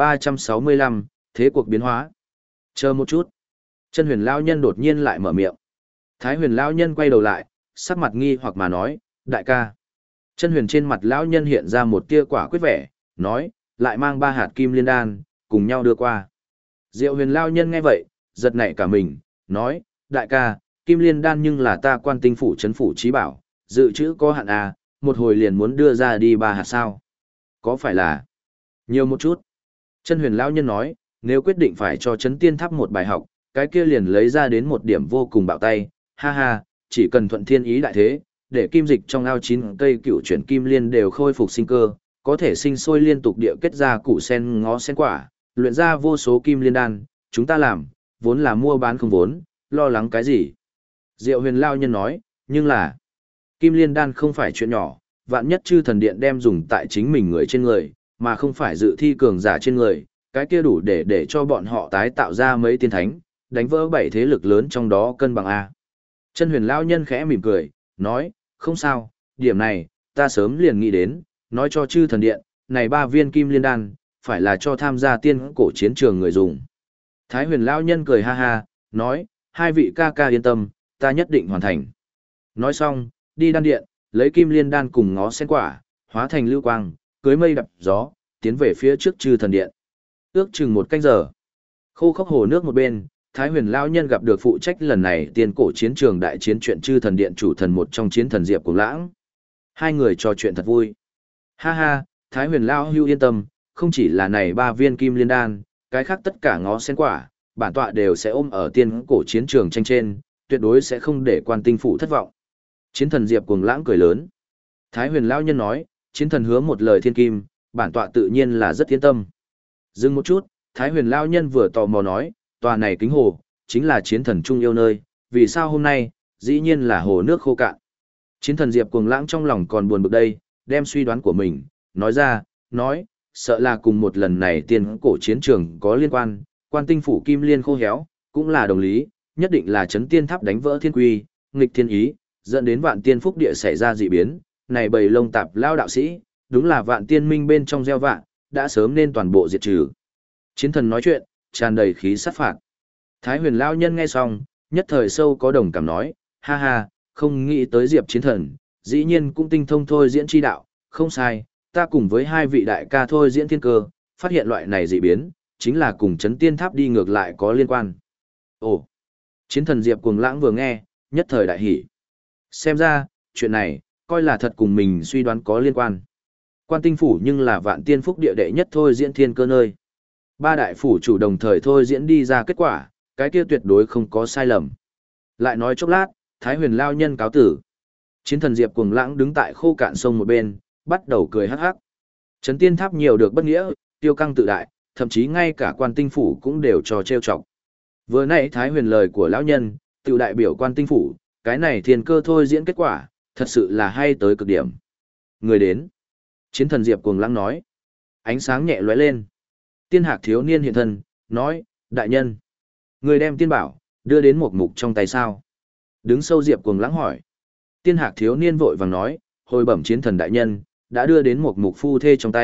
1365, thế cuộc biến hóa. Chờ một chút. Chân huyền lão nhân đột nhiên lại mở miệng. Thái huyền lão nhân quay đầu lại, sắc mặt nghi hoặc mà nói, đại ca. Chân huyền trên mặt lão nhân hiện ra một tia quả quyết vẻ, nói, lại mang 3 hạt kim liên đan, cùng nhau đưa qua. Diệu huyền lão nhân nghe vậy, giật nảy cả mình, nói, đại ca, kim liên đan nhưng là ta Quan Tinh phủ trấn phủ trí bảo, dự trữ có hạn à, một hồi liền muốn đưa ra đi 3 hạt sao. Có phải là nhiều một chút? Chân huyền lão nhân nói, nếu quyết định phải cho Trấn tiên tháp một bài học, cái kia liền lấy ra đến một điểm vô cùng bạo tay, ha ha, chỉ cần thuận thiên ý đại thế, để kim dịch trong ao 9 cây cựu chuyển kim liên đều khôi phục sinh cơ, có thể sinh sôi liên tục địa kết ra củ sen ngó sen quả, luyện ra vô số kim liên đan, chúng ta làm, vốn là mua bán không vốn, lo lắng cái gì? Diệu huyền lão nhân nói, nhưng là, kim liên đan không phải chuyện nhỏ, vạn nhất chư thần điện đem dùng tại chính mình người trên người, mà không phải dự thi cường giả trên người, cái kia đủ để cho bọn họ tái tạo ra mấy tiên thánh, đánh vỡ 7 thế lực lớn trong đó cân bằng A. Chân huyền lão nhân khẽ mỉm cười, nói, không sao, điểm này, ta sớm liền nghĩ đến, nói cho chư thần điện, này 3 viên kim liên đan, phải là cho tham gia tiên cổ chiến trường người dùng. Thái huyền lão nhân cười ha ha, nói, hai vị ca ca yên tâm, ta nhất định hoàn thành. Nói xong, đi đan điện, lấy kim liên đan cùng ngó sen quả, hóa thành lưu quang, cưới mây đập gió, tiến về phía trước chư thần điện. Ước chừng 1 canh giờ. Khô khốc hồ nước một bên, Thái huyền lão nhân gặp được phụ trách lần này tiên cổ chiến trường đại chiến chuyện chư thần điện chủ thần một trong chiến thần Diệp Cuồng Lãng. Hai người trò chuyện thật vui. Ha ha, Thái huyền lão hưu yên tâm, không chỉ là này 3 viên kim liên đan, cái khác tất cả ngó sen quả, bản tọa đều sẽ ôm ở tiên cổ chiến trường tranh trên, tuyệt đối sẽ không để Quan Tinh phủ thất vọng. Chiến thần Diệp Cuồng Lãng cười lớn. Thái huyền lão nhân nói, chiến thần hứa một lời thiên kim, bản tọa tự nhiên là rất yên tâm. Dừng một chút, Thái huyền lão nhân vừa tò mò nói, tòa này kính hồ, chính là chiến thần trung yêu nơi, vì sao hôm nay, dĩ nhiên là hồ nước khô cạn. Chiến thần Diệp Cuồng Lãng trong lòng còn buồn bực đây, đem suy đoán của mình, nói ra, nói, sợ là cùng một lần này tiên cổ chiến trường có liên quan, Quan Tinh phủ kim liên khô héo, cũng là đồng lý, nhất định là Trấn tiên tháp đánh vỡ thiên quy, nghịch thiên ý, dẫn đến vạn tiên phúc địa xảy ra dị biến, này bầy lông tạp lao đạo sĩ, đúng là vạn tiên minh bên trong gieo vạn, đã sớm nên toàn bộ diệt trừ. Chiến thần nói chuyện, tràn đầy khí sát phạt. Thái huyền lão nhân nghe xong, nhất thời sâu có đồng cảm nói, ha ha, không nghĩ tới Diệp chiến thần, dĩ nhiên cũng tinh thông thôi diễn chi đạo, không sai, ta cùng với hai vị đại ca thôi diễn thiên cơ, phát hiện loại này dị biến, chính là cùng Trấn tiên tháp đi ngược lại có liên quan. Ồ, chiến thần Diệp Cuồng Lãng vừa nghe, nhất thời đại hỉ. Xem ra, chuyện này, coi là thật cùng mình suy đoán có liên quan. Quan Tinh phủ nhưng là vạn tiên phúc địa đệ nhất thôi diễn thiên cơ nơi. 3 đại phủ chủ đồng thời thôi diễn đi ra kết quả, cái kia tuyệt đối không có sai lầm. Lại nói chốc lát, Thái huyền lão nhân cáo tử. Chiến thần Diệp Cuồng Lãng đứng tại khô cạn sông một bên, bắt đầu cười hắc hắc. Trấn tiên tháp nhiều được bất nghĩa, tiêu căng tự đại, thậm chí ngay cả Quan Tinh phủ cũng đều trò trêu chọc. Vừa nãy Thái huyền lời của lão nhân, tự đại biểu Quan Tinh phủ, cái này thiên cơ thôi diễn kết quả, thật sự là hay tới cực điểm. Người đến. Chiến thần Diệp Cuồng Lãng nói. Ánh sáng nhẹ lóe lên. Tiên hạc thiếu niên hiện thân, nói, đại nhân. Người đem tiên bảo, đưa đến một mục trong tay sao. Đứng sâu Diệp Cuồng Lãng hỏi. Tiên hạc thiếu niên vội vàng nói, hồi bẩm chiến thần đại nhân, đã đưa đến một mục phu thê trong tay,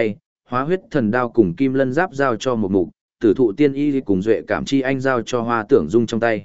Hóa huyết thần đao cùng kim lân giáp giao cho một mục, tử thụ tiên y cùng duệ cảm chi anh giao cho Hoa Tưởng Dung trong tay.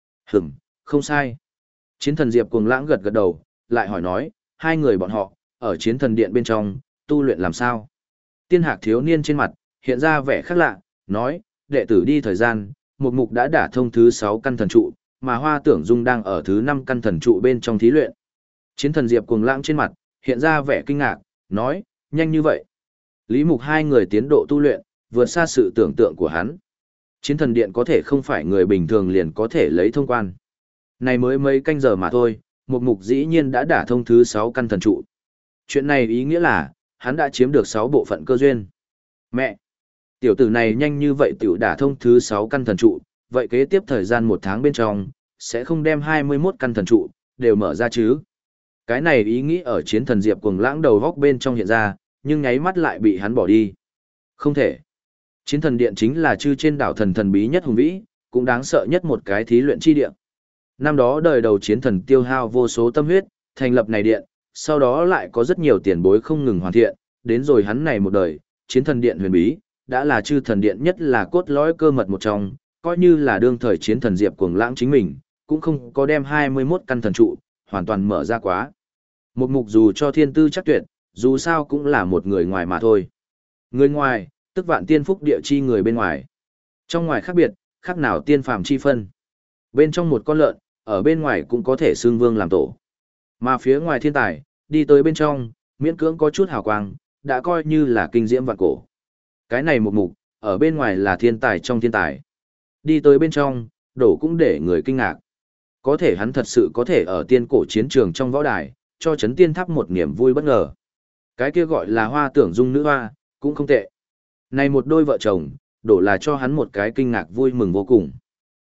Không sai. Chiến thần Diệp Cuồng Lãng gật gật đầu, lại hỏi nói, hai người bọn họ, ở chiến thần điện bên trong, tu luyện làm sao? Tiên Hạc thiếu niên trên mặt, hiện ra vẻ khác lạ, nói, đệ tử đi thời gian, một mục đã đả thông thứ 6 căn thần trụ, mà Hoa Tưởng Dung đang ở thứ 5 căn thần trụ bên trong thí luyện. Chiến thần Diệp Cuồng Lãng trên mặt, hiện ra vẻ kinh ngạc, nói, nhanh như vậy. Lý Mục hai người tiến độ tu luyện, vượt xa sự tưởng tượng của hắn. Chiến thần điện có thể không phải người bình thường liền có thể lấy thông quan. Này mới mấy canh giờ mà thôi, một mục dĩ nhiên đã đả thông thứ 6 căn thần trụ. Chuyện này ý nghĩa là, hắn đã chiếm được 6 bộ phận cơ duyên. Mẹ! Tiểu tử này nhanh như vậy tiểu đả thông thứ 6 căn thần trụ, vậy kế tiếp thời gian 1 tháng bên trong, sẽ không đem 21 căn thần trụ, đều mở ra chứ. Cái này ý nghĩ ở chiến thần Diệp Cuồng Lãng đầu góc bên trong hiện ra, nhưng nháy mắt lại bị hắn bỏ đi. Không thể. Chiến thần điện chính là chư trên đảo thần thần bí nhất hùng vĩ, cũng đáng sợ nhất một cái thí luyện chi điện. Năm đó đời đầu chiến thần tiêu hao vô số tâm huyết, thành lập này điện, sau đó lại có rất nhiều tiền bối không ngừng hoàn thiện, đến rồi hắn này một đời, chiến thần điện huyền bí, đã là chư thần điện nhất là cốt lõi cơ mật một trong, coi như là đương thời chiến thần Diệp Cuồng Lãng chính mình, cũng không có đem 21 căn thần trụ, hoàn toàn mở ra quá. Một mục dù cho thiên tư chắc tuyệt, dù sao cũng là một người ngoài mà thôi. Người ngoài, tức vạn tiên phúc địa chi người bên ngoài. Trong ngoài khác biệt, khác nào tiên phàm chi phân. Bên trong một con lợn, ở bên ngoài cũng có thể xưng vương làm tổ. Mà phía ngoài thiên tài, đi tới bên trong, miễn cưỡng có chút hào quang, đã coi như là kinh diễm vạn cổ. Cái này một mục, ở bên ngoài là thiên tài trong thiên tài. Đi tới bên trong, đổ cũng để người kinh ngạc. Có thể hắn thật sự có thể ở tiên cổ chiến trường trong võ đài, cho chấn tiên tháp một niềm vui bất ngờ. Cái kia gọi là Hoa Tưởng Dung nữ hoa, cũng không tệ. Này một đôi vợ chồng, đổ là cho hắn một cái kinh ngạc vui mừng vô cùng.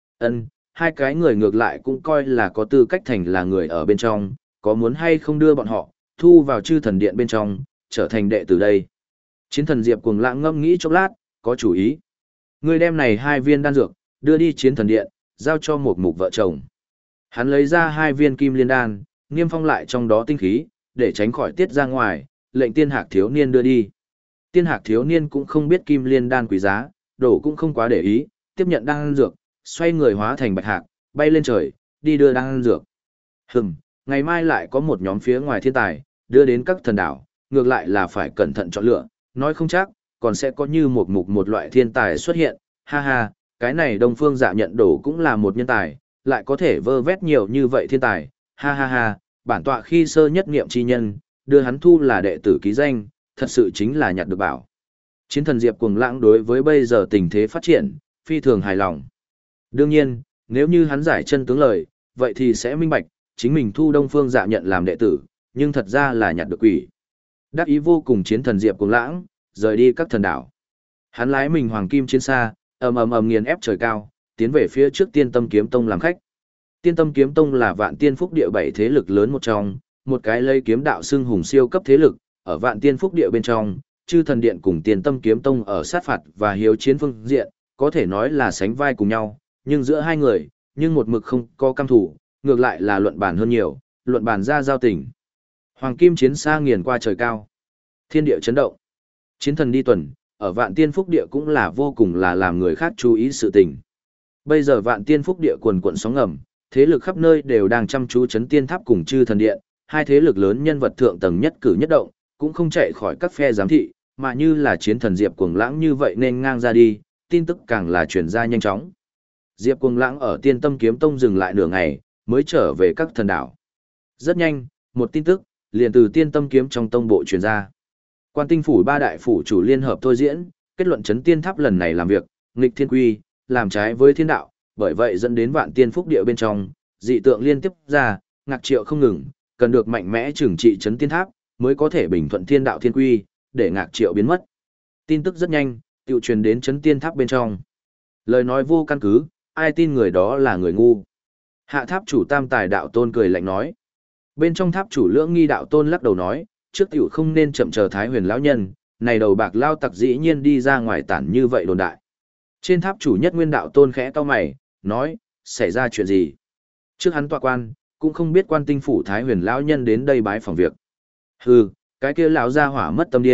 Hai cái người ngược lại cũng coi là có tư cách thành là người ở bên trong, có muốn hay không đưa bọn họ, thu vào chư thần điện bên trong, trở thành đệ tử đây. Chiến thần Diệp Cuồng Lãng ngâm nghĩ chốc lát, có chủ ý. Người đem này 2 viên đan dược, đưa đi chiến thần điện, giao cho một mục vợ chồng. Hắn lấy ra 2 viên kim liên đan, niêm phong lại trong đó tinh khí, để tránh khỏi tiết ra ngoài, lệnh Tiên Hạc thiếu niên đưa đi. Tiên Hạc thiếu niên cũng không biết kim liên đan quý giá, đổ cũng không quá để ý, tiếp nhận đan dược, xoay người hóa thành bạch hạc, bay lên trời, đi đưa đan dược. Ngày mai lại có một nhóm phía ngoài thiên tài, đưa đến các thần đảo, ngược lại là phải cẩn thận chọn lựa, nói không chắc, còn sẽ có như một mục một loại thiên tài xuất hiện, ha ha, cái này Đông Phương Dạ Nhận đổ cũng là một nhân tài, lại có thể vơ vét nhiều như vậy thiên tài, ha ha ha, bản tọa khi sơ nhất nghiệm chi nhân, đưa hắn thu là đệ tử ký danh, thật sự chính là nhặt được bảo. Chiến thần Diệp Cuồng Lãng đối với bây giờ tình thế phát triển, phi thường hài lòng. Đương nhiên, nếu như hắn giải chân tướng lời, vậy thì sẽ minh bạch, chính mình thu Đông Phương Dạ Nhận làm đệ tử, nhưng thật ra là nhặt được quỷ. Đắc ý vô cùng chiến thần Diệp Cuồng Lãng, rời đi các thần đảo. Hắn lái mình hoàng kim chiến xa, ầm ầm ầm nghiền ép trời cao, tiến về phía trước Tiên Tâm Kiếm Tông làm khách. Tiên Tâm Kiếm Tông là Vạn Tiên Phúc Địa 7 thế lực lớn một trong, một cái lấy kiếm đạo xưng hùng siêu cấp thế lực, ở Vạn Tiên Phúc Địa bên trong, Chư Thần Điện cùng Tiên Tâm Kiếm Tông ở sát phạt và hiếu chiến phương diện, có thể nói là sánh vai cùng nhau, nhưng giữa hai người, nhưng một mực không có cam thủ, ngược lại là luận bàn hơn nhiều, luận bàn ra giao tình. Hoàng kim chiến xa nghiền qua trời cao, thiên địa chấn động. Chiến thần đi tuần, ở Vạn Tiên Phúc Địa cũng là vô cùng là làm người khác chú ý sự tình. Bây giờ Vạn Tiên Phúc Địa quần quận sóng ngầm, thế lực khắp nơi đều đang chăm chú chấn tiên tháp cùng Chư Thần Điện, hai thế lực lớn nhân vật thượng tầng nhất cử nhất động, cũng không chạy khỏi các phe giám thị, mà như là chiến thần Diệp Cuồng Lãng như vậy nên ngang ra đi, tin tức càng là truyền ra nhanh chóng. Diệp Cuồng Lãng ở Tiên Tâm Kiếm Tông dừng lại nửa ngày, mới trở về các thần đảo. Rất nhanh, một tin tức liền từ Tiên Tâm Kiếm trong tông bộ truyền ra. Quan Tinh phủ 3 đại phủ chủ liên hợp thôi diễn, kết luận chấn tiên tháp lần này làm việc, nghịch thiên quy, làm trái với thiên đạo, bởi vậy dẫn đến Vạn Tiên Phúc Địa bên trong, dị tượng liên tiếp ra, ngạc triệu không ngừng, cần được mạnh mẽ trừng trị chấn tiên tháp, mới có thể bình thuận thiên đạo thiên quy, để ngạc triệu biến mất. Tin tức rất nhanh, tiêu truyền đến chấn tiên tháp bên trong. Lời nói vô căn cứ, ai tin người đó là người ngu. Hạ tháp chủ Tam Tài Đạo Tôn cười lạnh nói. Bên trong tháp chủ Lưỡng Nghi Đạo Tôn lắc đầu nói, trước tiểu không nên chậm chờ Thái Huyền lão nhân, này đầu bạc lao tặc dĩ nhiên đi ra ngoài tản như vậy đồn đại. Trên tháp chủ Nhất Nguyên Đạo Tôn khẽ cau mày, nói, xảy ra chuyện gì? Trước hắn tọa quan, cũng không biết Quan Tinh phủ Thái Huyền lão nhân đến đây bái phòng việc. Hừ, cái kia lão gia hỏa mất tâm điên,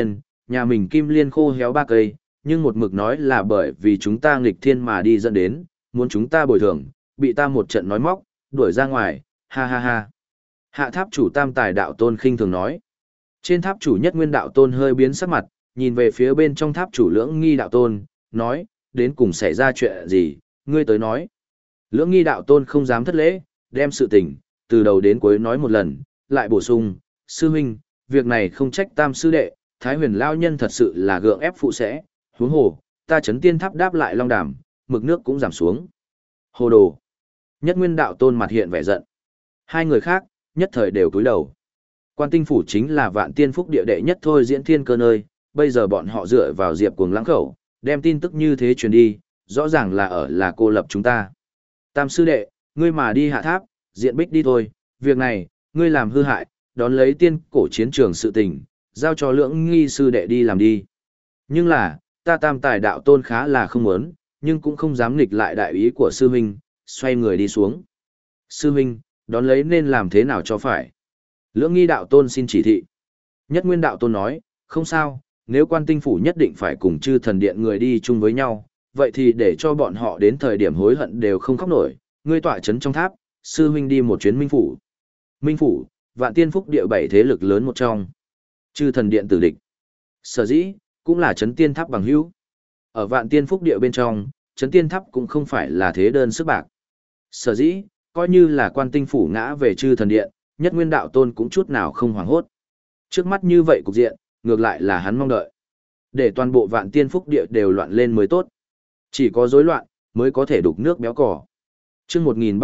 nhà mình kim liên khô héo 3 cây, nhưng một mực nói là bởi vì chúng ta nghịch thiên mà đi dẫn đến, muốn chúng ta bồi thường, bị ta một trận nói móc, đuổi ra ngoài, ha ha ha. Hạ tháp chủ Tam Tài Đạo Tôn khinh thường nói. Trên tháp chủ Nhất Nguyên Đạo Tôn hơi biến sắc mặt, nhìn về phía bên trong tháp chủ Lưỡng Nghi Đạo Tôn, nói, đến cùng xảy ra chuyện gì, ngươi tới nói. Lưỡng Nghi Đạo Tôn không dám thất lễ, đem sự tình, từ đầu đến cuối nói một lần, lại bổ sung, sư huynh, việc này không trách Tam sư đệ, Thái Huyền Lao Nhân thật sự là gượng ép phụ sẽ, huống hồ, ta chấn tiên tháp đáp lại long đàm, mực nước cũng giảm xuống. Hồ đồ. Nhất Nguyên Đạo Tôn mặt hiện vẻ giận. Hai người khác, nhất thời đều cúi đầu. Quan Tinh Phủ chính là Vạn Tiên Phúc địa đệ nhất thôi diễn thiên cơ nơi, bây giờ bọn họ dựa vào Diệp Cuồng lãng khẩu, đem tin tức như thế truyền đi, rõ ràng là cô lập chúng ta. Tam sư đệ, ngươi mà đi hạ tháp, diện bích đi thôi, việc này, ngươi làm hư hại, đón lấy tiên cổ chiến trường sự tình, giao cho Lưỡng Nghi sư đệ đi làm đi. Nhưng là, ta Tam Tài Đạo Tôn khá là không muốn, nhưng cũng không dám nghịch lại đại ý của sư huynh, xoay người đi xuống. Sư huynh, đón lấy nên làm thế nào cho phải? Lưỡng Nghi Đạo Tôn xin chỉ thị. Nhất Nguyên Đạo Tôn nói, không sao, nếu Quan Tinh Phủ nhất định phải cùng Chư Thần Điện người đi chung với nhau, vậy thì để cho bọn họ đến thời điểm hối hận đều không khóc nổi, ngươi tọa chấn trong tháp, sư huynh đi một chuyến Minh Phủ. Minh Phủ, Vạn Tiên Phúc địa 7 thế lực lớn một trong. Chư Thần Điện tử địch. Sở dĩ, cũng là chấn tiên tháp bằng hữu. Ở Vạn Tiên Phúc địa bên trong, chấn tiên tháp cũng không phải là thế đơn sức bạc. Sở dĩ, coi như là Quan Tinh Phủ ngã về Chư Thần Điện, Nhất Nguyên Đạo Tôn cũng chút nào không hoảng hốt. Trước mắt như vậy cục diện, ngược lại là hắn mong đợi. Để toàn bộ Vạn Tiên Phúc địa đều loạn lên mới tốt. Chỉ có rối loạn, mới có thể đục nước béo cỏ. Chương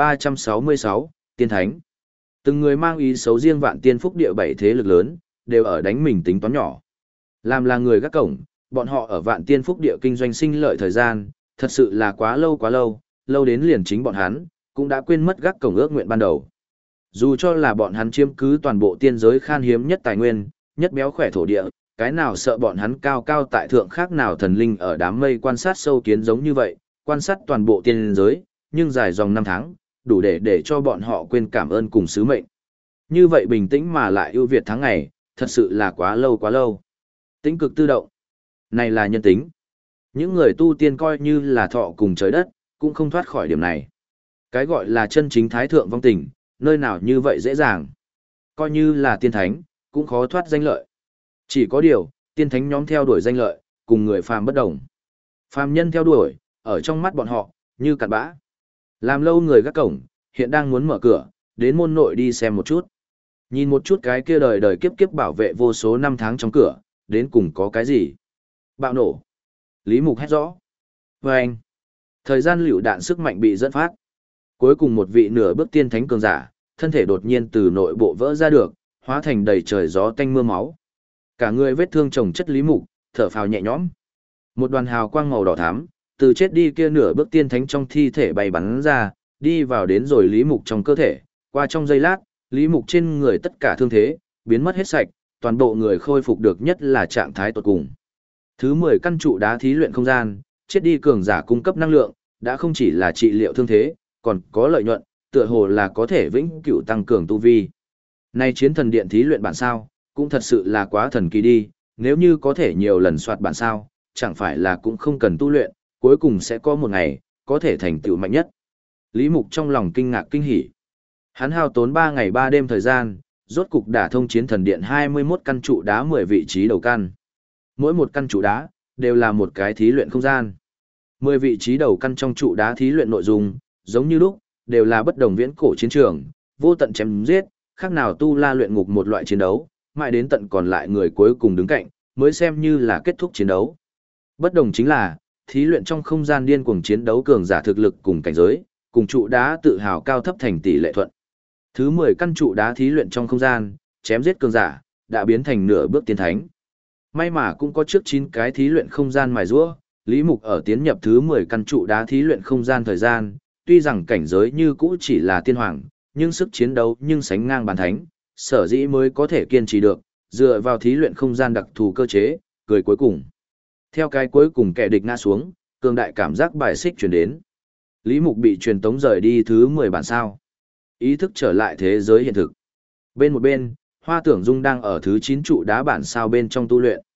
1366, Tiên Thánh. Từng người mang ý xấu riêng Vạn Tiên Phúc địa 7 thế lực lớn, đều ở đánh mình tính toán nhỏ. Làm là người gác cổng, bọn họ ở Vạn Tiên Phúc địa kinh doanh sinh lợi thời gian, thật sự là quá lâu, lâu đến liền chính bọn hắn, cũng đã quên mất gác cổng ước nguyện ban đầu. Dù cho là bọn hắn chiếm cứ toàn bộ tiên giới khan hiếm nhất tài nguyên, nhất béo khỏe thổ địa, cái nào sợ bọn hắn cao cao tại thượng khác nào thần linh ở đám mây quan sát sâu kiến giống như vậy, quan sát toàn bộ tiên giới, nhưng dài dòng 5 tháng, đủ để cho bọn họ quên cảm ơn cùng sứ mệnh. Như vậy bình tĩnh mà lại ưu việt tháng ngày, thật sự là quá lâu. Tĩnh cực tự động. Này là nhân tính. Những người tu tiên coi như là thọ cùng trời đất, cũng không thoát khỏi điểm này. Cái gọi là chân chính thái thượng vong tình, nơi nào như vậy dễ dàng. Coi như là tiên thánh, cũng khó thoát danh lợi. Chỉ có điều, tiên thánh nhóm theo đuổi danh lợi, cùng người phàm bất đồng. Phàm nhân theo đuổi, ở trong mắt bọn họ, như cặn bã. Làm lâu người gác cổng, hiện đang muốn mở cửa, đến môn nội đi xem một chút. Nhìn một chút cái kia đời đời kiếp kiếp bảo vệ vô số năm tháng trong cửa, đến cùng có cái gì? Bạo nổ. Lý Mục hét rõ. Và anh. Thời gian lựu đạn sức mạnh bị dẫn phát. Cuối cùng một vị nửa bước tiên thánh cường giả, thân thể đột nhiên từ nội bộ vỡ ra được, hóa thành đầy trời gió tanh mưa máu. Cả người vết thương chồng chất Lý Mục, thở phào nhẹ nhõm. Một đoàn hào quang màu đỏ thắm, từ chết đi kia nửa bước tiên thánh trong thi thể bay bắn ra, đi vào đến rồi Lý Mục trong cơ thể. Qua trong giây lát, Lý Mục trên người tất cả thương thế, biến mất hết sạch, toàn bộ người khôi phục được nhất là trạng thái tột cùng. Thứ 10 căn trụ đá thí luyện không gian, chết đi cường giả cung cấp năng lượng, đã không chỉ là trị liệu thương thế, còn có lợi nhuận, tựa hồ là có thể vĩnh cửu tăng cường tu vi. Nay chiến thần điện thí luyện bản sao, cũng thật sự là quá thần kỳ đi, nếu như có thể nhiều lần soạt bản sao, chẳng phải là cũng không cần tu luyện, cuối cùng sẽ có một ngày, có thể thành tựu mạnh nhất. Lý Mục trong lòng kinh ngạc kinh hỉ. Hắn hao tốn 3 ngày 3 đêm thời gian, rốt cục đả thông chiến thần điện 21 căn trụ đá 10 vị trí đầu căn. Mỗi một căn trụ đá, đều là một cái thí luyện không gian. 10 vị trí đầu căn trong trụ đá thí luyện nội dung, giống như lúc, đều là bất đồng viễn cổ chiến trường, vô tận chém giết, khác nào tu la luyện ngục một loại chiến đấu, mãi đến tận còn lại người cuối cùng đứng cạnh, mới xem như là kết thúc chiến đấu. Bất đồng chính là, thí luyện trong không gian điên cuồng chiến đấu cường giả thực lực cùng cảnh giới, cùng trụ đá tự hào cao thấp thành tỷ lệ thuận. Thứ 10 căn trụ đá thí luyện trong không gian, chém giết cường giả, đã biến thành nửa bước tiên thánh. May mà cũng có trước 9 cái thí luyện không gian mài giũa, Lý Mục ở tiến nhập thứ 10 căn trụ đá thí luyện không gian thời gian, tuy rằng cảnh giới như cũ chỉ là tiên hoàng, nhưng sức chiến đấu nhưng sánh ngang bàn thánh, sở dĩ mới có thể kiên trì được, dựa vào thí luyện không gian đặc thù cơ chế, cười cuối cùng. Theo cái cuối cùng kẻ địch ngã xuống, cường đại cảm giác bài xích truyền đến. Lý Mục bị truyền tống rời đi thứ 10 bản sao. Ý thức trở lại thế giới hiện thực. Bên một bên, Hoa Tưởng Dung đang ở thứ 9 trụ đá bản sao bên trong tu luyện.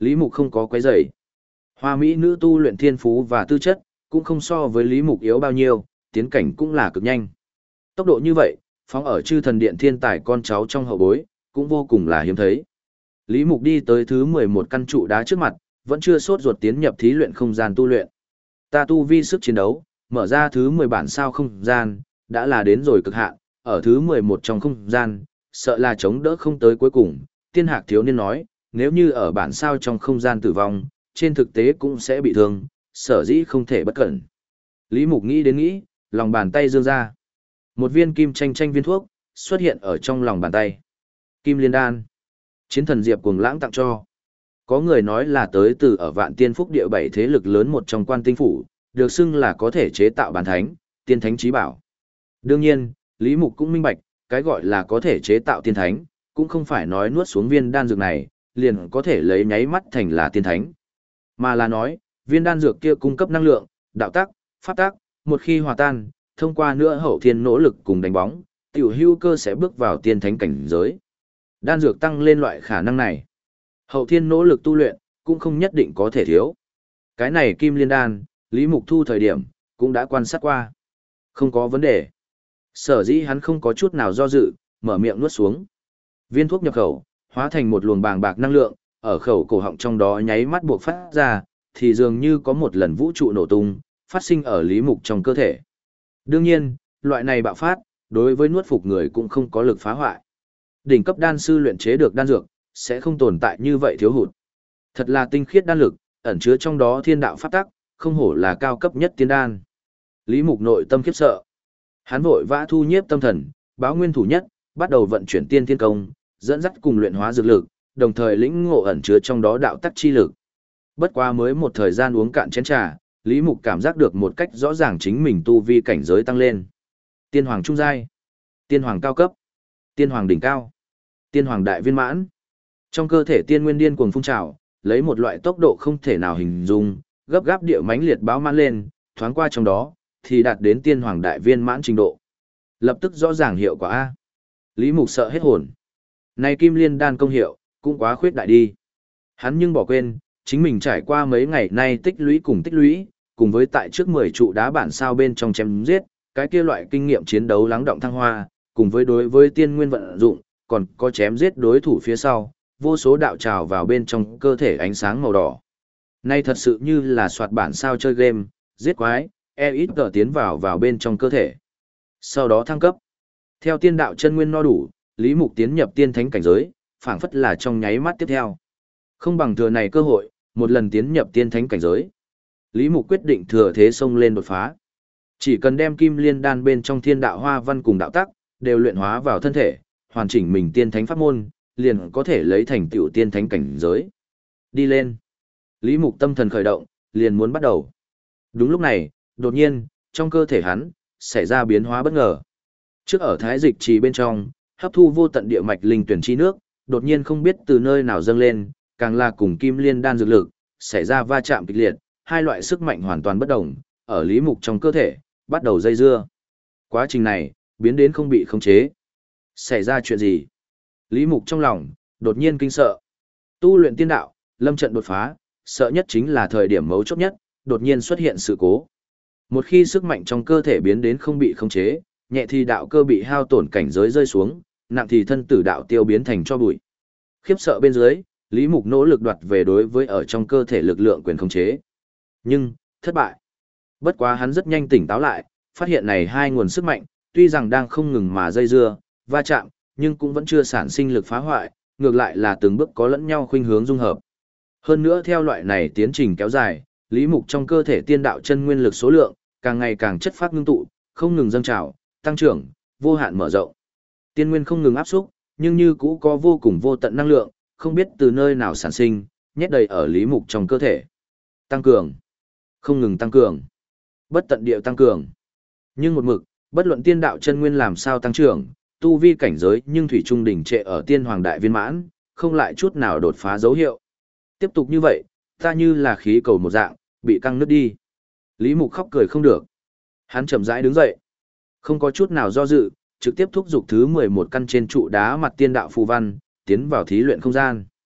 Lý Mục không có quấy rầy. Hoa mỹ nữ tu luyện thiên phú và tư chất, cũng không so với Lý Mục yếu bao nhiêu, tiến cảnh cũng là cực nhanh. Tốc độ như vậy, phóng ở chư thần điện thiên tài con cháu trong hậu bối, cũng vô cùng là hiếm thấy. Lý Mục đi tới thứ 11 căn trụ đá trước mặt, vẫn chưa sốt ruột tiến nhập thí luyện không gian tu luyện. Ta tu vi sức chiến đấu, mở ra thứ 10 bản sao không gian, đã là đến rồi cực hạn, ở thứ 11 trong không gian, sợ là chống đỡ không tới cuối cùng. Tiên Hạc thiếu niên nói, nếu như ở bản sao trong không gian tử vong, trên thực tế cũng sẽ bị thương, sở dĩ không thể bất cẩn. Lý Mục nghĩ đến nghĩ, lòng bàn tay giương ra. Một viên kim chanh chanh viên thuốc, xuất hiện ở trong lòng bàn tay. Kim liên đan. Chiến thần Diệp Cuồng Lãng tặng cho. Có người nói là tới từ ở Vạn Tiên Phúc địa 7 thế lực lớn một trong Quan Tinh Phủ, được xưng là có thể chế tạo bản thánh, tiên thánh chí bảo. Đương nhiên, Lý Mục cũng minh bạch, cái gọi là có thể chế tạo tiên thánh, cũng không phải nói nuốt xuống viên đan dược này, liền có thể lấy nháy mắt thành là tiên thánh. Mà là nói, viên đan dược kia cung cấp năng lượng, đạo tắc, pháp tắc, một khi hòa tan, thông qua nữa hậu thiên nỗ lực cùng đánh bóng, tiểu hữu cơ sẽ bước vào tiên thánh cảnh giới. Đan dược tăng lên loại khả năng này. Hậu thiên nỗ lực tu luyện, cũng không nhất định có thể thiếu. Cái này kim liên đan, Lý Mục Thu thời điểm, cũng đã quan sát qua. Không có vấn đề. Sở dĩ hắn không có chút nào do dự, mở miệng nuốt xuống. Viên thuốc nhập khẩu, hóa thành một luồng bàng bạc năng lượng, ở khẩu cổ họng trong đó nháy mắt buộc phát ra, thì dường như có một lần vũ trụ nổ tung, phát sinh ở Lý Mục trong cơ thể. Đương nhiên, loại này bạo phát, đối với nuốt phục người cũng không có lực phá hoại. Đỉnh cấp đan sư luyện chế được đan dược, sẽ không tồn tại như vậy thiếu hụt. Thật là tinh khiết đan lực, ẩn chứa trong đó thiên đạo pháp tắc, không hổ là cao cấp nhất tiên đan. Lý Mục nội tâm khiếp sợ. Hắn vội vã thu nhiếp tâm thần, báo nguyên thủ nhất, bắt đầu vận chuyển tiên thiên công, dẫn dắt cùng luyện hóa dược lực, đồng thời lĩnh ngộ ẩn chứa trong đó đạo tắc chi lực. Bất quá mới một thời gian uống cạn chén trà, Lý Mục cảm giác được một cách rõ ràng chính mình tu vi cảnh giới tăng lên. Tiên hoàng trung giai, tiên hoàng cao cấp, tiên hoàng đỉnh cao, tiên hoàng đại viên mãn. Trong cơ thể tiên nguyên điên cuồng phun trào, lấy một loại tốc độ không thể nào hình dung, gấp gáp địa mãnh liệt báo mãn lên, thoáng qua trong đó thì đạt đến tiên hoàng đại viên mãn trình độ. Lập tức rõ ràng hiệu quả a. Lý Mục sợ hết hồn. Này kim liên đan công hiệu, cũng quá khuyết đại đi. Hắn nhưng bỏ quên, chính mình trải qua mấy ngày nay tích lũy, cùng với tại trước 10 trụ đá bản sao bên trong chém giết, cái kia loại kinh nghiệm chiến đấu lắng động thăng hoa, cùng với đối với tiên nguyên vận dụng, còn có chém giết đối thủ phía sau, vô số đạo trào vào bên trong cơ thể ánh sáng màu đỏ. Nay thật sự như là soạt bản sao chơi game, giết quái, ít tiến vào bên trong cơ thể. Sau đó thăng cấp. Theo tiên đạo chân nguyên no đủ, Lý Mục tiến nhập tiên thánh cảnh giới, phảng phất là trong nháy mắt tiếp theo. Không bằng thừa này cơ hội, một lần tiến nhập tiên thánh cảnh giới. Lý Mục quyết định thừa thế xông lên đột phá. Chỉ cần đem kim liên đan bên trong thiên đạo hoa văn cùng đạo tắc, đều luyện hóa vào thân thể, hoàn chỉnh mình tiên thánh pháp môn, liền có thể lấy thành tựu tiên thánh cảnh giới. Đi lên. Lý Mục tâm thần khởi động, liền muốn bắt đầu. Đúng lúc này, đột nhiên, trong cơ thể hắn, xảy ra biến hóa bất ngờ. Trước ở thái dịch trì bên trong, hấp thu vô tận địa mạch linh tuyển chi nước, đột nhiên không biết từ nơi nào dâng lên, càng là cùng kim liên đan dược lực, xảy ra va chạm kịch liệt, hai loại sức mạnh hoàn toàn bất đồng, ở Lý Mục trong cơ thể, bắt đầu dây dưa. Quá trình này, biến đến không bị khống chế. Xảy ra chuyện gì? Lý Mục trong lòng, đột nhiên kinh sợ. Tu luyện tiên đạo, lâm trận đột phá, sợ nhất chính là thời điểm mấu chốt nhất, đột nhiên xuất hiện sự cố. Một khi sức mạnh trong cơ thể biến đến không bị khống chế, nhẹ thì đạo cơ bị hao tổn cảnh giới rơi xuống, nặng thì thân tử đạo tiêu biến thành cho bụi. Khiếp sợ bên dưới, Lý Mục nỗ lực đoạt về đối với ở trong cơ thể lực lượng quyền khống chế. Nhưng, thất bại. Bất quá hắn rất nhanh tỉnh táo lại, phát hiện này hai nguồn sức mạnh, tuy rằng đang không ngừng mà dây dưa, va chạm, nhưng cũng vẫn chưa sản sinh lực phá hoại, ngược lại là từng bước có lẫn nhau khuynh hướng dung hợp. Hơn nữa theo loại này tiến trình kéo dài, Lý Mục trong cơ thể tiên đạo chân nguyên lực số lượng, càng ngày càng chất phát ngưng tụ, không ngừng dâng trào, tăng trưởng, vô hạn mở rộng. Tiên nguyên không ngừng áp xúc, nhưng như cũ có vô cùng vô tận năng lượng, không biết từ nơi nào sản sinh, nhét đầy ở Lý Mục trong cơ thể. Tăng cường, không ngừng tăng cường, bất tận điệu tăng cường. Nhưng một mực, bất luận tiên đạo chân nguyên làm sao tăng trưởng, tu vi cảnh giới nhưng thủy trung đỉnh trệ ở tiên hoàng đại viên mãn, không lại chút nào đột phá dấu hiệu. Tiếp tục như vậy, ta như là khí cầu một dạng, bị căng nứt đi. Lý Mục khóc cười không được. Hắn chậm rãi đứng dậy, không có chút nào do dự, trực tiếp thúc giục thứ 11 căn trên trụ đá mặt tiên đạo phù văn, tiến vào thí luyện không gian.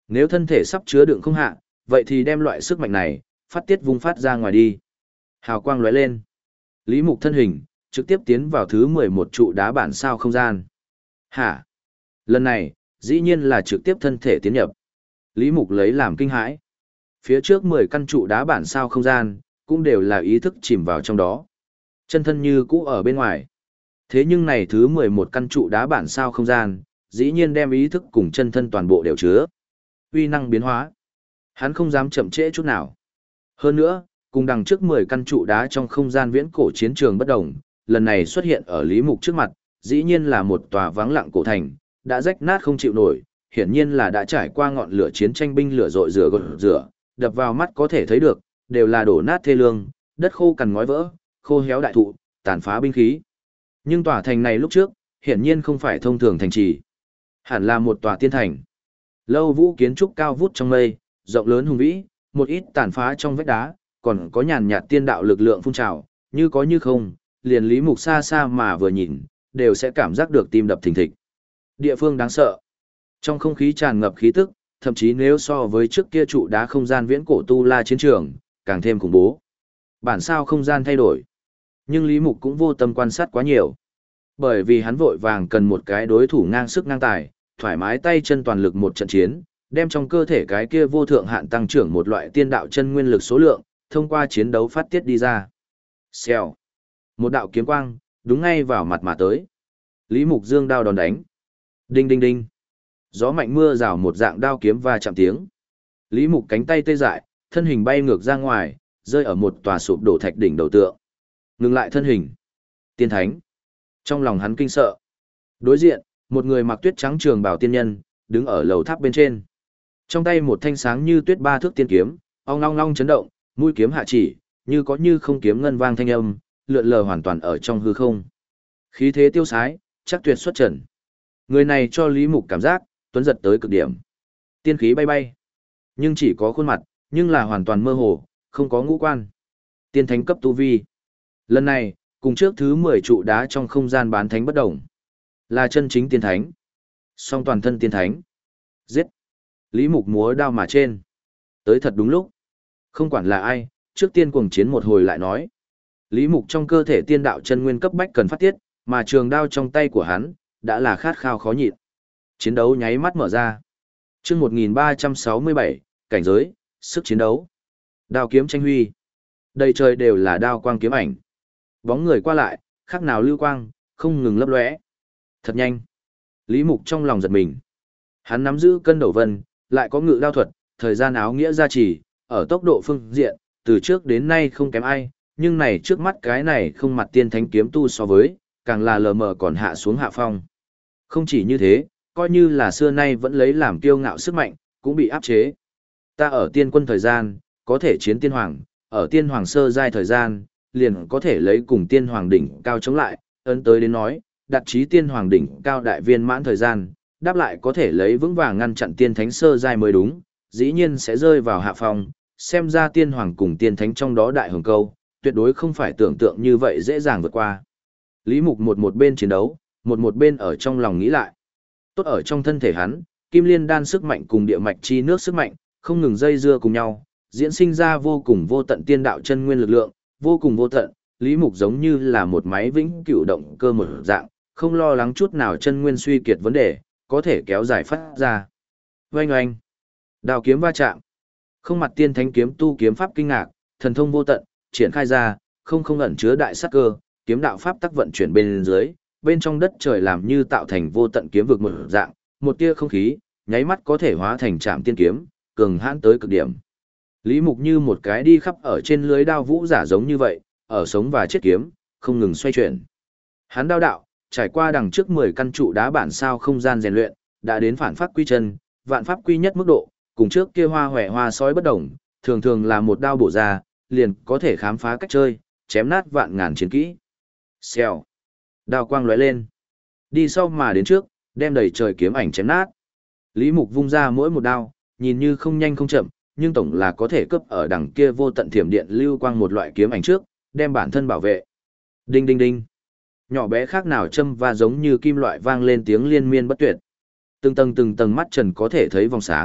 Nếu thân thể sắp chứa đựng không hạ, vậy thì đem loại sức mạnh này, phát tiết vung phát ra ngoài đi. Hào quang lóe lên. Lý Mục thân hình, trực tiếp tiến vào thứ 11 trụ đá bản sao không gian. Hả? Lần này, dĩ nhiên là trực tiếp thân thể tiến nhập. Lý Mục lấy làm kinh hãi. Phía trước 10 căn trụ đá bản sao không gian, cũng đều là ý thức chìm vào trong đó. Chân thân như cũ ở bên ngoài. Thế nhưng này thứ 11 căn trụ đá bản sao không gian, dĩ nhiên đem ý thức cùng chân thân toàn bộ đều chứa. Uy năng biến hóa. Hắn không dám chậm trễ chút nào. Hơn nữa, cùng đằng trước 10 căn trụ đá trong không gian viễn cổ chiến trường bất đồng, lần này xuất hiện ở Lý Mục trước mặt, dĩ nhiên là một tòa vắng lặng cổ thành, đã rách nát không chịu nổi, hiển nhiên là đã trải qua ngọn lửa chiến tranh binh lửa rội rửa, đập vào mắt có thể thấy được, đều là đổ nát thê lương, đất khô cằn ngói vỡ, khô héo đại thụ, tàn phá binh khí. Nhưng tòa thành này lúc trước, hiển nhiên không phải thông thường thành trì, hẳn là một tòa tiên thành. Lâu vũ kiến trúc cao vút trong mây, rộng lớn hùng vĩ, một ít tàn phá trong vách đá, còn có nhàn nhạt tiên đạo lực lượng phun trào, như có như không, liền Lý Mục xa xa mà vừa nhìn, đều sẽ cảm giác được tim đập thình thịch. Địa phương đáng sợ. Trong không khí tràn ngập khí tức, thậm chí nếu so với trước kia trụ đá không gian viễn cổ tu la chiến trường, càng thêm khủng bố. Bản sao không gian thay đổi. Nhưng Lý Mục cũng vô tâm quan sát quá nhiều. Bởi vì hắn vội vàng cần một cái đối thủ ngang sức ngang tài, thoải mái tay chân toàn lực một trận chiến, đem trong cơ thể cái kia vô thượng hạn tăng trưởng một loại tiên đạo chân nguyên lực số lượng, thông qua chiến đấu phát tiết đi ra. Xèo. Một đạo kiếm quang, đúng ngay vào mặt mà tới. Lý Mục dương đao đòn đánh. Đinh đinh đinh. Gió mạnh mưa rào một dạng đao kiếm va chạm tiếng. Lý Mục cánh tay tê dại, thân hình bay ngược ra ngoài, rơi ở một tòa sụp đổ thạch đỉnh đầu tượng. Ngừng lại thân hình. Tiên thánh. Trong lòng hắn kinh sợ. Đối diện, một người mặc tuyết trắng trường bào tiên nhân, đứng ở lầu tháp bên trên. Trong tay một thanh sáng như tuyết ba thước tiên kiếm, ong long long chấn động, mũi kiếm hạ chỉ, như có như không kiếm ngân vang thanh âm, lượn lờ hoàn toàn ở trong hư không. Khí thế tiêu sái, chắc tuyệt xuất trần. Người này cho Lý Mục cảm giác, tuấn giật tới cực điểm. Tiên khí bay bay. Nhưng chỉ có khuôn mặt, nhưng là hoàn toàn mơ hồ, không có ngũ quan. Tiên thánh cấp tu vi. Lần này, cùng trước thứ 10 trụ đá trong không gian bán thánh bất động. Là chân chính tiên thánh. Song toàn thân tiên thánh. Giết. Lý Mục múa đao mà trên. Tới thật đúng lúc. Không quản là ai, trước tiên cuồng chiến một hồi lại nói. Lý Mục trong cơ thể tiên đạo chân nguyên cấp bách cần phát tiết, mà trường đao trong tay của hắn, đã là khát khao khó nhịn. Chiến đấu nháy mắt mở ra. Chương 1367, cảnh giới, sức chiến đấu. Đao kiếm tranh huy. Đầy trời đều là đao quang kiếm ảnh. Bóng người qua lại, khác nào lưu quang, không ngừng lấp lóe. Thật nhanh. Lý Mục trong lòng giật mình. Hắn nắm giữ cân đầu vân, lại có ngự đao thuật, thời gian áo nghĩa gia trì, ở tốc độ phương diện, từ trước đến nay không kém ai, nhưng này trước mắt cái này không mặt tiên thánh kiếm tu so với, càng là lờ mờ còn hạ xuống hạ phong. Không chỉ như thế, coi như là xưa nay vẫn lấy làm kiêu ngạo sức mạnh, cũng bị áp chế. Ta ở tiên quân thời gian, có thể chiến tiên hoàng, ở tiên hoàng sơ giai thời gian, liền có thể lấy cùng tiên hoàng đỉnh cao chống lại, ấn tới đến nói, đặt chí tiên hoàng đỉnh cao đại viên mãn thời gian, đáp lại có thể lấy vững vàng ngăn chặn tiên thánh sơ giai mới đúng, dĩ nhiên sẽ rơi vào hạ phong, xem ra tiên hoàng cùng tiên thánh trong đó đại hồng câu, tuyệt đối không phải tưởng tượng như vậy dễ dàng vượt qua. Lý Mục một bên chiến đấu, một bên ở trong lòng nghĩ lại. Tốt ở trong thân thể hắn, kim liên đan sức mạnh cùng địa mạch chi nước sức mạnh, không ngừng dây dưa cùng nhau, diễn sinh ra vô cùng vô tận tiên đạo chân nguyên lực lượng, vô cùng vô tận, Lý Mục giống như là một máy vĩnh cửu động cơ một dạng, không lo lắng chút nào chân nguyên suy kiệt vấn đề, có thể kéo dài phát ra. Oanh oanh, đao kiếm va chạm. Không mặt tiên thánh kiếm tu kiếm pháp kinh ngạc, thần thông vô tận, triển khai ra, không ẩn chứa đại sát cơ, kiếm đạo pháp tắc vận chuyển bên dưới, bên trong đất trời làm như tạo thành vô tận kiếm vực một dạng, một tia không khí, nháy mắt có thể hóa thành trạm tiên kiếm, cường hãn tới cực điểm. Lý Mục như một cái đi khắp ở trên lưới đao vũ giả giống như vậy, ở sống và chết kiếm, không ngừng xoay chuyển. Hắn đao đạo, trải qua đằng trước 10 căn trụ đá bản sao không gian rèn luyện, đã đến phản pháp quy chân, vạn pháp quy nhất mức độ, cùng trước kia hoa hòe hoa sói bất đồng, thường thường là một đao bổ ra, liền có thể khám phá cách chơi, chém nát vạn ngàn chiến kỹ. Xèo. Đao quang lóe lên. Đi sau mà đến trước, đem đầy trời kiếm ảnh chém nát. Lý Mục vung ra mỗi một đao, nhìn như không nhanh không chậm, nhưng tổng là có thể cấp ở đằng kia vô tận thiểm điện lưu quang một loại kiếm ảnh trước, đem bản thân bảo vệ. Đinh đinh đinh. Nhỏ bé khác nào châm và giống như kim loại vang lên tiếng liên miên bất tuyệt. Từng tầng mắt trần có thể thấy vòng sáng,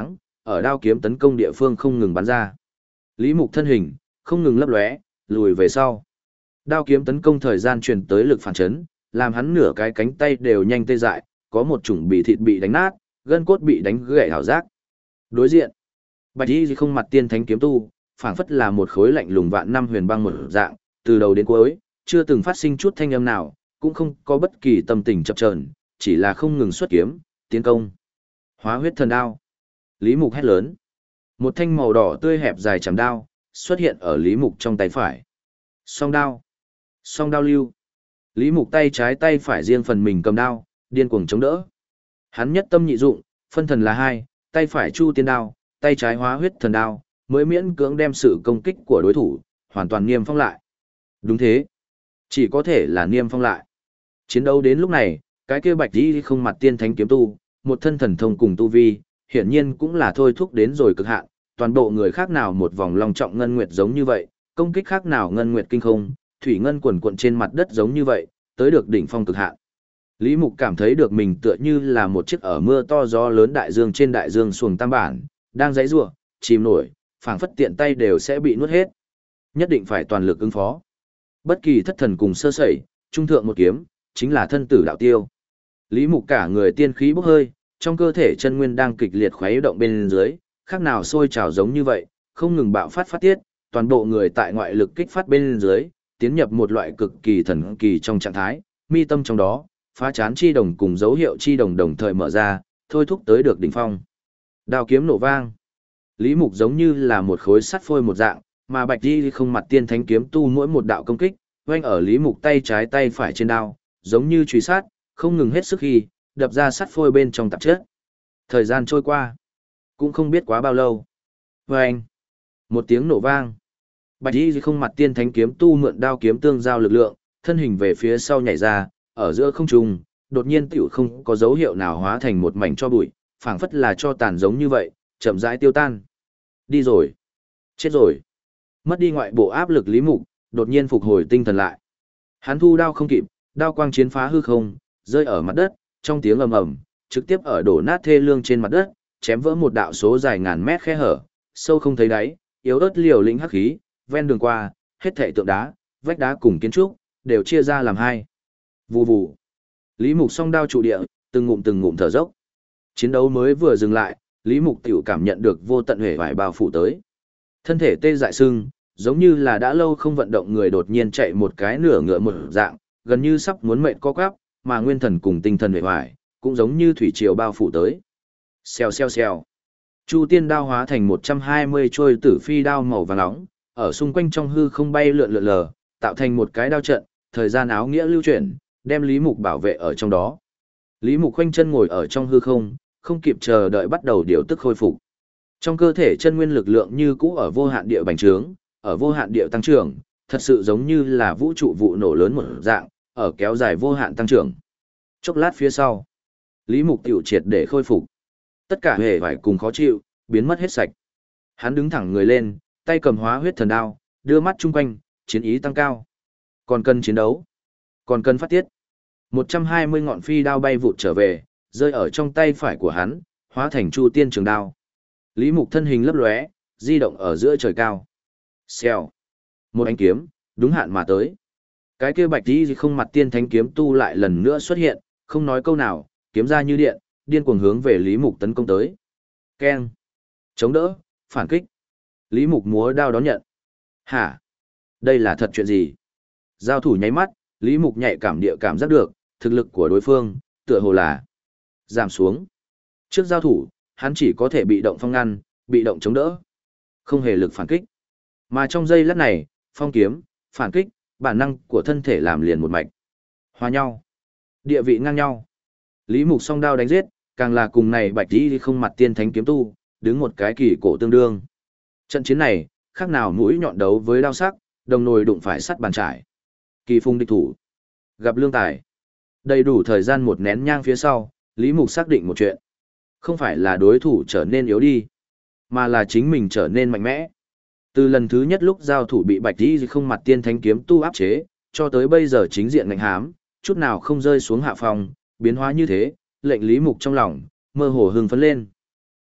ở đao kiếm tấn công địa phương không ngừng bắn ra. Lý Mục thân hình, không ngừng lấp lóe, lùi về sau. Đao kiếm tấn công thời gian truyền tới lực phản chấn, làm hắn nửa cái cánh tay đều nhanh tê dại, có một chủng bị thịt bị đánh nát, gân cốt bị đánh gãy hảo giác. Đối diện, Bạch Y không mặt tiên thánh kiếm tu, phảng phất là một khối lạnh lùng vạn năm huyền băng một dạng, từ đầu đến cuối, chưa từng phát sinh chút thanh âm nào, cũng không có bất kỳ tâm tình chập chờn, chỉ là không ngừng xuất kiếm, tiến công. Hóa huyết thần đao. Lý Mục hét lớn. Một thanh màu đỏ tươi hẹp dài chằm đao xuất hiện ở Lý Mục trong tay phải. Song đao. Song đao lưu. Lý Mục tay trái tay phải riêng phần mình cầm đao, điên cuồng chống đỡ. Hắn nhất tâm nhị dụng, phân thần là hai, tay phải Chu Tiên đao, tay trái Hóa huyết thần đao, mới miễn cưỡng đem sự công kích của đối thủ hoàn toàn niêm phong lại. Đúng thế, chỉ có thể là niêm phong lại. Chiến đấu đến lúc này, cái kia Bạch Y không mặt tiên thánh kiếm tu, một thân thần thông cùng tu vi, hiển nhiên cũng là thôi thúc đến rồi cực hạn, toàn bộ người khác nào một vòng long trọng ngân nguyệt giống như vậy, công kích khác nào ngân nguyệt kinh không, thủy ngân quần cuộn trên mặt đất giống như vậy, tới được đỉnh phong cực hạn. Lý Mục cảm thấy được mình tựa như là một chiếc ở mưa to gió lớn đại dương trên đại dương xuồng tam bản, đang giãy giụa, chìm nổi, phảng phất tiện tay đều sẽ bị nuốt hết. Nhất định phải toàn lực ứng phó. Bất kỳ thất thần cùng sơ sẩy, trung thượng một kiếm, chính là thân tử đạo tiêu. Lý Mục cả người tiên khí bốc hơi, trong cơ thể chân nguyên đang kịch liệt khuấy động bên dưới, khác nào sôi trào giống như vậy, không ngừng bạo phát phát tiết, toàn bộ người tại ngoại lực kích phát bên dưới, tiến nhập một loại cực kỳ thần kỳ trong trạng thái, mi tâm trong đó, phá chán chi đồng cùng dấu hiệu chi đồng đồng thời mở ra, thôi thúc tới được đỉnh phong. Đao kiếm nổ vang. Lý Mục giống như là một khối sắt phôi một dạng, mà Bạch Y không mặt tiên thánh kiếm tu mỗi một đạo công kích, oanh ở Lý Mục tay trái tay phải trên đao, giống như truy sát, không ngừng hết sức khi, đập ra sắt phôi bên trong tạp chất. Thời gian trôi qua, cũng không biết quá bao lâu. Vâng! Một tiếng nổ vang. Bạch Y không mặt tiên thánh kiếm tu mượn đao kiếm tương giao lực lượng, thân hình về phía sau nhảy ra, ở giữa không trung, đột nhiên tiểu không có dấu hiệu nào hóa thành một mảnh cho bụi, phảng phất là cho tàn giống như vậy, chậm rãi tiêu tan. Đi rồi. Chết rồi. Mất đi ngoại bộ áp lực Lý Mục, đột nhiên phục hồi tinh thần lại. Hắn thu đao không kịp, đao quang chiến phá hư không, rơi ở mặt đất, trong tiếng ầm ầm, trực tiếp ở đổ nát thê lương trên mặt đất, chém vỡ một đạo số dài ngàn mét khe hở, sâu không thấy đáy, yếu ớt liều lĩnh hắc khí, ven đường qua, hết thảy tượng đá, vách đá cùng kiến trúc đều chia ra làm hai. Vù vù. Lý Mục song đao trụ địa, từng ngụm thở dốc. Chiến đấu mới vừa dừng lại, Lý Mục tiểu cảm nhận được vô tận hề vải bao phủ tới. Thân thể tê dại sưng, giống như là đã lâu không vận động người đột nhiên chạy một cái nửa ngựa một dạng, gần như sắp muốn mệt co quắp, mà nguyên thần cùng tinh thần hề vải, cũng giống như thủy triều bao phủ tới. Xèo xèo xèo. Chu Tiên đao hóa thành 120 trôi tử phi đao màu vàng nóng, ở xung quanh trong hư không bay lượn lờ, tạo thành một cái đao trận, thời gian áo nghĩa lưu chuyển, đem Lý Mục bảo vệ ở trong đó. Lý Mục khoanh chân ngồi ở trong hư không, không kịp chờ đợi bắt đầu điều tức khôi phục. Trong cơ thể chân nguyên lực lượng như cũ ở vô hạn địa bành trướng, ở vô hạn địa tăng trưởng, thật sự giống như là vũ trụ vụ nổ lớn một dạng, ở kéo dài vô hạn tăng trưởng. Chốc lát phía sau, Lý Mục tiểu triệt để khôi phục. Tất cả hề vải cùng khó chịu, biến mất hết sạch. Hắn đứng thẳng người lên, tay cầm hóa huyết thần đao, đưa mắt chung quanh, chiến ý tăng cao. Còn cần chiến đấu, còn cần phát tiết. 120 ngọn phi đao bay vụt trở về, rơi ở trong tay phải của hắn, hóa thành Chu Tiên trường đao. Lý Mục thân hình lấp lóe, di động ở giữa trời cao. Xèo. Một ánh kiếm, đúng hạn mà tới. Cái kia Bạch Y không mặt tiên thánh kiếm tu lại lần nữa xuất hiện, không nói câu nào, kiếm ra như điện, điên cuồng hướng về Lý Mục tấn công tới. Keng. Chống đỡ, phản kích. Lý Mục múa đao đón nhận. Hả? Đây là thật chuyện gì? Giao thủ nháy mắt, Lý Mục nhạy cảm địa cảm giác được, thực lực của đối phương, tựa hồ là giảm xuống. Trước giao thủ, hắn chỉ có thể bị động phong ngăn, bị động chống đỡ, không hề lực phản kích. Mà trong giây lát này, phong kiếm, phản kích, bản năng của thân thể làm liền một mạch. Hòa nhau, địa vị ngang nhau. Lý Mục song đao đánh giết, càng là cùng này Bạch Y không mặt tiên thánh kiếm tu, đứng một cái kỳ cổ tương đương. Trận chiến này, khác nào mũi nhọn đấu với đao sắc, đồng nồi đụng phải sắt bàn trải. Kỳ phung địch thủ, gặp lương tài. Đầy đủ thời gian một nén nhang phía sau, Lý Mục xác định một chuyện. Không phải là đối thủ trở nên yếu đi, mà là chính mình trở nên mạnh mẽ. Từ lần thứ nhất lúc giao thủ bị Bạch Y không mặt tiên thánh kiếm tu áp chế, cho tới bây giờ chính diện ngạnh hám, chút nào không rơi xuống hạ phòng, biến hóa như thế, lệnh Lý Mục trong lòng, mơ hồ hưng phấn lên.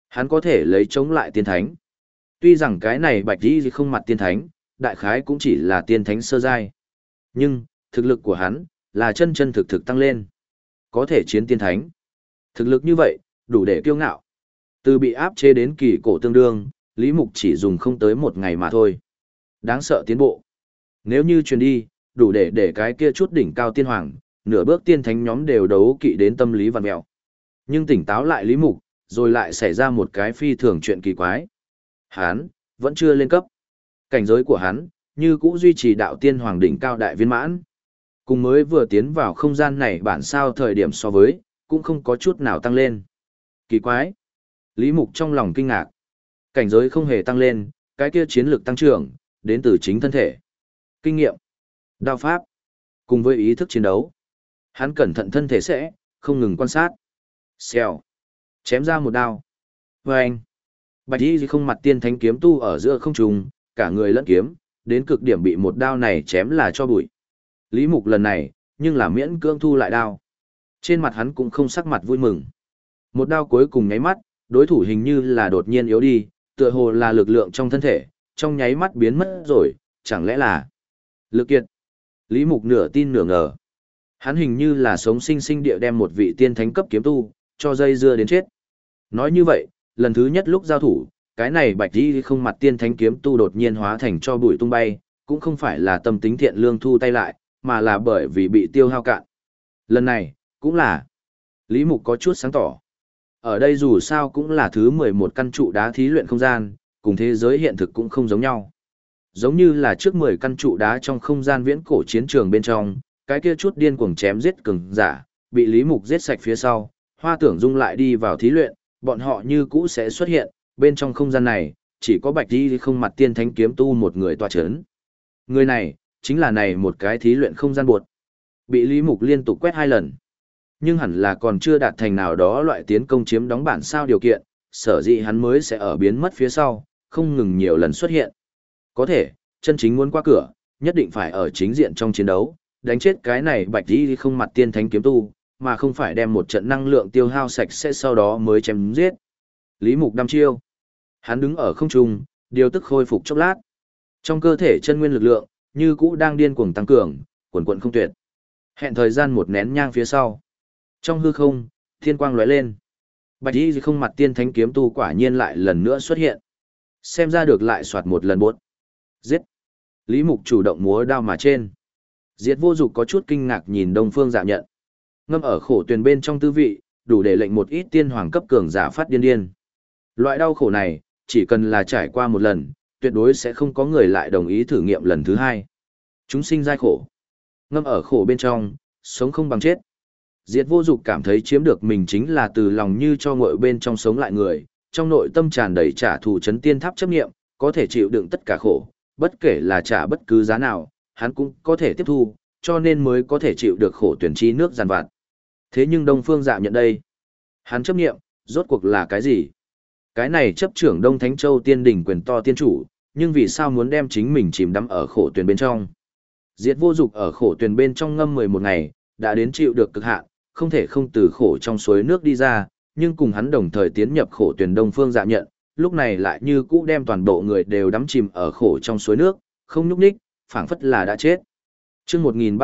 Hắn có thể lấy chống lại tiên thánh. Tuy rằng cái này bạch đi không mặt tiên thánh, đại khái cũng chỉ là tiên thánh sơ giai. Nhưng, thực lực của hắn, là chân chân thực thực tăng lên. Có thể chiến tiên thánh. Thực lực như vậy, đủ để kiêu ngạo. Từ bị áp chế đến kỳ cổ tương đương, Lý Mục chỉ dùng không tới một ngày mà thôi. Đáng sợ tiến bộ. Nếu như truyền đi, đủ để cái kia chút đỉnh cao tiên hoàng, nửa bước tiên thánh nhóm đều đấu kỵ đến tâm lý vặn mẹo. Nhưng tỉnh táo lại Lý Mục, rồi lại xảy ra một cái phi thường chuyện kỳ quái. Hắn vẫn chưa lên cấp. Cảnh giới của hắn, như cũ duy trì đạo tiên hoàng đỉnh cao đại viên mãn. Cùng mới vừa tiến vào không gian này bản sao thời điểm so với, cũng không có chút nào tăng lên. Kỳ quái. Lý Mục trong lòng kinh ngạc. Cảnh giới không hề tăng lên, cái kia chiến lược tăng trưởng, đến từ chính thân thể. Kinh nghiệm, đao pháp, cùng với ý thức chiến đấu. Hắn cẩn thận thân thể sẽ, không ngừng quan sát. Xèo. Chém ra một đao. Vâng. Bạch y không mặt tiên thánh kiếm tu ở giữa không trung, cả người lẫn kiếm, đến cực điểm bị một đao này chém là cho bụi. Lý Mục lần này, nhưng là miễn cưỡng thu lại đao. Trên mặt hắn cũng không sắc mặt vui mừng. Một đao cuối cùng nháy mắt, đối thủ hình như là đột nhiên yếu đi, tựa hồ là lực lượng trong thân thể, trong nháy mắt biến mất rồi, chẳng lẽ là lực kiệt. Lý Mục nửa tin nửa ngờ. Hắn hình như là sống sinh sinh địa đem một vị tiên thánh cấp kiếm tu, cho dây dưa đến chết. Nói như vậy, lần thứ nhất lúc giao thủ, cái này bạch đi không mặt tiên thánh kiếm tu đột nhiên hóa thành cho bụi tung bay, cũng không phải là tâm tính thiện lương thu tay lại, mà là bởi vì bị tiêu hao cạn. Lần này, cũng là Lý Mục có chút sáng tỏ. Ở đây dù sao cũng là thứ 11 căn trụ đá thí luyện không gian, cùng thế giới hiện thực cũng không giống nhau. Giống như là trước 10 căn trụ đá trong không gian viễn cổ chiến trường bên trong, cái kia chút điên cuồng chém giết cường giả, bị Lý Mục giết sạch phía sau, Hoa Tưởng Dung lại đi vào thí luyện, bọn họ như cũ sẽ xuất hiện, bên trong không gian này, chỉ có Bạch Đi không mặt tiên thánh kiếm tu một người tọa chấn. Người này, chính là này một cái thí luyện không gian buột. Bị Lý Mục liên tục quét 2 lần. Nhưng hẳn là còn chưa đạt thành nào đó loại tiến công chiếm đóng bản sao điều kiện, sở dĩ hắn mới sẽ ở biến mất phía sau, không ngừng nhiều lần xuất hiện. Có thể, chân chính muốn qua cửa, nhất định phải ở chính diện trong chiến đấu, đánh chết cái này Bạch Đi không mặt tiên thánh kiếm tu, mà không phải đem một trận năng lượng tiêu hao sạch sẽ sau đó mới chém giết. Lý Mục đăm chiêu. Hắn đứng ở không trung, điều tức khôi phục chốc lát. Trong cơ thể chân nguyên lực lượng, như cũ đang điên cuồng tăng cường, quần quần không tuyệt. Hẹn thời gian một nén nhang phía sau. Trong hư không, thiên quang lóe lên. Bạch Y không mặt tiên thánh kiếm tu quả nhiên lại lần nữa xuất hiện. Xem ra được lại soạt một lần buốt. Giết. Lý Mục chủ động múa đao mà trên. Diệt Vô Dục có chút kinh ngạc nhìn Đông Phương Dạ Nhận. Ngâm ở khổ tuyền bên trong tư vị, đủ để lệnh một ít tiên hoàng cấp cường giả phát điên điên. Loại đau khổ này, chỉ cần là trải qua một lần, tuyệt đối sẽ không có người lại đồng ý thử nghiệm lần thứ hai. Chúng sinh giai khổ. Ngâm ở khổ bên trong, sống không bằng chết. Diệt Vô Dục cảm thấy chiếm được mình chính là từ lòng như cho ngội bên trong sống lại người, trong nội tâm tràn đầy trả thù chấn tiên tháp chấp nghiệm, có thể chịu đựng tất cả khổ, bất kể là trả bất cứ giá nào, hắn cũng có thể tiếp thu, cho nên mới có thể chịu được khổ tuyển chi nước giàn vặt. Thế nhưng Đông Phương Dạ Nhận đây, hắn chấp nghiệm, rốt cuộc là cái gì? Cái này chấp trưởng Đông Thánh Châu tiên đỉnh quyền to tiên chủ, nhưng vì sao muốn đem chính mình chìm đắm ở khổ tuyển bên trong? Diệt Vô Dục ở khổ tuyển bên trong ngâm 11 ngày, đã đến chịu được cực hạn, không thể không từ khổ trong suối nước đi ra, nhưng cùng hắn đồng thời tiến nhập khổ tuyển Đông Phương Dạ Nhận, lúc này lại như cũ đem toàn bộ người đều đắm chìm ở khổ trong suối nước, không nhúc nhích, phảng phất là đã chết. Chương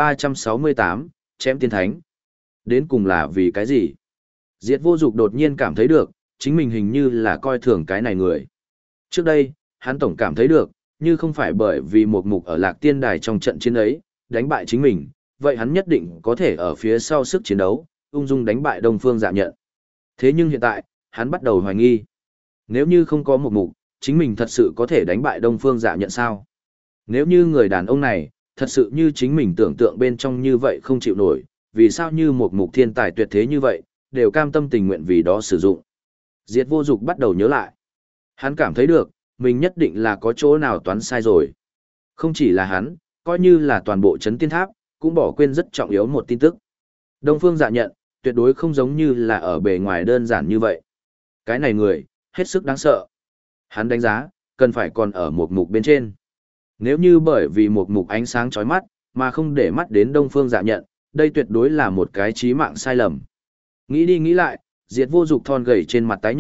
1368, chém tiên thánh. Đến cùng là vì cái gì? Diệt Vô Dục đột nhiên cảm thấy được, chính mình hình như là coi thường cái này người. Trước đây, hắn tổng cảm thấy được, như không phải bởi vì một mục ở Lạc Tiên Đài trong trận chiến ấy, đánh bại chính mình, vậy hắn nhất định có thể ở phía sau sức chiến đấu, ung dung đánh bại Đông Phương Dạ Nhận. Thế nhưng hiện tại, hắn bắt đầu hoài nghi. Nếu như không có một mục, chính mình thật sự có thể đánh bại Đông Phương Dạ Nhận sao? Nếu như người đàn ông này, thật sự như chính mình tưởng tượng bên trong như vậy không chịu nổi, vì sao như một mục thiên tài tuyệt thế như vậy, đều cam tâm tình nguyện vì đó sử dụng. Diệt Vô Dục bắt đầu nhớ lại. Hắn cảm thấy được, mình nhất định là có chỗ nào toán sai rồi. Không chỉ là hắn, coi như là toàn bộ chấn tiên tháp, cũng bỏ quên rất trọng yếu một tin tức. Đông Phương Dạ Nhận, tuyệt đối không giống như là ở bề ngoài đơn giản như vậy. Cái này người, hết sức đáng sợ. Hắn đánh giá, cần phải còn ở một mục bên trên. Nếu như bởi vì một mục ánh sáng chói mắt, mà không để mắt đến Đông Phương Dạ Nhận, đây tuyệt đối là một cái chí mạng sai lầm. Nghĩ đi nghĩ lại, Diệt Vô Dục thon gầy trên mặt tái nhợt,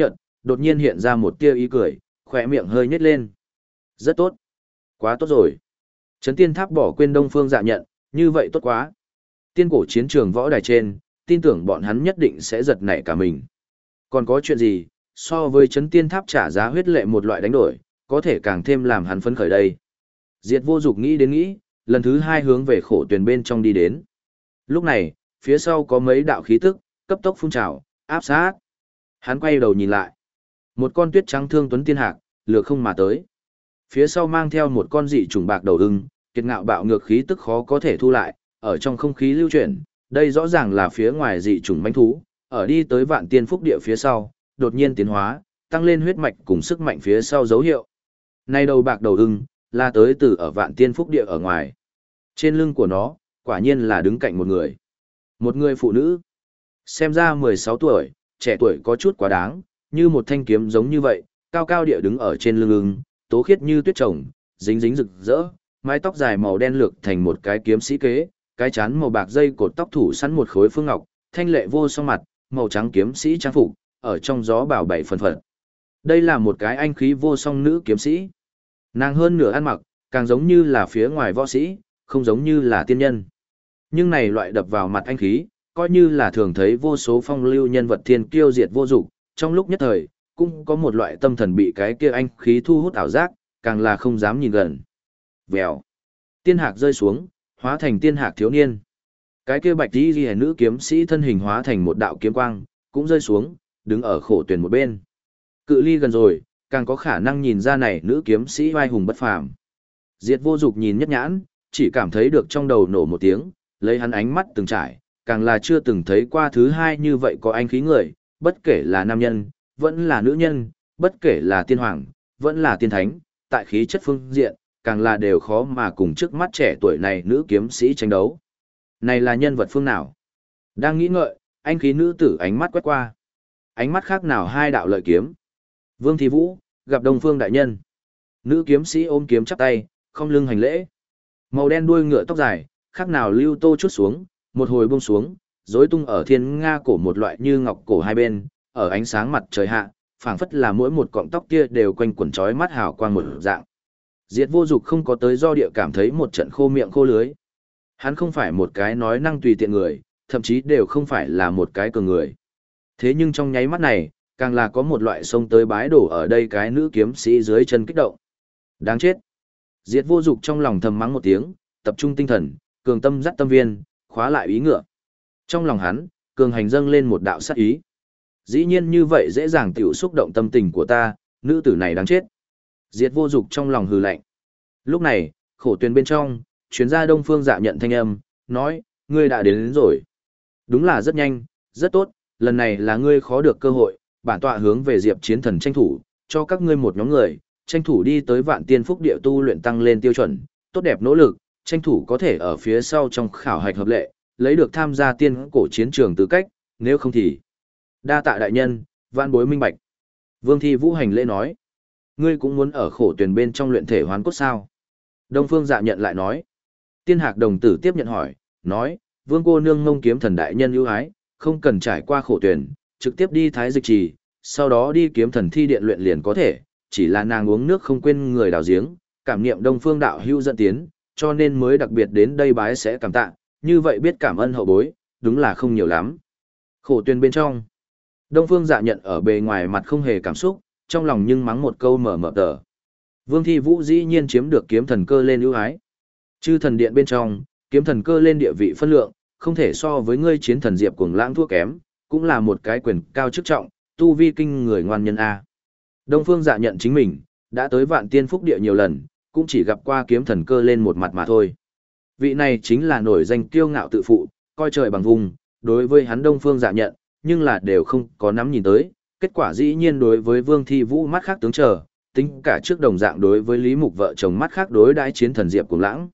đột nhiên hiện ra một tia ý cười, khỏe miệng hơi nhếch lên. Rất tốt. Quá tốt rồi. Trấn Tiên Tháp bỏ quên Đông Phương Dạ Nhận, như vậy tốt quá. Tiên cổ chiến trường võ đài trên, tin tưởng bọn hắn nhất định sẽ giật nảy cả mình. Còn có chuyện gì, so với Trấn Tiên Tháp trả giá huyết lệ một loại đánh đổi, có thể càng thêm làm hắn phấn khởi đây. Diệt Vô Dục nghĩ đến nghĩ, lần thứ hai hướng về khổ tuyền bên trong đi đến. Lúc này, phía sau có mấy đạo khí tức, cấp tốc phun trào, áp sát. Hắn quay đầu nhìn lại. Một con tuyết trắng thương tuấn tiên hạc, lừa không mà tới. Phía sau mang theo một con dị trùng bạc đầu ưng, kiệt ngạo bạo ngược khí tức khó có thể thu lại, ở trong không khí lưu chuyển, đây rõ ràng là phía ngoài dị trùng mãnh thú, ở đi tới Vạn Tiên Phúc Địa phía sau, đột nhiên tiến hóa, tăng lên huyết mạch cùng sức mạnh phía sau dấu hiệu. Nay đầu bạc đầu ưng, là tới từ ở Vạn Tiên Phúc Địa ở ngoài. Trên lưng của nó, quả nhiên là đứng cạnh một người. Một người phụ nữ. Xem ra 16 tuổi, trẻ tuổi có chút quá đáng, như một thanh kiếm giống như vậy, cao cao địa đứng ở trên lưng ưng, tố khiết như tuyết trồng, dính dính rực rỡ, mái tóc dài màu đen lược thành một cái kiếm sĩ kế, cái chán màu bạc dây cột tóc thủ sẵn một khối phương ngọc, thanh lệ vô song mặt, màu trắng kiếm sĩ trang phục, ở trong gió bảo bảy phần phật. Đây là một cái anh khí vô song nữ kiếm sĩ. Nàng hơn nửa ăn mặc, càng giống như là phía ngoài võ sĩ, không giống như là tiên nhân. Nhưng này loại đập vào mặt anh khí, coi như là thường thấy vô số phong lưu nhân vật thiên kiêu diệt vô dụng, trong lúc nhất thời, cũng có một loại tâm thần bị cái kia anh khí thu hút ảo giác, càng là không dám nhìn gần. Vèo. Tiên hạc rơi xuống, hóa thành tiên hạc thiếu niên. Cái kia bạch y liễu nữ kiếm sĩ thân hình hóa thành một đạo kiếm quang, cũng rơi xuống, đứng ở khổ tuyển một bên. Cự ly gần rồi, càng có khả năng nhìn ra này nữ kiếm sĩ oai hùng bất phàm. Diệt Vô Dục nhìn nhất nhãn, chỉ cảm thấy được trong đầu nổ một tiếng, lấy hắn ánh mắt từng trải, càng là chưa từng thấy qua thứ hai như vậy có anh khí người, bất kể là nam nhân, vẫn là nữ nhân, bất kể là tiên hoàng, vẫn là tiên thánh, tại khí chất phương diện, càng là đều khó mà cùng trước mắt trẻ tuổi này nữ kiếm sĩ tranh đấu. Này là nhân vật phương nào? Đang nghĩ ngợi, anh khí nữ tử ánh mắt quét qua. Ánh mắt khác nào hai đạo lợi kiếm. Vương Thi Vũ, gặp Đông Phương đại nhân. Nữ kiếm sĩ ôm kiếm chắp tay, không lưng hành lễ. Màu đen đuôi ngựa tóc dài, khác nào lưu tô chút xuống, một hồi buông xuống, rối tung ở thiên nga cổ một loại như ngọc cổ hai bên, ở ánh sáng mặt trời hạ, phảng phất là mỗi một cọng tóc kia đều quanh quẩn trói mắt hào quang một dạng. Diệt Vô Dục không có tới do địa cảm thấy một trận khô miệng khô lưới. Hắn không phải một cái nói năng tùy tiện người, thậm chí đều không phải là một cái cường người. Thế nhưng trong nháy mắt này, càng là có một loại sông tới bái đổ ở đây cái nữ kiếm sĩ dưới chân kích động. Đáng chết. Diệt Vô Dục trong lòng thầm mắng một tiếng, tập trung tinh thần, cường tâm dắt tâm viên, khóa lại ý ngựa. Trong lòng hắn, cường hành dâng lên một đạo sát ý. Dĩ nhiên như vậy dễ dàng tiểu xúc động tâm tình của ta, nữ tử này đáng chết. Diệt Vô Dục trong lòng hừ lạnh. Lúc này, khổ tuyền bên trong, chuyến gia Đông Phương Dạ Nhận thanh âm, nói, ngươi đã đến rồi. Đúng là rất nhanh, rất tốt, lần này là ngươi khó được cơ hội, bản tọa hướng về Diệp Chiến Thần tranh thủ, cho các ngươi một nhóm người, tranh thủ đi tới Vạn Tiên Phúc Địa tu luyện tăng lên tiêu chuẩn, tốt đẹp nỗ lực, tranh thủ có thể ở phía sau trong khảo hạch hợp lệ, lấy được tham gia tiên cổ chiến trường tư cách, nếu không thì đa tạ đại nhân, vạn bối minh bạch. Vương Thi Vũ hành lễ nói, ngươi cũng muốn ở khổ tuyển bên trong luyện thể hoán cốt sao? Đông Phương Dạ Nhận lại nói. Tiên Hạc đồng tử tiếp nhận hỏi, nói, Vương cô nương Ngông Kiếm Thần đại nhân ưu ái, không cần trải qua khổ tuyển, trực tiếp đi Thái Dịch Trì, sau đó đi Kiếm Thần thi điện luyện liền có thể, chỉ là nàng uống nước không quên người đào giếng, cảm niệm Đông Phương đạo hữu dẫn tiến, cho nên mới đặc biệt đến đây bái sẽ cảm tạ, như vậy biết cảm ơn hậu bối, đúng là không nhiều lắm. Khổ tuyển bên trong, Đông Phương Dạ Nhận ở bề ngoài mặt không hề cảm xúc, trong lòng nhưng mắng một câu mở mở tờ. Vương Thi Vũ dĩ nhiên chiếm được kiếm thần cơ lên ưu ái. Chư thần điện bên trong, kiếm thần cơ lên địa vị phân lượng, không thể so với ngươi chiến thần Diệp Cuồng Lãng thua kém, cũng là một cái quyền cao chức trọng, tu vi kinh người ngoan nhân A. Đông Phương Dạ Nhận chính mình, đã tới Vạn Tiên Phúc Địa nhiều lần, cũng chỉ gặp qua kiếm thần cơ lên một mặt mà thôi. Vị này chính là nổi danh kiêu ngạo tự phụ, coi trời bằng vùng, đối với hắn Đông Phương Dạ Nhận, nhưng là đều không có nắm nhìn tới, kết quả dĩ nhiên đối với Vương Thi Vũ mắt khác tướng chờ, tính cả trước đồng dạng đối với Lý Mục vợ chồng mắt khác đối đãi chiến thần Diệp Cuồng Lãng.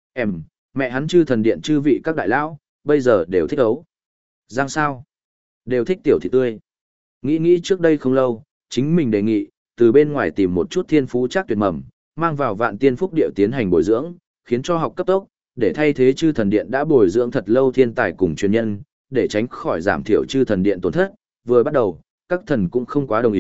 Mẹ hắn chư thần điện chư vị các đại lão, bây giờ đều thích ấu. Giang sao? Đều thích tiểu thị tươi. Nghĩ trước đây không lâu, chính mình đề nghị, từ bên ngoài tìm một chút thiên phú chắc tuyệt mầm, mang vào Vạn Tiên Phúc Địa tiến hành bồi dưỡng, khiến cho học cấp tốc, để thay thế chư thần điện đã bồi dưỡng thật lâu thiên tài cùng truyền nhân, để tránh khỏi giảm thiểu chư thần điện tổn thất. Vừa bắt đầu, các thần cũng không quá đồng ý,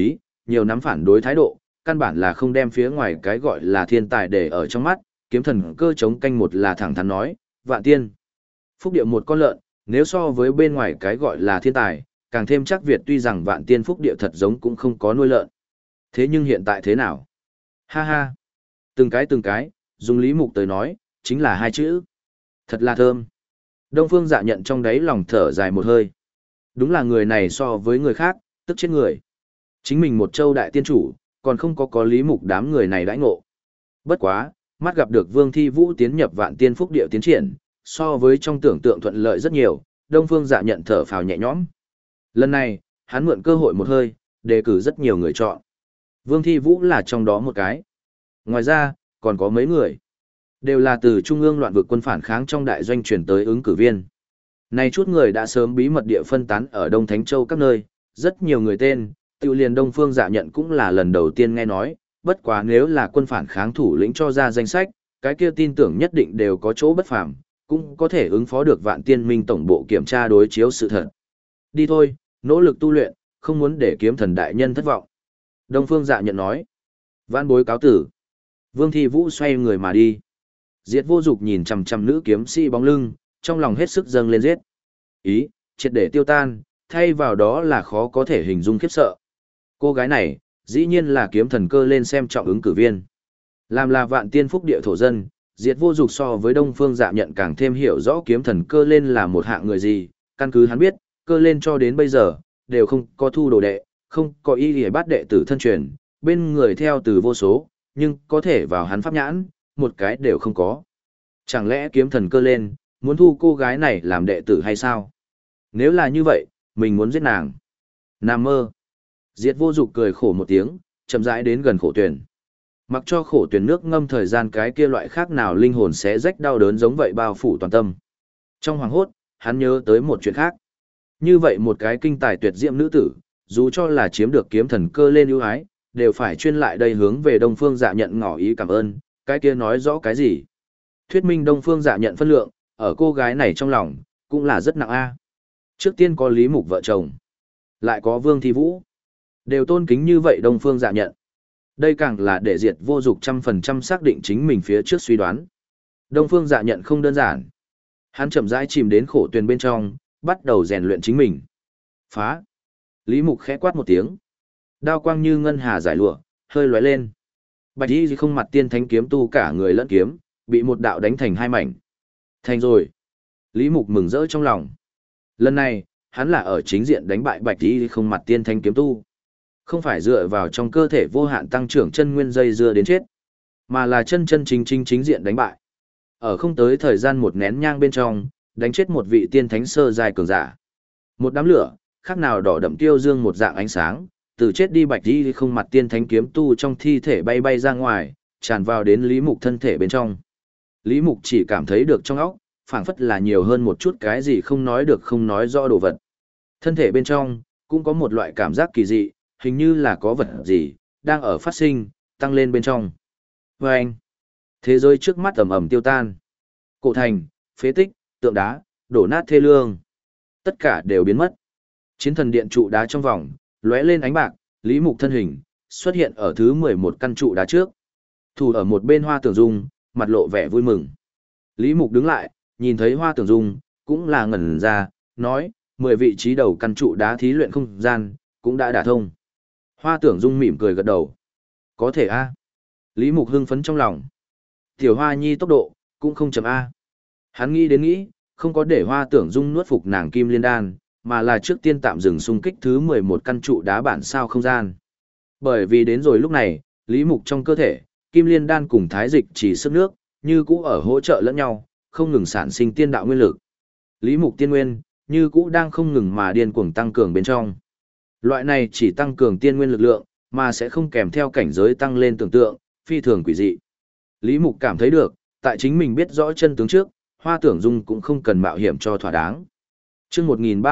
nhiều nắm phản đối thái độ, căn bản là không đem phía ngoài cái gọi là thiên tài để ở trong mắt, kiếm thần cơ chống canh một là thẳng thắn nói, Vạn Tiên. Phúc địa một con lợn, nếu so với bên ngoài cái gọi là thiên tài, càng thêm chắc Việt tuy rằng Vạn Tiên Phúc địa thật giống cũng không có nuôi lợn. Thế nhưng hiện tại thế nào? Ha ha. Từng cái, dùng Lý Mục tới nói, chính là hai chữ. Thật là thơm. Đông Phương Dạ Nhận trong đáy lòng thở dài một hơi. Đúng là người này so với người khác, tức chết người. Chính mình một châu đại tiên chủ, còn không có Lý Mục đám người này đãi ngộ. Bất quá, mắt gặp được Vương Thi Vũ tiến nhập Vạn Tiên Phúc địa tiến triển, so với trong tưởng tượng thuận lợi rất nhiều, Đông Phương Dạ Nhận thở phào nhẹ nhõm. Lần này, hắn mượn cơ hội một hơi, đề cử rất nhiều người chọn. Vương Thi Vũ là trong đó một cái. Ngoài ra, còn có mấy người. Đều là từ Trung ương loạn vực quân phản kháng trong đại doanh chuyển tới ứng cử viên. Này chút người đã sớm bí mật địa phân tán ở Đông Thánh Châu các nơi, rất nhiều người tên, tự liền Đông Phương Dạ Nhận cũng là lần đầu tiên nghe nói, bất quá nếu là quân phản kháng thủ lĩnh cho ra danh sách, cái kia tin tưởng nhất định đều có chỗ bất phàm, cũng có thể ứng phó được Vạn Tiên Minh tổng bộ kiểm tra đối chiếu sự thật. Đi thôi, nỗ lực tu luyện, không muốn để kiếm thần đại nhân thất vọng. Đông Phương Dạ Nhận nói. Vãn bối cáo tử. Vương Thi Vũ xoay người mà đi. Diệt Vô Dục nhìn chằm chằm nữ kiếm sĩ bóng lưng, trong lòng hết sức dâng lên giết. Ý, triệt để tiêu tan, thay vào đó là khó có thể hình dung khiếp sợ. Cô gái này, dĩ nhiên là kiếm thần cơ lên xem trọng ứng cử viên. Làm là Vạn Tiên Phúc địa thổ dân, Diệt Vô Dục so với Đông Phương Dạ Nhận càng thêm hiểu rõ kiếm thần cơ lên là một hạng người gì, căn cứ hắn biết, cơ lên cho đến bây giờ, đều không có thu đồ đệ, không có y lìa bát đệ tử thân truyền, bên người theo từ vô số, nhưng có thể vào hắn pháp nhãn, một cái đều không có. Chẳng lẽ kiếm thần cơ lên, muốn thu cô gái này làm đệ tử hay sao? Nếu là như vậy, mình muốn giết nàng. Nam mơ. Diệt Vô Dục cười khổ một tiếng, chậm rãi đến gần khổ tuyển. Mặc cho khổ tuyển nước ngâm thời gian cái kia loại khác nào linh hồn sẽ rách đau đớn giống vậy bao phủ toàn tâm. Trong hoàng hốt, hắn nhớ tới một chuyện khác. Như vậy một cái kinh tài tuyệt diệm nữ tử, dù cho là chiếm được kiếm thần cơ lên ưu ái, đều phải chuyên lại đây hướng về Đông Phương Dạ Nhận ngỏ ý cảm ơn, cái kia nói rõ cái gì? Thuyết minh Đông Phương Dạ Nhận phân lượng, ở cô gái này trong lòng, cũng là rất nặng a. Trước tiên có Lý Mục vợ chồng, lại có Vương Thi Vũ. Đều tôn kính như vậy Đông Phương Dạ Nhận. Đây càng là để Diệt Vô Dục 100% xác định chính mình phía trước suy đoán. Đông Phương Dạ Nhận không đơn giản. Hắn chậm rãi chìm đến khổ tuyền bên trong, bắt đầu rèn luyện chính mình. Phá. Lý Mục khẽ quát một tiếng. Đao quang như ngân hà giải lụa, hơi lóe lên. Bạch Y không mặt tiên thánh kiếm tu cả người lẫn kiếm, bị một đạo đánh thành hai mảnh. Thành rồi. Lý Mục mừng rỡ trong lòng. Lần này, hắn là ở chính diện đánh bại Bạch Y không mặt tiên thánh kiếm tu. Không phải dựa vào trong cơ thể vô hạn tăng trưởng chân nguyên dây dưa đến chết, mà là chân chân chính diện đánh bại. Ở không tới thời gian một nén nhang bên trong, đánh chết một vị tiên thánh sơ giai cường giả. Một đám lửa, khác nào đỏ đậm tiêu dương một dạng ánh sáng, từ chết đi Bạch Y không mặt tiên thánh kiếm tu trong thi thể bay bay ra ngoài, tràn vào đến Lý Mục thân thể bên trong. Lý Mục chỉ cảm thấy được trong óc, phảng phất là nhiều hơn một chút cái gì không nói được không nói rõ đồ vật. Thân thể bên trong, cũng có một loại cảm giác kỳ dị, hình như là có vật gì, đang ở phát sinh, tăng lên bên trong. Và anh, thế giới trước mắt ầm ầm tiêu tan. Cổ thành, phế tích, tượng đá, đổ nát thê lương. Tất cả đều biến mất. Chiến thần điện trụ đá trong vòng, lóe lên ánh bạc, Lý Mục thân hình, xuất hiện ở thứ 11 căn trụ đá trước. Thủ ở một bên Hoa Tưởng Dung, mặt lộ vẻ vui mừng. Lý Mục đứng lại, nhìn thấy Hoa Tưởng Dung, cũng là ngẩn ra, nói, 10 vị trí đầu căn trụ đá thí luyện không gian, cũng đã đả thông. Hoa Tưởng Dung mỉm cười gật đầu. Có thể a. Lý Mục hưng phấn trong lòng. Tiểu Hoa Nhi tốc độ, cũng không chậm a. Hắn nghĩ đến nghĩ, không có để Hoa Tưởng Dung nuốt phục nàng Kim Liên Đan, mà là trước tiên tạm dừng xung kích thứ 11 căn trụ đá bản sao không gian. Bởi vì đến rồi lúc này, Lý Mục trong cơ thể, Kim Liên Đan cùng Thái Dịch chỉ sức nước, như cũ ở hỗ trợ lẫn nhau, không ngừng sản sinh tiên đạo nguyên lực. Lý Mục tiên nguyên, như cũ đang không ngừng mà điên cuồng tăng cường bên trong. Loại này chỉ tăng cường tiên nguyên lực lượng, mà sẽ không kèm theo cảnh giới tăng lên tưởng tượng, phi thường quỷ dị. Lý Mục cảm thấy được, tại chính mình biết rõ chân tướng trước, Hoa Tưởng Dung cũng không cần mạo hiểm cho thỏa đáng. Chương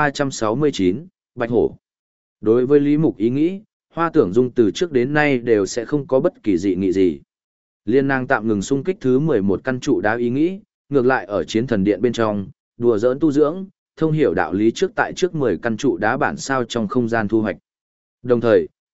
1369, Bạch Hổ. Đối với Lý Mục ý nghĩ, Hoa Tưởng Dung từ trước đến nay đều sẽ không có bất kỳ dị nghị gì. Liên nàng tạm ngừng xung kích thứ 11 căn trụ đá ý nghĩ, ngược lại ở chiến thần điện bên trong, đùa giỡn tu dưỡng, thông hiểu đạo lý trước tại trước 10 căn trụ đá bản sao trong không gian thu hoạch. Đồng thời,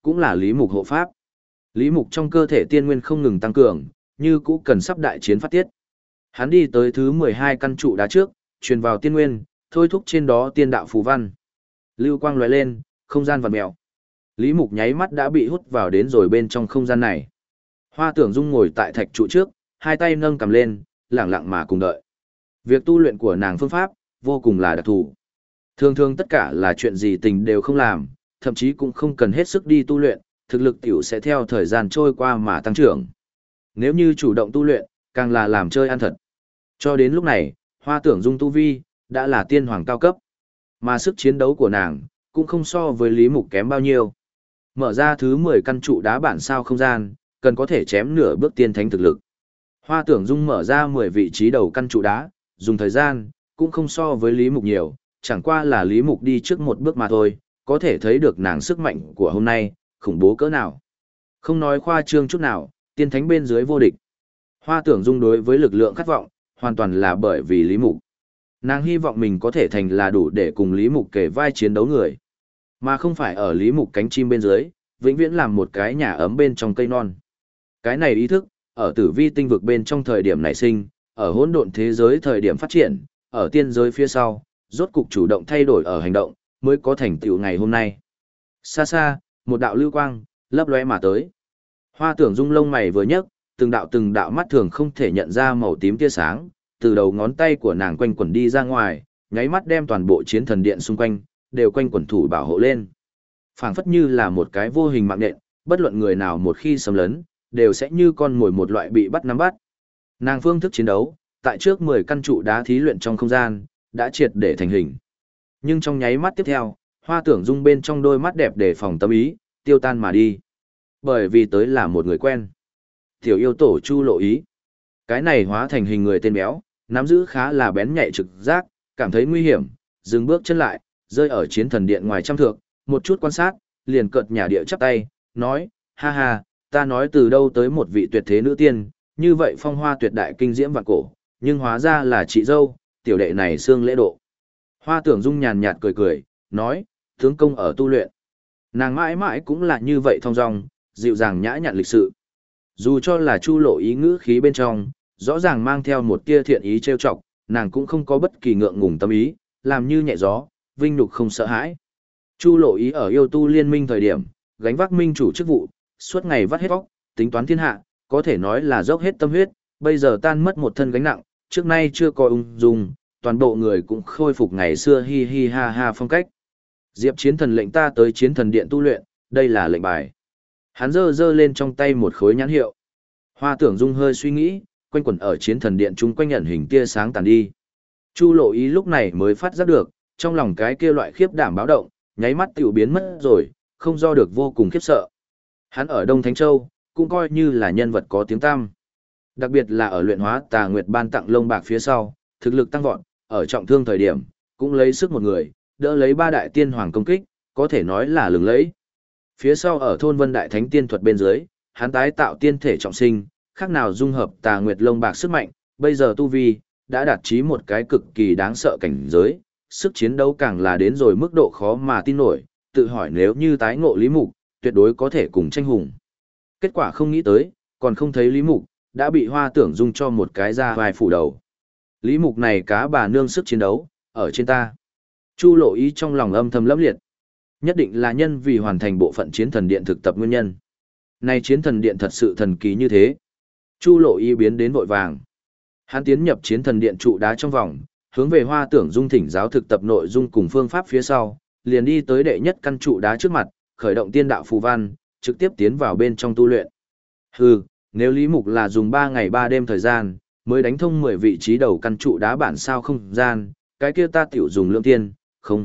cũng là Lý Mục hộ pháp. Lý Mục trong cơ thể tiên nguyên không ngừng tăng cường, như cũ cần sắp đại chiến phát tiết. Hắn đi tới thứ 12 căn trụ đá trước, truyền vào tiên nguyên, thôi thúc trên đó tiên đạo phù văn. Lưu quang lóe lên, không gian vặn mèo. Lý Mục nháy mắt đã bị hút vào đến rồi bên trong không gian này. Hoa Tưởng Dung ngồi tại thạch trụ trước, hai tay nâng cầm lên, lặng lặng mà cùng đợi. Việc tu luyện của nàng phương pháp, vô cùng là đặc thù. Thường thường tất cả là chuyện gì tình đều không làm, thậm chí cũng không cần hết sức đi tu luyện, thực lực tiểu sẽ theo thời gian trôi qua mà tăng trưởng. Nếu như chủ động tu luyện, càng là làm chơi ăn thật. Cho đến lúc này, Hoa Tưởng Dung tu vi, đã là tiên hoàng cao cấp. Mà sức chiến đấu của nàng, cũng không so với Lý Mục kém bao nhiêu. Mở ra thứ 10 căn trụ đá bản sao không gian, cần có thể chém nửa bước tiên thánh thực lực. Hoa Tưởng Dung mở ra 10 vị trí đầu căn trụ đá, dùng thời gian, cũng không so với Lý Mục nhiều, chẳng qua là Lý Mục đi trước một bước mà thôi, có thể thấy được nàng sức mạnh của hôm nay, khủng bố cỡ nào. Không nói khoa trương chút nào, tiên thánh bên dưới vô địch. Hoa Tưởng Dung đối với lực lượng khát vọng, hoàn toàn là bởi vì Lý Mục. Nàng hy vọng mình có thể thành là đủ để cùng Lý Mục kể vai chiến đấu người, mà không phải ở Lý Mục cánh chim bên dưới, vĩnh viễn làm một cái nhà ấm bên trong cây non. Cái này ý thức, ở tử vi tinh vực bên trong thời điểm nảy sinh, ở hỗn độn thế giới thời điểm phát triển, ở tiên giới phía sau, rốt cục chủ động thay đổi ở hành động, mới có thành tựu ngày hôm nay. Xa xa, một đạo lưu quang, lấp lóe mà tới. Hoa Tưởng Dung lông mày vừa nhấc, từng đạo mắt thường không thể nhận ra màu tím tia sáng, từ đầu ngón tay của nàng quanh quẩn đi ra ngoài, nháy mắt đem toàn bộ chiến thần điện xung quanh, đều quanh quẩn thủ bảo hộ lên. Phảng phất như là một cái vô hình mạng nện, bất luận người nào một khi xâm lấn, đều sẽ như con mồi một loại bị bắt nắm bắt. Nàng phương thức chiến đấu, tại trước 10 căn trụ đá thí luyện trong không gian, đã triệt để thành hình. Nhưng trong nháy mắt tiếp theo, Hoa Tưởng Dung bên trong đôi mắt đẹp để phòng tâm ý, tiêu tan mà đi. Bởi vì tới là một người quen. Tiểu yêu tổ Chu Lộ Ý. Cái này hóa thành hình người tên béo, nắm giữ khá là bén nhạy trực giác, cảm thấy nguy hiểm, dừng bước chân lại, rơi ở chiến thần điện ngoài trăm thước, một chút quan sát, liền cợt nhả địa chắp tay, nói, ha ha, ta nói từ đâu tới một vị tuyệt thế nữ tiên, như vậy phong hoa tuyệt đại kinh diễm vạn cổ, nhưng hóa ra là chị dâu, tiểu đệ này xương lễ độ. Hoa Tưởng Dung nhàn nhạt cười cười, nói, tướng công ở tu luyện. Nàng mãi mãi cũng là như vậy thong dong, dịu dàng nhã nhặn lịch sự. Dù cho là Chu Lộ Ý ngữ khí bên trong, rõ ràng mang theo một tia thiện ý trêu chọc, nàng cũng không có bất kỳ ngượng ngùng tâm ý, làm như nhẹ gió, vinh nhục không sợ hãi. Chu Lộ Ý ở yêu tu liên minh thời điểm, gánh vác minh chủ chức vụ, suốt ngày vắt hết óc, tính toán thiên hạ, có thể nói là dốc hết tâm huyết, bây giờ tan mất một thân gánh nặng, trước nay chưa có ung dung, toàn bộ người cũng khôi phục ngày xưa hi hi ha ha phong cách. Diệp Chiến Thần lệnh ta tới Chiến Thần Điện tu luyện, đây là lệnh bài. Hắn giơ lên trong tay một khối nhãn hiệu. Hoa Tưởng Dung hơi suy nghĩ, quanh quẩn ở Chiến Thần Điện chung quanh nhận hình tia sáng tàn đi. Chu Lộ Ý lúc này mới phát giác được, trong lòng cái kia loại khiếp đảm báo động, nháy mắt tiểu biến mất rồi, không do được vô cùng khiếp sợ. Hắn ở Đông Thánh Châu, cũng coi như là nhân vật có tiếng tăm. Đặc biệt là ở luyện hóa Tà Nguyệt ban tặng lông bạc phía sau, thực lực tăng vọt, ở trọng thương thời điểm, cũng lấy sức một người, đỡ lấy 3 đại tiên hoàng công kích, có thể nói là lừng lẫy. Phía sau ở thôn Vân Đại Thánh tiên thuật bên dưới, hắn tái tạo tiên thể trọng sinh, khác nào dung hợp Tà Nguyệt lông bạc sức mạnh, bây giờ tu vi đã đạt chí một cái cực kỳ đáng sợ cảnh giới, sức chiến đấu càng là đến rồi mức độ khó mà tin nổi, tự hỏi nếu như tái ngộ Lý Mục, tuyệt đối có thể cùng tranh hùng. Kết quả không nghĩ tới, còn không thấy Lý Mục, đã bị Hoa Tưởng Dung cho một cái ra vai phủ đầu. Lý Mục này cá bà nương sức chiến đấu, ở trên ta. Chu Lộ Ý trong lòng âm thầm lẫm liệt. Nhất định là nhân vì hoàn thành bộ phận chiến thần điện thực tập nguyên nhân. Này chiến thần điện thật sự thần kỳ như thế. Chu Lộ Ý biến đến vội vàng. Hắn tiến nhập chiến thần điện trụ đá trong vòng, hướng về Hoa Tưởng Dung thỉnh giáo thực tập nội dung cùng phương pháp phía sau, liền đi tới đệ nhất căn trụ đá trước mặt, khởi động tiên đạo phù văn, trực tiếp tiến vào bên trong tu luyện. Hừ, nếu Lý Mục là dùng 3 ngày 3 đêm thời gian, mới đánh thông 10 vị trí đầu căn trụ đá bản sao không gian, cái kia ta tiểu dùng lượng tiên, không.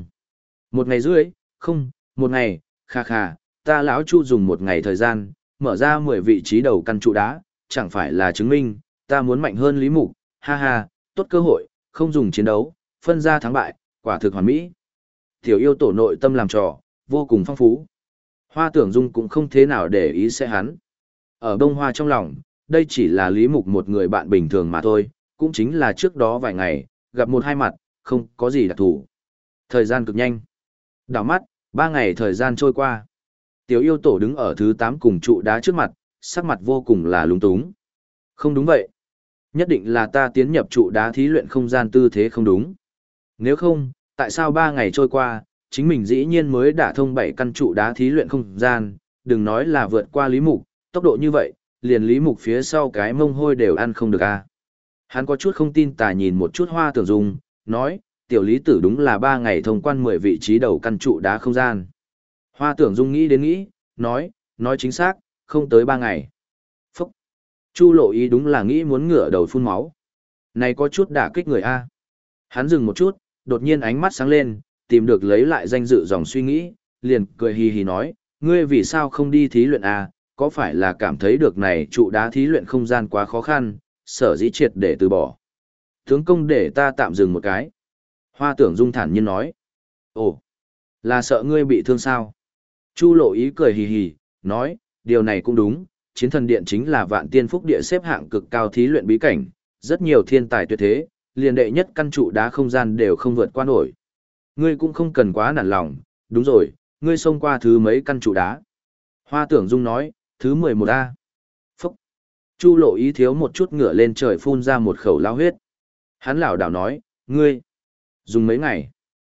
1 ngày rưỡi, không, 1 ngày, kha, ta lão Chu dùng 1 ngày thời gian, mở ra 10 vị trí đầu căn trụ đá, chẳng phải là chứng minh, ta muốn mạnh hơn Lý Mục, ha ha, tốt cơ hội, không dùng chiến đấu, phân ra thắng bại, quả thực hoàn mỹ. Tiểu yêu tổ nội tâm làm trò, vô cùng phong phú. Hoa Tưởng Dung cũng không thế nào để ý sẽ hắn. Ở Đông Hoa trong lòng, đây chỉ là Lý Mục một người bạn bình thường mà thôi, cũng chính là trước đó vài ngày, gặp một hai mặt, không có gì đặc thù. Thời gian cực nhanh. Đảo mắt, 3 ngày thời gian trôi qua. Tiểu yêu tổ đứng ở thứ 8 cùng trụ đá trước mặt, sắc mặt vô cùng là lúng túng. Không đúng vậy. Nhất định là ta tiến nhập trụ đá thí luyện không gian tư thế không đúng. Nếu không, tại sao 3 ngày trôi qua, chính mình dĩ nhiên mới đả thông 7 căn trụ đá thí luyện không gian, đừng nói là vượt qua Lý Mục, tốc độ như vậy, liền Lý Mục phía sau cái mông hôi đều ăn không được a. Hắn có chút không tin tà nhìn một chút Hoa Tưởng Dung, nói, tiểu lý tử đúng là 3 ngày thông quan 10 vị trí đầu căn trụ đá không gian. Hoa Tưởng Dung nghĩ đến nghĩ, nói chính xác, không tới 3 ngày. Phúc! Chu Lộ Ý đúng là nghĩ muốn ngửa đầu phun máu. Này có chút đả kích người a. Hắn dừng một chút, đột nhiên ánh mắt sáng lên, tìm được lấy lại danh dự dòng suy nghĩ, liền cười hì hì nói, ngươi vì sao không đi thí luyện a? Có phải là cảm thấy được này trụ đá thí luyện không gian quá khó khăn, sở dĩ triệt để từ bỏ. Tướng công để ta tạm dừng một cái. Hoa Tưởng Dung thản nhiên nói. Ồ, là sợ ngươi bị thương sao? Chu Lộ Ý cười hì hì, nói, điều này cũng đúng, Chiến Thần Điện chính là vạn tiên phúc địa xếp hạng cực cao thí luyện bí cảnh, rất nhiều thiên tài tuyệt thế, liền đệ nhất căn trụ đá không gian đều không vượt qua nổi. Ngươi cũng không cần quá nản lòng, đúng rồi, ngươi xông qua thứ mấy căn trụ đá. Hoa Tưởng Dung nói, thứ 11A. Phúc. Chu Lộ Ý thiếu một chút ngửa lên trời phun ra một khẩu lao huyết. Hắn lảo đảo nói, ngươi, dùng mấy ngày?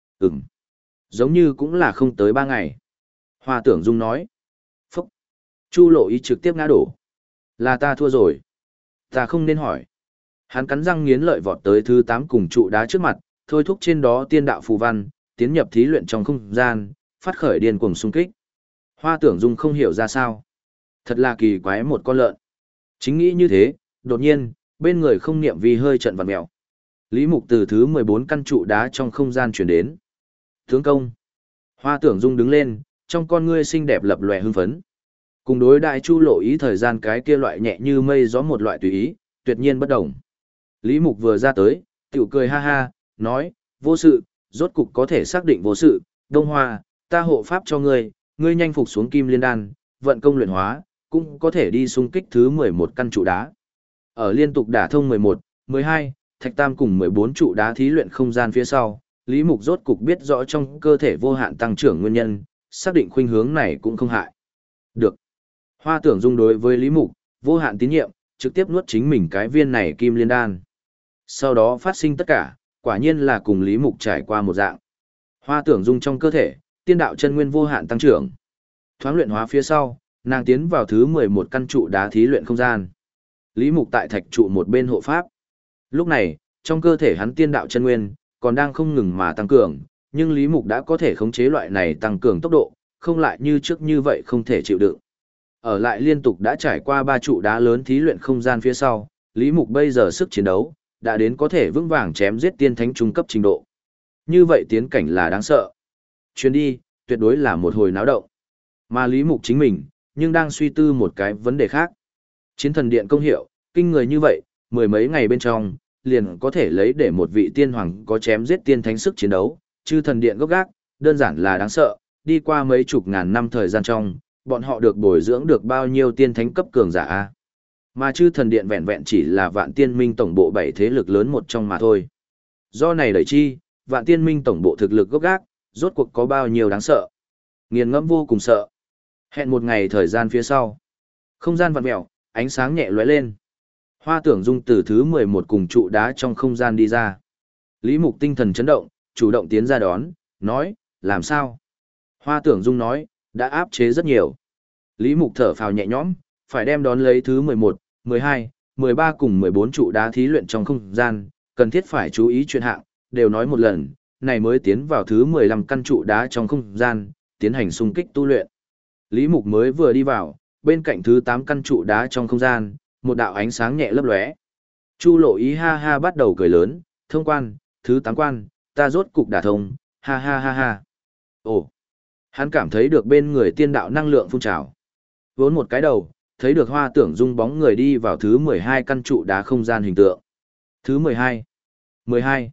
Giống như cũng là không tới 3 ngày. Hoa Tưởng Dung nói, phúc. Chu Lộ Ý trực tiếp ngã đổ. Là ta thua rồi. Ta không nên hỏi. Hắn cắn răng nghiến lợi vọt tới thứ 8 cùng trụ đá trước mặt, thôi thúc trên đó tiên đạo phù văn, tiến nhập thí luyện trong không gian, phát khởi điên cuồng xung kích. Hoa Tưởng Dung không hiểu ra sao. Thật là kỳ quái một con lợn. Chính nghĩ như thế, đột nhiên, bên người không niệm vì hơi trận vặn mèo. Lý Mục từ thứ 14 căn trụ đá trong không gian chuyển đến. Tướng công. Hoa Tưởng Dung đứng lên, trong con ngươi xinh đẹp lập lòe hưng phấn. Cùng đối đại Chu Lộ Ý thời gian cái kia loại nhẹ như mây gió một loại tùy ý, tuyệt nhiên bất động. Lý Mục vừa ra tới, tiểu cười ha ha, nói, vô sự, rốt cục có thể xác định vô sự, Đông Hoa, ta hộ pháp cho ngươi, ngươi nhanh phục xuống Kim Liên Đan, vận công luyện hóa, cũng có thể đi xung kích thứ 11 căn trụ đá. Ở liên tục đả thông 11, 12, thạch tam cùng 14 trụ đá thí luyện không gian phía sau, Lý Mục rốt cục biết rõ trong cơ thể vô hạn tăng trưởng nguyên nhân, xác định khuynh hướng này cũng không hại. Được. Hoa Tưởng Dung đối với Lý Mục, vô hạn tín nhiệm, trực tiếp nuốt chính mình cái viên này Kim Liên Đan. Sau đó phát sinh tất cả, quả nhiên là cùng Lý Mục trải qua một dạng. Hoa Tưởng Dung trong cơ thể, tiên đạo chân nguyên vô hạn tăng trưởng. Thoáng luyện hóa phía sau, nàng tiến vào thứ 11 căn trụ đá thí luyện không gian. Lý Mục tại thạch trụ một bên hộ pháp. Lúc này, trong cơ thể hắn tiên đạo chân nguyên còn đang không ngừng mà tăng cường, nhưng Lý Mục đã có thể khống chế loại này tăng cường tốc độ, không lại như trước như vậy không thể chịu đựng. Ở lại liên tục đã trải qua 3 trụ đá lớn thí luyện không gian phía sau, Lý Mục bây giờ sức chiến đấu đã đến có thể vững vàng chém giết tiên thánh trung cấp trình độ. Như vậy tiến cảnh là đáng sợ. Chuyến đi, tuyệt đối là một hồi náo động. Mà Lý Mục chính mình, nhưng đang suy tư một cái vấn đề khác. Chiến thần điện công hiệu, kinh người như vậy, mười mấy ngày bên trong, liền có thể lấy để một vị tiên hoàng có chém giết tiên thánh sức chiến đấu, chư thần điện gốc gác, đơn giản là đáng sợ, đi qua mấy chục ngàn năm thời gian trong, bọn họ được bồi dưỡng được bao nhiêu tiên thánh cấp cường giả a. Mà chư thần điện vẹn vẹn chỉ là vạn tiên minh tổng bộ 7 thế lực lớn một trong mà thôi. Do này đẩy chi, vạn tiên minh tổng bộ thực lực gốc gác, rốt cuộc có bao nhiêu đáng sợ. Nghiền ngẫm vô cùng sợ. Hẹn một ngày thời gian phía sau. Không gian vặn mèo, ánh sáng nhẹ lóe lên. Hoa Tưởng Dung từ thứ 11 cùng trụ đá trong không gian đi ra. Lý Mục tinh thần chấn động, chủ động tiến ra đón, nói, làm sao? Hoa Tưởng Dung nói, đã áp chế rất nhiều. Lý Mục thở phào nhẹ nhõm, phải đem đón lấy thứ 11, 12, 13 cùng 14 trụ đá thí luyện trong không gian, cần thiết phải chú ý chuyện hạng, đều nói một lần, này mới tiến vào thứ 15 căn trụ đá trong không gian, tiến hành xung kích tu luyện. Lý Mục mới vừa đi vào, bên cạnh thứ 8 căn trụ đá trong không gian, một đạo ánh sáng nhẹ lấp lóe. Chu Lộ Ý ha ha bắt đầu cười lớn, thông quan, thứ 8 quan, ta rốt cục đả thông, ha ha ha ha. Ồ, hắn cảm thấy được bên người tiên đạo năng lượng phun trào. Vốn một cái đầu, thấy được Hoa Tưởng Dung bóng người đi vào thứ 12 căn trụ đá không gian hình tượng. Thứ 12, 12,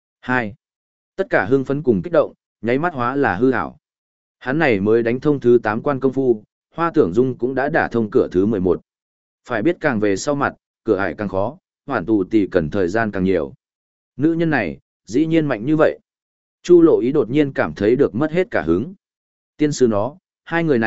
2. Tất cả hưng phấn cùng kích động, nháy mắt hóa là hư ảo. Hắn này mới đánh thông thứ 8 quan công phu, Hoa Tưởng Dung cũng đã đả thông cửa thứ 11. Phải biết càng về sau mặt, cửa ải càng khó, hoàn tù tỷ cần thời gian càng nhiều. Nữ nhân này, dĩ nhiên mạnh như vậy. Chu Lộ Ý đột nhiên cảm thấy được mất hết cả hứng. Tiên sư nó, hai người này,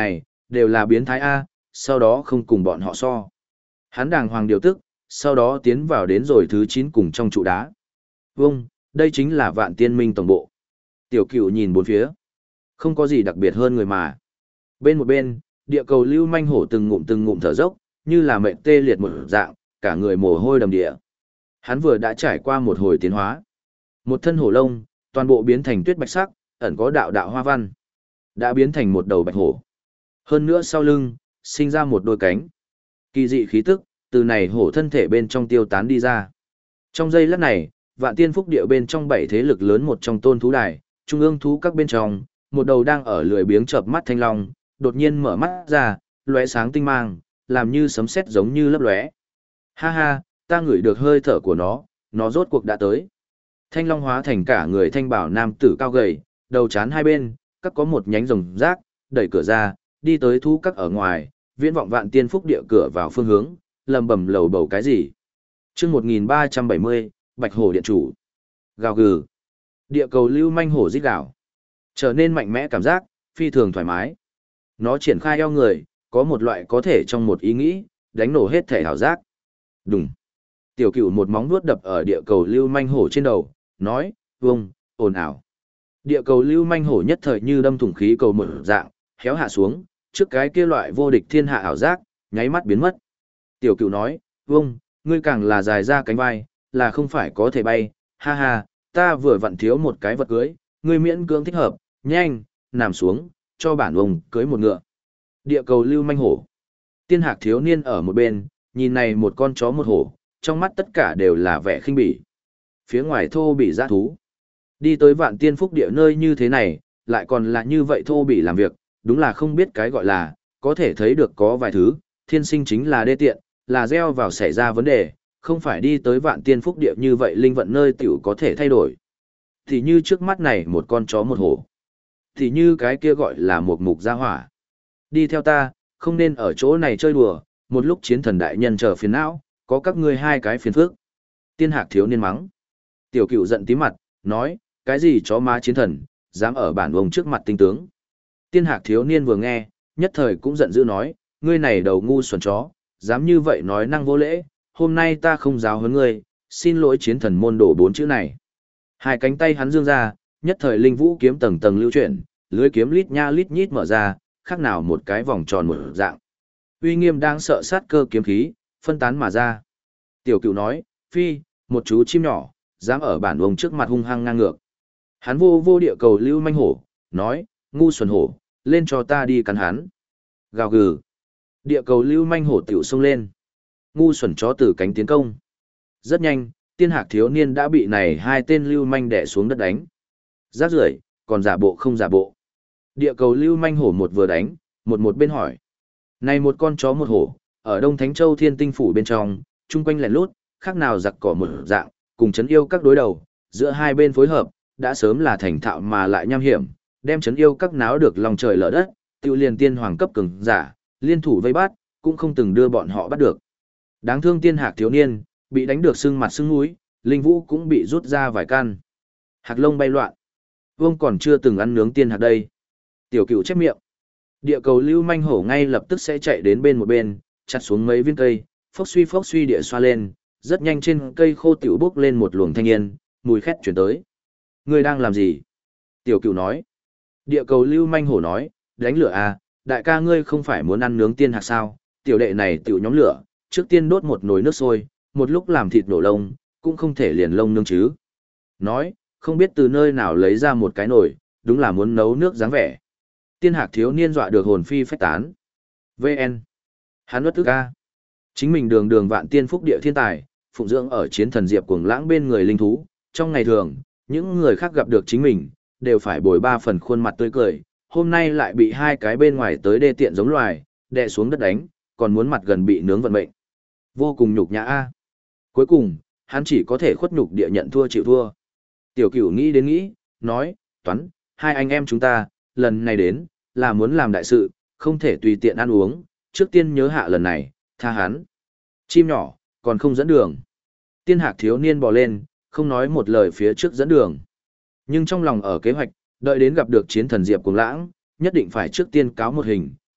đều là biến thái A, sau đó không cùng bọn họ so. Hắn đàng hoàng điều tức, sau đó tiến vào đến rồi thứ 9 cùng trong trụ đá. Vâng, đây chính là Vạn Tiên Minh tổng bộ. Tiểu Cửu nhìn bốn phía. Không có gì đặc biệt hơn người mà. Bên một bên, địa cầu lưu manh hổ từng ngụm thở dốc, như là mệnh tê liệt một dạng, cả người mồ hôi đầm địa. Hắn vừa đã trải qua một hồi tiến hóa. Một thân hổ lông, toàn bộ biến thành tuyết bạch sắc, ẩn có đạo đạo hoa văn. Đã biến thành một đầu bạch hổ. Hơn nữa sau lưng, sinh ra một đôi cánh. Kỳ dị khí tức, từ này hổ thân thể bên trong tiêu tán đi ra. Trong giây lát này, Vạn Tiên Phúc Địa bên trong 7 thế lực lớn một trong Tôn Thú Đài, trung ương thú các bên trong, một đầu đang ở lười biếng chợp mắt thanh long, đột nhiên mở mắt ra, lóe sáng tinh mang, làm như sấm sét giống như lấp lóe. Ha ha, ta ngửi được hơi thở của nó rốt cuộc đã tới. Thanh long hóa thành cả người thanh bảo nam tử cao gầy, đầu trán hai bên, các có một nhánh rồng rác, đẩy cửa ra, đi tới thú các ở ngoài, viễn vọng Vạn Tiên Phúc Địa cửa vào phương hướng, lầm bầm lầu bầu cái gì. Chương 1370, Bạch Hổ điện chủ. Gào gừ. Địa cầu lưu manh hổ rít gào. Trở nên mạnh mẽ cảm giác, phi thường thoải mái. Nó triển khai eo người, có một loại có thể trong một ý nghĩ, đánh nổ hết thể hảo giác. Đùng. Tiểu Cửu một móng vuốt đập ở địa cầu lưu manh hổ trên đầu, nói, vông, ồn ào. Địa cầu lưu manh hổ nhất thời như đâm thủng khí cầu một dạng, héo hạ xuống, trước cái kia loại vô địch thiên hạ ảo giác, nháy mắt biến mất. Tiểu Cửu nói, vông, ngươi càng là dài ra cánh vai, là không phải có thể bay, ha ha, ta vừa vặn thiếu một cái vật cưới, ngươi miễn cưỡng thích hợp, nhanh, nằm xuống, cho bản ông cưới một ngựa. Địa cầu lưu manh hổ. Tiên Hạc thiếu niên ở một bên, nhìn này một con chó một hổ, trong mắt tất cả đều là vẻ khinh bỉ. Phía ngoài thô bỉ dã thú. Đi tới Vạn Tiên Phúc Địa nơi như thế này, lại còn là như vậy thô bỉ làm việc, đúng là không biết cái gọi là, có thể thấy được có vài thứ, thiên sinh chính là đê tiện, là gieo vào xảy ra vấn đề, không phải đi tới Vạn Tiên Phúc Địa như vậy linh vận nơi tiểu có thể thay đổi. Thì như trước mắt này một con chó một hổ. Thì như cái kia gọi là một mục gia hỏa. Đi theo ta, không nên ở chỗ này chơi đùa, một lúc chiến thần đại nhân chờ phiền não, có các ngươi hai cái phiền phức. Tiên Hạc thiếu niên mắng. Tiểu Cửu giận tím mặt, nói, cái gì chó má chiến thần, dám ở bản ông trước mặt tinh tướng. Tiên Hạc thiếu niên vừa nghe, nhất thời cũng giận dữ nói, ngươi này đầu ngu xuẩn chó, dám như vậy nói năng vô lễ, hôm nay ta không giáo huấn ngươi, xin lỗi chiến thần môn đồ 4 chữ này. Hai cánh tay hắn dương ra, nhất thời linh vũ kiếm tầng tầng lưu chuyển, lưới kiếm lít nha lít nhít mở ra, khác nào một cái vòng tròn một dạng. Uy nghiêm đang sợ sát cơ kiếm khí, phân tán mà ra. Tiểu Cửu nói, phi, một chú chim nhỏ, dám ở bản ông trước mặt hung hăng ngang ngược. Hắn vô địa cầu lưu manh hổ, nói, ngu xuẩn hổ, lên cho ta đi cắn hắn. Gào gừ. Địa cầu lưu manh hổ tiểu xông lên. Ngu xuẩn chó từ cánh tiến công. Rất nhanh, Tiên Hạc thiếu niên đã bị này hai tên lưu manh đè xuống đất đánh. Rác rưởi, còn giả bộ không giả bộ. Địa cầu lưu manh hổ một vừa đánh, một bên hỏi. Này một con chó một hổ, ở Đông Thánh Châu Thiên Tinh Phủ bên trong, chung quanh lẻn lút, khác nào giặc cỏ một dạng, cùng chấn yêu các đối đầu, giữa hai bên phối hợp, đã sớm là thành thạo mà lại nham hiểm, đem chấn yêu các náo được lòng trời lở đất, tiêu liền tiên hoàng cấp cường giả, liên thủ vây bắt, cũng không từng đưa bọn họ bắt được. Đáng thương Tiên Hạc thiếu niên, bị đánh được sưng mặt sưng mũi, linh vũ cũng bị rút ra vài căn. Hạc lông bay loạn. Vương còn chưa từng ăn nướng tiên hạc đây. Tiểu Cửu chép miệng. Địa cầu lưu manh hổ ngay lập tức sẽ chạy đến bên một bên, chặt xuống mấy viên cây, phốc suy địa xoa lên, rất nhanh trên cây khô tiểu bốc lên một luồng thanh yên, mùi khét chuyển tới. Ngươi đang làm gì? Tiểu Cửu nói. Địa cầu lưu manh hổ nói, đánh lửa à, đại ca ngươi không phải muốn ăn nướng tiên hạc sao? Tiểu đệ này tiểu nhóm lửa, trước tiên đốt một nồi nước sôi, một lúc làm thịt nổ lông, cũng không thể liền lông nướng chứ. Nói, không biết từ nơi nào lấy ra một cái nồi, đúng là muốn nấu nước dáng vẻ. Tiên Hạc thiếu niên dọa được hồn phi phách tán. VN. Hắn uất ức a. Chính mình đường Vạn Tiên Phúc Địa thiên tài, phụng dưỡng ở chiến thần diệp cuồng lãng bên người linh thú, trong ngày thường, những người khác gặp được chính mình, đều phải bồi 3 phần khuôn mặt tươi cười, hôm nay lại bị hai cái bên ngoài tới đê tiện giống loài, đè xuống đất đánh, còn muốn mặt gần bị nướng vận mệnh. Vô cùng nhục nhã a. Cuối cùng, hắn chỉ có thể khuất nhục địa nhận thua chịu thua. Tiểu Cửu nghĩ đến nghĩ, nói, Toán, hai anh em chúng ta, lần này đến, là muốn làm đại sự, không thể tùy tiện ăn uống, trước tiên nhớ hạ lần này, tha hắn. Chim nhỏ, còn không dẫn đường. Tiên Hạc thiếu niên bò lên, không nói một lời phía trước dẫn đường. Nhưng trong lòng ở kế hoạch, đợi đến gặp được chiến thần Diệp Cuồng Lãng, nhất định phải trước tiên cáo một hình,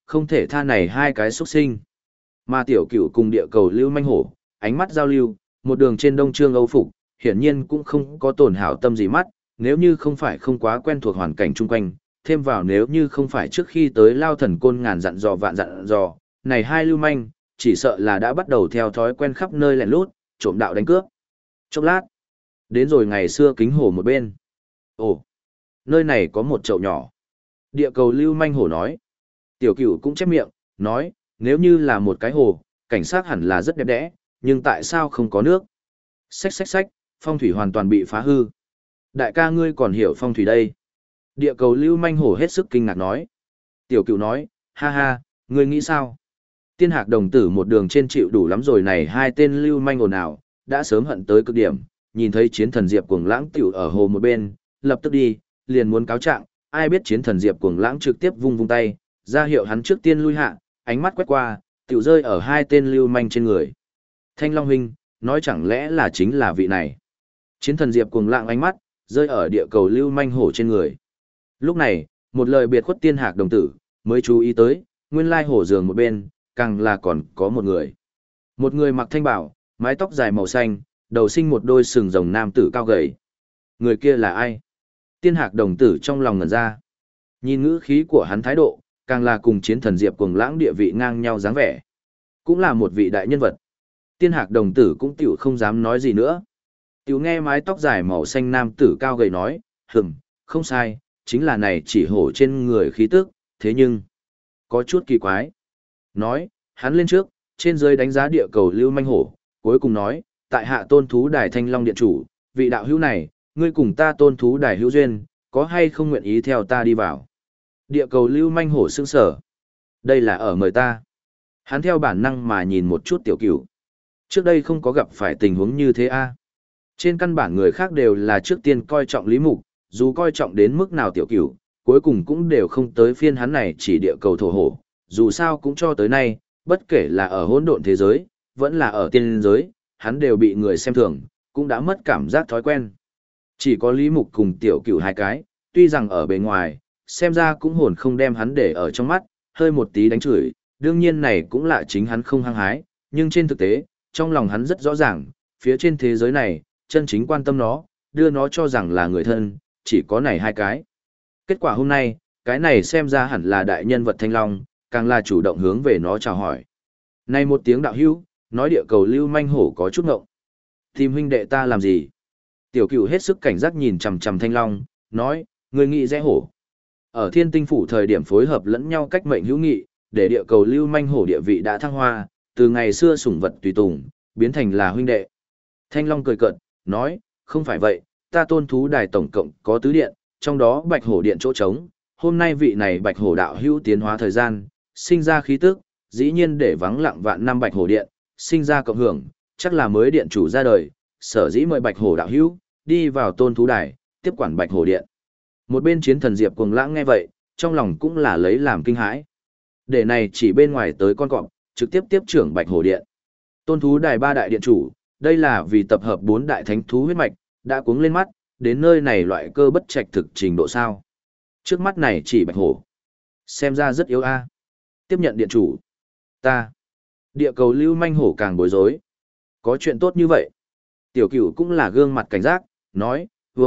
không thể tha này hai cái xuất sinh. Mà tiểu cửu cùng địa cầu lưu manh hổ, ánh mắt giao lưu, một đường trên đông trương âu phục, hiển nhiên cũng không có tổn hảo tâm gì mắt, nếu như không phải không quá quen thuộc hoàn cảnh chung quanh, thêm vào nếu như không phải trước khi tới lao thần côn ngàn dặn dò vạn dặn dò, này hai lưu manh, chỉ sợ là đã bắt đầu theo thói quen khắp nơi lẻn lút, trộm đạo đánh cướp. Chốc lát, đến rồi ngày xưa kính hổ một bên. Ồ, nơi này có một chậu nhỏ. Địa cầu lưu manh hổ nói. Tiểu cửu cũng chép miệng, nói, nếu như là một cái hồ, cảnh sát hẳn là rất đẹp đẽ, nhưng tại sao không có nước? Xách xách xách, phong thủy hoàn toàn bị phá hư. Đại ca ngươi còn hiểu phong thủy đây. Địa cầu lưu manh hổ hết sức kinh ngạc nói. Tiểu cửu nói, ha ha, ngươi nghĩ sao? Tiên hạc đồng tử một đường trên chịu đủ lắm rồi này hai tên lưu manh ồn ào, đã sớm hận tới cực điểm, nhìn thấy chiến thần Diệp Cuồng Lãng tiểu ở hồ một bên, lập tức đi, liền muốn cáo trạng, ai biết chiến thần Diệp Cuồng Lãng trực tiếp vung vung tay, ra hiệu hắn trước tiên lui hạ, ánh mắt quét qua, tiểu rơi ở hai tên lưu manh trên người. Thanh Long huynh, nói chẳng lẽ là chính là vị này. Chiến thần Diệp Cuồng Lãng ánh mắt, rơi ở địa cầu lưu manh hổ trên người. Lúc này, một lời biệt khuất tiên hạc đồng tử, mới chú ý tới, nguyên lai hổ giường một bên, càng là còn có một người. Một người mặc thanh bảo, mái tóc dài màu xanh, đầu sinh một đôi sừng rồng nam tử cao gầy. Người kia là ai? Tiên hạc đồng tử trong lòng ngẩn ra. Nhìn ngữ khí của hắn thái độ, càng là cùng chiến thần Diệp Cuồng Lãng địa vị ngang nhau dáng vẻ. Cũng là một vị đại nhân vật. Tiên hạc đồng tử cũng tiểu không dám nói gì nữa. Tiểu nghe mái tóc dài màu xanh nam tử cao gầy nói, không sai, chính là này chỉ hổ trên người khí tức, thế nhưng, có chút kỳ quái. Nói, hắn lên trước, trên dưới đánh giá địa cầu lưu manh hổ, cuối cùng nói, tại hạ tôn thú đài thanh long điện chủ, vị đạo hữu này, ngươi cùng ta tôn thú đài hữu duyên, có hay không nguyện ý theo ta đi vào. Địa cầu lưu manh hổ sững sở. Đây là ở mời ta. Hắn theo bản năng mà nhìn một chút tiểu cửu. Trước đây không có gặp phải tình huống như thế a. Trên căn bản người khác đều là trước tiên coi trọng Lý Mục, dù coi trọng đến mức nào tiểu cửu, cuối cùng cũng đều không tới phiên hắn này chỉ địa cầu thổ hổ. Dù sao cũng cho tới nay, bất kể là ở hỗn độn thế giới, vẫn là ở tiên giới, hắn đều bị người xem thường, cũng đã mất cảm giác thói quen. Chỉ có Lý Mục cùng tiểu cửu hai cái, tuy rằng ở bề ngoài, xem ra cũng hồn không đem hắn để ở trong mắt, hơi một tí đánh chửi, đương nhiên này cũng là chính hắn không hăng hái, nhưng trên thực tế, trong lòng hắn rất rõ ràng, phía trên thế giới này, chân chính quan tâm nó, đưa nó cho rằng là người thân, chỉ có này hai cái. Kết quả hôm nay, cái này xem ra hẳn là đại nhân vật Thanh Long, càng là chủ động hướng về nó chào hỏi. Này một tiếng đạo hữu, nói địa cầu lưu manh hổ có chút ngộng. Tìm huynh đệ ta làm gì? Tiểu cửu hết sức cảnh giác nhìn chằm chằm Thanh Long, nói, người nghĩ rẽ hổ. Ở thiên tinh phủ thời điểm phối hợp lẫn nhau cách mệnh hữu nghị, để địa cầu lưu manh hổ địa vị đã thăng hoa, từ ngày xưa sủng vật tùy tùng, biến thành là huynh đệ. Thanh Long cười cợt, nói, không phải vậy, ta tôn thú đài tổng cộng có tứ điện, trong đó bạch hổ điện chỗ trống, hôm nay vị này bạch hổ đạo hữu tiến hóa thời gian, sinh ra khí tức, dĩ nhiên để vắng lặng vạn năm bạch hổ điện, sinh ra cộng hưởng, chắc là mới điện chủ ra đời, sở dĩ mời bạch hổ đạo hữu, đi vào tôn thú đài, tiếp quản bạch hổ điện. Một bên chiến thần Diệp Cuồng Lãng nghe vậy, trong lòng cũng là lấy làm kinh hãi. Để này chỉ bên ngoài tới con cọp, trực tiếp tiếp trưởng bạch hổ điện. Tôn thú đài ba đại điện chủ, đây là vì tập hợp bốn đại thánh thú huyết mạch, đã cuống lên mắt, đến nơi này loại cơ bất trạch thực trình độ sao. Trước mắt này chỉ bạch hổ. Xem ra rất yếu a. Tiếp nhận điện chủ. Ta. Địa cầu lưu manh hổ càng bối rối. Có chuyện tốt như vậy. Tiểu cửu cũng là gương mặt cảnh giác, nói,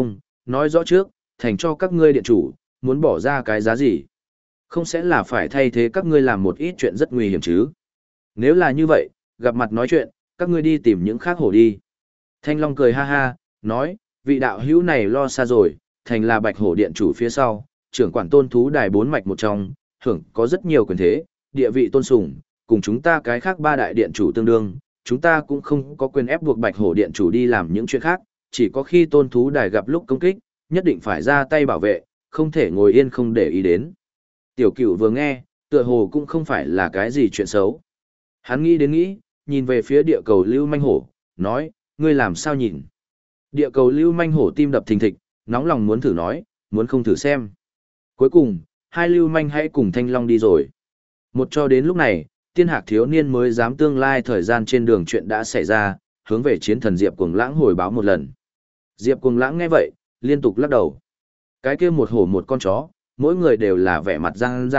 nói rõ trước, thành cho các ngươi điện chủ, muốn bỏ ra cái giá gì. Không sẽ là phải thay thế các ngươi làm một ít chuyện rất nguy hiểm chứ. Nếu là như vậy, gặp mặt nói chuyện, các ngươi đi tìm những khác hổ đi. Thanh Long cười ha ha, nói, vị đạo hữu này lo xa rồi, thành là bạch hổ điện chủ phía sau, trưởng quản tôn thú đài bốn mạch một trong, hưởng có rất nhiều quyền thế, địa vị tôn sùng, cùng chúng ta cái khác ba đại điện chủ tương đương, chúng ta cũng không có quyền ép buộc bạch hổ điện chủ đi làm những chuyện khác, chỉ có khi tôn thú đài gặp lúc công kích, nhất định phải ra tay bảo vệ, không thể ngồi yên không để ý đến. Tiểu cửu vừa nghe, tựa hồ cũng không phải là cái gì chuyện xấu. Hắn nghĩ đến nghĩ, nhìn về phía địa cầu lưu manh hổ, nói, ngươi làm sao nhìn. Địa cầu lưu manh hổ tim đập thình thịch, nóng lòng muốn thử nói, muốn không thử xem. Cuối cùng, hai lưu manh hãy cùng Thanh Long đi rồi. Một cho đến lúc này, tiên hạc thiếu niên mới dám tương lai thời gian trên đường chuyện đã xảy ra, hướng về chiến thần Diệp Cuồng Lãng hồi báo một lần. Diệp Cuồng Lãng nghe vậy, liên tục lắc đầu. Cái kia một hổ một con chó, mỗi người đều là vẻ mặt răng rảo,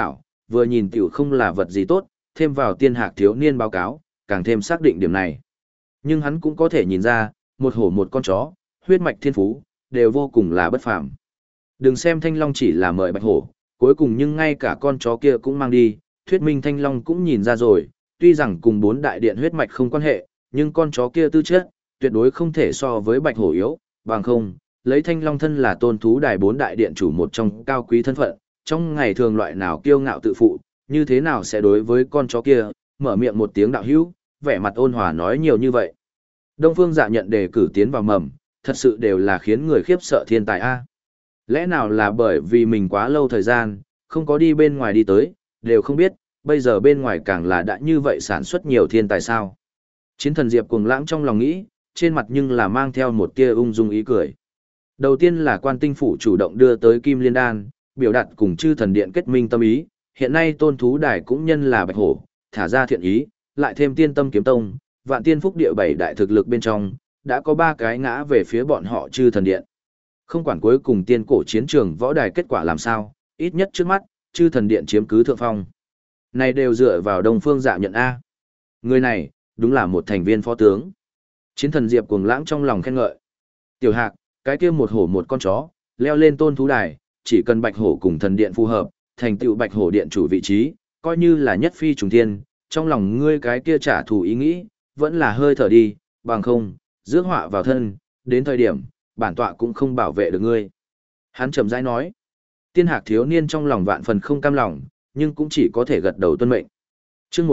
vừa nhìn tiểu không là vật gì tốt, thêm vào tiên hạc thiếu niên báo cáo, càng thêm xác định điểm này. Nhưng hắn cũng có thể nhìn ra, một hổ một con chó, huyết mạch thiên phú, đều vô cùng là bất phàm. Đừng xem Thanh Long chỉ là mời bạch hổ, cuối cùng nhưng ngay cả con chó kia cũng mang đi, thuyết minh Thanh Long cũng nhìn ra rồi, tuy rằng cùng 4 đại điện huyết mạch không quan hệ, nhưng con chó kia tư chất, tuyệt đối không thể so với bạch hổ yếu, bằng không, lấy Thanh Long thân là tôn thú đài 4 đại điện chủ một trong cao quý thân phận, trong ngày thường loại nào kiêu ngạo tự phụ, như thế nào sẽ đối với con chó kia, mở miệng một tiếng đạo hữu, vẻ mặt ôn hòa nói nhiều như vậy. Đông Phương Dạ nhận đề cử tiến vào mầm, thật sự đều là khiến người khiếp sợ thiên tài a. Lẽ nào là bởi vì mình quá lâu thời gian, không có đi bên ngoài đi tới, đều không biết, bây giờ bên ngoài càng là đã như vậy sản xuất nhiều thiên tài sao. Chiến thần Diệp cuồng lãng trong lòng nghĩ, trên mặt nhưng là mang theo một tia ung dung ý cười. Đầu tiên là Quan Tinh phủ chủ động đưa tới Kim Liên Đan, biểu đạt cùng chư thần điện kết minh tâm ý, hiện nay tôn thú đài cũng nhân là bạch hổ, thả ra thiện ý, lại thêm tiên tâm kiếm tông, vạn tiên phúc địa 7 đại thực lực bên trong, đã có 3 cái ngã về phía bọn họ chư thần điện. Không quản cuối cùng tiên cổ chiến trường võ đài kết quả làm sao, ít nhất trước mắt, chư thần điện chiếm cứ thượng phong. Này đều dựa vào Đông Phương Dạ nhận A. Người này, đúng là một thành viên phó tướng. Chiến thần Diệp cuồng lãng trong lòng khen ngợi. Tiểu Hạc, cái kia một hổ một con chó, leo lên tôn thú đài, chỉ cần bạch hổ cùng thần điện phù hợp, thành tựu bạch hổ điện chủ vị trí, coi như là nhất phi trùng thiên, trong lòng ngươi cái kia trả thù ý nghĩ, vẫn là hơi thở đi, bằng không, rước họa vào thân, đến thời điểm, bản tọa cũng không bảo vệ được ngươi. Hắn chậm rãi nói, Tiên Hạc thiếu niên trong lòng vạn phần không cam lòng, nhưng cũng chỉ có thể gật đầu tuân mệnh. Chương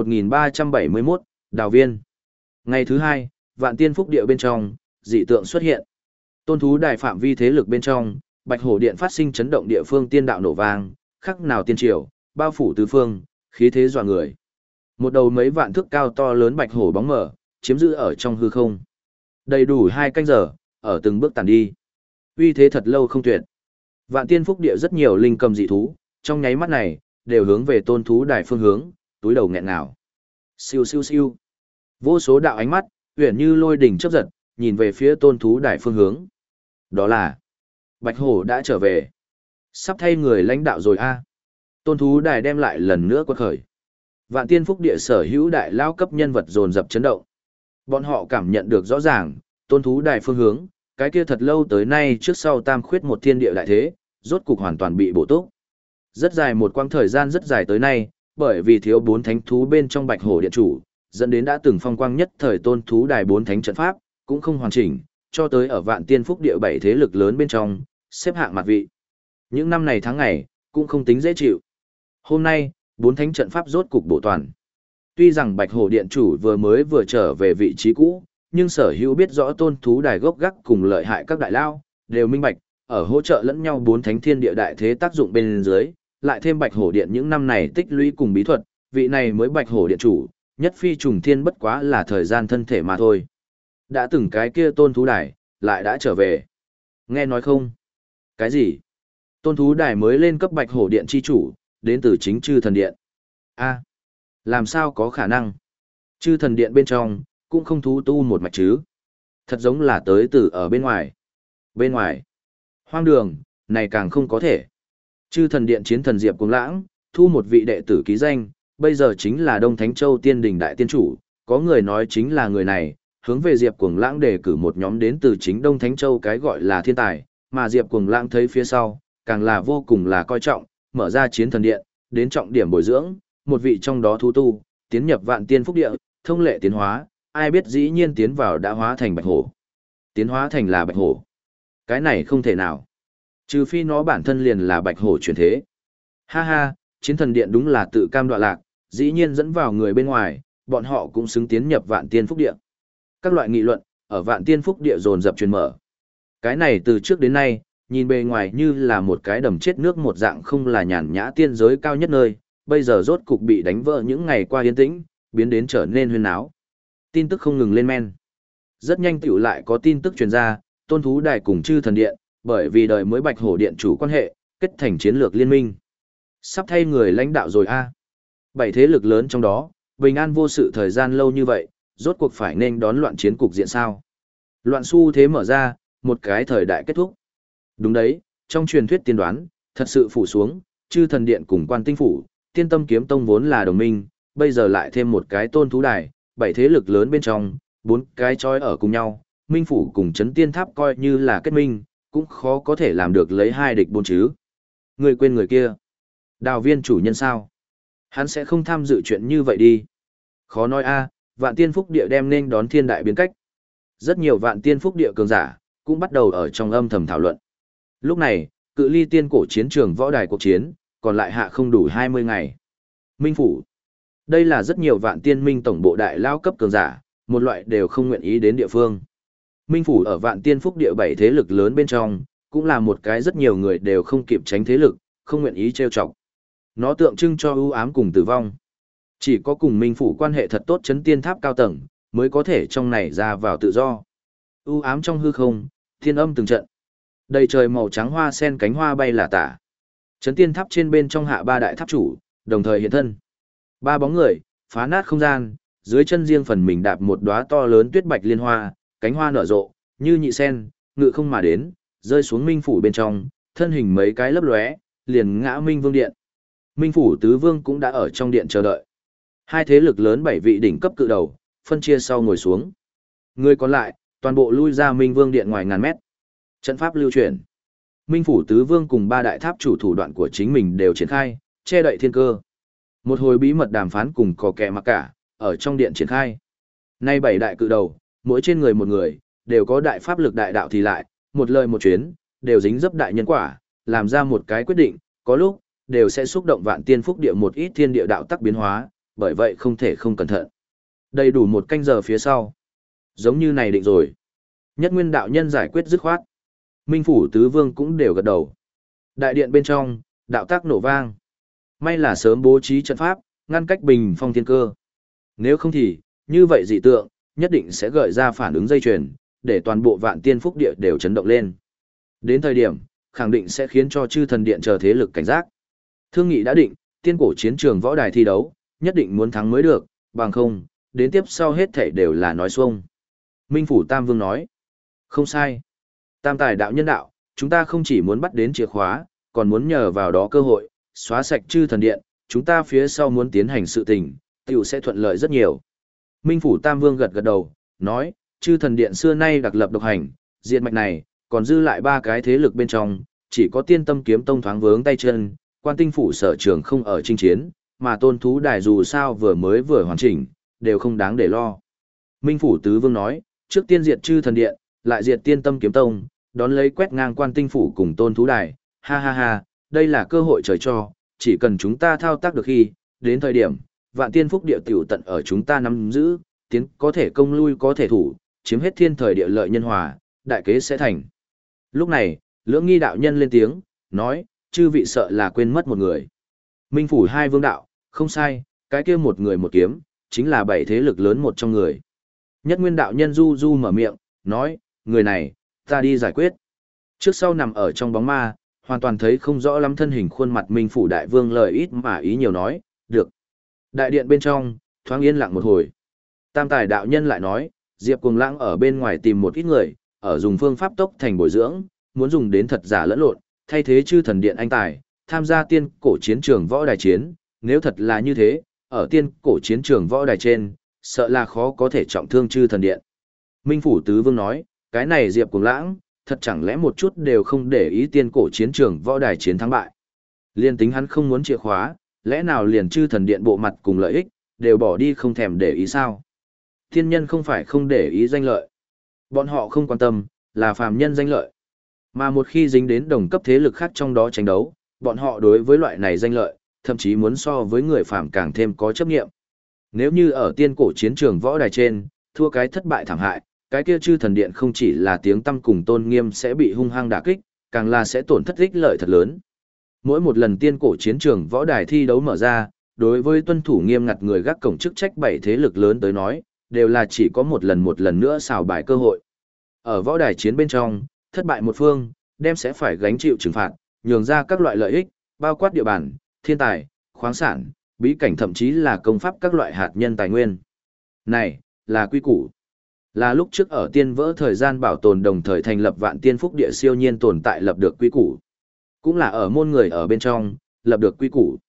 1371, Đào Viên. Ngày thứ 2, Vạn Tiên Phúc Địa bên trong, dị tượng xuất hiện. Tôn thú đài phạm vi thế lực bên trong, Bạch Hổ Điện phát sinh chấn động địa phương tiên đạo nổ vang, khắc nào tiên triều, bao phủ tứ phương, khí thế dọa người. Một đầu mấy vạn thước cao to lớn bạch hổ bóng mở, chiếm giữ ở trong hư không. Đầy đủ 2 canh giờ, ở từng bước tàn đi. Uy thế thật lâu không tuyệt. Vạn Tiên Phúc Địa rất nhiều linh cầm dị thú, trong nháy mắt này, đều hướng về tôn thú đài phương hướng, túi đầu nghẹn ngào. Siêu siêu siêu. Vô số đạo ánh mắt, uyển như lôi đỉnh chớp giật, nhìn về phía tôn thú đài phương hướng. Đó là Bạch Hổ đã trở về. Sắp thay người lãnh đạo rồi a. Tôn thú đài đem lại lần nữa quật khởi. Vạn Tiên Phúc Địa sở hữu đại lao cấp nhân vật dồn dập chấn động. Bọn họ cảm nhận được rõ ràng, tôn thú đài phương hướng, cái kia thật lâu tới nay trước sau tam khuyết một thiên địa đại thế, rốt cục hoàn toàn bị bổ túc. Rất dài một quãng thời gian rất dài tới nay, bởi vì thiếu 4 thánh thú bên trong Bạch Hổ điện chủ, dẫn đến đã từng phong quang nhất thời tôn thú đài 4 thánh trận pháp, cũng không hoàn chỉnh, cho tới ở Vạn Tiên Phúc Địa 7 thế lực lớn bên trong, xếp hạng mặt vị. Những năm này tháng ngày, cũng không tính dễ chịu. Hôm nay, 4 thánh trận pháp rốt cục bổ toàn. Tuy rằng Bạch Hổ điện chủ vừa trở về vị trí cũ, nhưng sở hữu biết rõ tôn thú đài gốc gác cùng lợi hại các đại lao, đều minh bạch, ở hỗ trợ lẫn nhau 4 thánh thiên địa đại thế tác dụng bên dưới, lại thêm Bạch Hổ điện những năm này tích lũy cùng bí thuật, vị này mới Bạch Hổ điện chủ, nhất phi trùng thiên bất quá là thời gian thân thể mà thôi. Đã từng cái kia tôn thú đài, lại đã trở về. Nghe nói không? Cái gì? Tôn thú đài mới lên cấp Bạch Hổ điện chi chủ, đến từ chính chư thần điện. A, làm sao có khả năng? Chư thần điện bên trong, cũng không thú tu một mạch chứ. Thật giống là tới từ ở bên ngoài. Bên ngoài. Hoang đường, này càng không có thể. Chư thần điện chiến thần Diệp Cuồng Lãng, thu một vị đệ tử ký danh, bây giờ chính là Đông Thánh Châu Tiên Đình Đại Tiên Chủ, có người nói chính là người này, hướng về Diệp Cuồng Lãng đề cử một nhóm đến từ chính Đông Thánh Châu cái gọi là thiên tài, mà Diệp Cuồng Lãng thấy phía sau, càng là vô cùng là coi trọng, mở ra chiến thần điện, đến trọng điểm bồi dưỡng, một vị trong đó thú tu, tiến nhập Vạn Tiên Phúc Địa, thông lệ tiến hóa, ai biết dĩ nhiên tiến vào đã hóa thành bạch hổ. Tiến hóa thành là bạch hổ. Cái này không thể nào. Trừ phi nó bản thân liền là bạch hổ chuyển thế. Ha ha, chiến thần điện đúng là tự cam đoạ lạc, dĩ nhiên dẫn vào người bên ngoài, bọn họ cũng xứng tiến nhập Vạn Tiên Phúc Địa. Các loại nghị luận, ở Vạn Tiên Phúc Địa dồn dập truyền mở. Cái này từ trước đến nay, nhìn bề ngoài như là một cái đầm chết nước một dạng không là nhàn nhã tiên giới cao nhất nơi, bây giờ rốt cục bị đánh vỡ những ngày qua yên tĩnh, biến đến trở nên huyên náo. Tin tức không ngừng lên men. Rất nhanh tiểu lại có tin tức truyền ra, tôn thú đài cùng chư thần điện, bởi vì đời mới Bạch Hổ điện chủ quan hệ, kết thành chiến lược liên minh. Sắp thay người lãnh đạo rồi a. 7 thế lực lớn trong đó, bình an vô sự thời gian lâu như vậy, rốt cuộc phải nên đón loạn chiến cục diện sao. Loạn xu thế mở ra, một cái thời đại kết thúc. Đúng đấy, trong truyền thuyết tiên đoán, thật sự phủ xuống, chư thần điện cùng Quan Tinh phủ, Tiên Tâm Kiếm Tông vốn là đồng minh, bây giờ lại thêm một cái Tôn Thú Đài, 7 thế lực lớn bên trong, 4 cái chói ở cùng nhau, Minh Phủ cùng Chấn Tiên Tháp coi như là kết minh, cũng khó có thể làm được lấy 2 địch 4 chứ. Người quên người kia. Đào Viên chủ nhân sao? Hắn sẽ không tham dự chuyện như vậy đi. Khó nói a, Vạn Tiên Phúc Địa đem nên đón thiên đại biến cách. Rất nhiều Vạn Tiên Phúc Địa cường giả cũng bắt đầu ở trong âm thầm thảo luận. Lúc này, cự ly tiên cổ chiến trường võ đài cuộc chiến, còn lại hạ không đủ 20 ngày. Minh Phủ. Đây là rất nhiều Vạn Tiên Minh tổng bộ đại lao cấp cường giả, một loại đều không nguyện ý đến địa phương. Minh Phủ ở Vạn Tiên Phúc Địa 7 thế lực lớn bên trong, cũng là một cái rất nhiều người đều không kịp tránh thế lực, không nguyện ý trêu chọc. Nó tượng trưng cho ưu ám cùng tử vong. Chỉ có cùng Minh Phủ quan hệ thật tốt Chấn Tiên Tháp cao tầng, mới có thể trong này ra vào tự do. U ám trong hư không, thiên âm từng trận. Đầy trời màu trắng hoa sen cánh hoa bay là tả. Chấn Tiên Tháp trên bên trong hạ 3 đại tháp chủ, đồng thời hiện thân. 3 bóng người, phá nát không gian, dưới chân riêng phần mình đạp một đóa to lớn tuyết bạch liên hoa, cánh hoa nở rộ, như nhị sen, ngự không mà đến, rơi xuống Minh Phủ bên trong, thân hình mấy cái lấp lóe, liền ngã Minh Vương điện. Minh Phủ tứ vương cũng đã ở trong điện chờ đợi. 2 thế lực lớn 7 vị đỉnh cấp cự đầu, phân chia sau ngồi xuống. Người còn lại, toàn bộ lui ra Minh Vương điện ngoài ngàn mét. Trận pháp lưu chuyển. Minh Phủ tứ vương cùng 3 đại tháp chủ thủ đoạn của chính mình đều triển khai, che đậy thiên cơ. Một hồi bí mật đàm phán cùng cò kẹ mặc cả, ở trong điện triển khai. Nay 7 đại cự đầu, mỗi trên người một người, đều có đại pháp lực đại đạo thì lại, một lời một chuyến, đều dính dấp đại nhân quả, làm ra một cái quyết định, có lúc, đều sẽ xúc động Vạn Tiên Phúc Địa một ít thiên địa đạo tắc biến hóa, bởi vậy không thể không cẩn thận. Đầy đủ 1 canh giờ phía sau. Giống như này định rồi. Nhất Nguyên đạo nhân giải quyết dứt khoát. Minh Phủ tứ vương cũng đều gật đầu. Đại điện bên trong, đạo tác nổ vang. May là sớm bố trí trận pháp, ngăn cách bình phong thiên cơ. Nếu không thì, như vậy dị tượng, nhất định sẽ gợi ra phản ứng dây chuyền, để toàn bộ Vạn Tiên Phúc Địa đều chấn động lên. Đến thời điểm, khẳng định sẽ khiến cho chư thần điện chờ thế lực cảnh giác. Thương nghị đã định, tiên cổ chiến trường võ đài thi đấu, nhất định muốn thắng mới được, bằng không, đến tiếp sau hết thảy đều là nói xuông. Minh Phủ Tam Vương nói, không sai. Tam tài đạo nhân đạo, chúng ta không chỉ muốn bắt đến chìa khóa, còn muốn nhờ vào đó cơ hội, xóa sạch chư thần điện, chúng ta phía sau muốn tiến hành sự tình, tiểu sẽ thuận lợi rất nhiều. Minh Phủ Tam Vương gật gật đầu, nói, chư thần điện xưa nay đặc lập độc hành, diệt mạch này, còn dư lại 3 cái thế lực bên trong, chỉ có Tiên Tâm Kiếm Tông thoáng vướng tay chân, Quan Tinh Phủ sở trường không ở chinh chiến, mà Tôn Thú Đài dù sao vừa hoàn chỉnh, đều không đáng để lo. Minh Phủ Tứ Vương nói, trước tiên diệt chư thần điện, lại diệt Tiên Tâm Kiếm Tông, đón lấy quét ngang Quan Tinh Phủ cùng Tôn Thú Đài, ha ha ha, đây là cơ hội trời cho, chỉ cần chúng ta thao tác được khi, đến thời điểm, Vạn Tiên Phúc Địa tiểu tận ở chúng ta nắm giữ, tiến có thể công lui có thể thủ, chiếm hết thiên thời địa lợi nhân hòa, đại kế sẽ thành. Lúc này, Lưỡng Nghi đạo nhân lên tiếng, nói, chư vị sợ là quên mất một người. Minh Phủ hai vương đạo, không sai, cái kia một người một kiếm, chính là 7 thế lực lớn một trong người. Nhất Nguyên đạo nhân du du mở miệng, nói, người này, ta đi giải quyết. Trước sau nằm ở trong bóng ma, hoàn toàn thấy không rõ lắm thân hình khuôn mặt Minh Phủ đại vương lời ít mà ý nhiều nói, được. Đại điện bên trong, thoáng yên lặng một hồi. Tam tài đạo nhân lại nói, Diệp Cuồng Lãng ở bên ngoài tìm một ít người, ở dùng phương pháp tốc thành bồi dưỡng, muốn dùng đến thật giả lẫn lộn, thay thế chư thần điện anh tài, tham gia tiên cổ chiến trường võ đài chiến, nếu thật là như thế, ở tiên cổ chiến trường võ đài trên, sợ là khó có thể trọng thương chư thần điện. Minh Phủ tứ vương nói, cái này Diệp Cuồng Lãng, thật chẳng lẽ một chút đều không để ý tiên cổ chiến trường võ đài chiến thắng bại. Liên tính hắn không muốn chìa khóa, lẽ nào liền chư thần điện bộ mặt cùng lợi ích, đều bỏ đi không thèm để ý sao? Thiên nhân không phải không để ý danh lợi. Bọn họ không quan tâm, là phàm nhân danh lợi. Mà một khi dính đến đồng cấp thế lực khác trong đó tranh đấu, bọn họ đối với loại này danh lợi, thậm chí muốn so với người phàm càng thêm có chấp nghiệm. Nếu như ở tiên cổ chiến trường võ đài trên, thua cái thất bại thảm hại, cái kia chư thần điện không chỉ là tiếng tăm cùng tôn nghiêm sẽ bị hung hăng đả kích, càng là sẽ tổn thất ích lợi thật lớn. Mỗi một lần tiên cổ chiến trường võ đài thi đấu mở ra, đối với tuân thủ nghiêm ngặt người gác cổng chức trách 7 thế lực lớn tới nói, đều là chỉ có một lần nữa xào bài cơ hội. Ở võ đài chiến bên trong, thất bại một phương, đem sẽ phải gánh chịu trừng phạt, nhường ra các loại lợi ích, bao quát địa bàn, thiên tài, khoáng sản, bí cảnh thậm chí là công pháp các loại hạt nhân tài nguyên. Này, là quy củ. Là lúc trước ở tiên vỡ thời gian bảo tồn đồng thời thành lập Vạn Tiên Phúc Địa siêu nhiên tồn tại lập được quy củ. Cũng là ở môn người ở bên trong, lập được quy củ.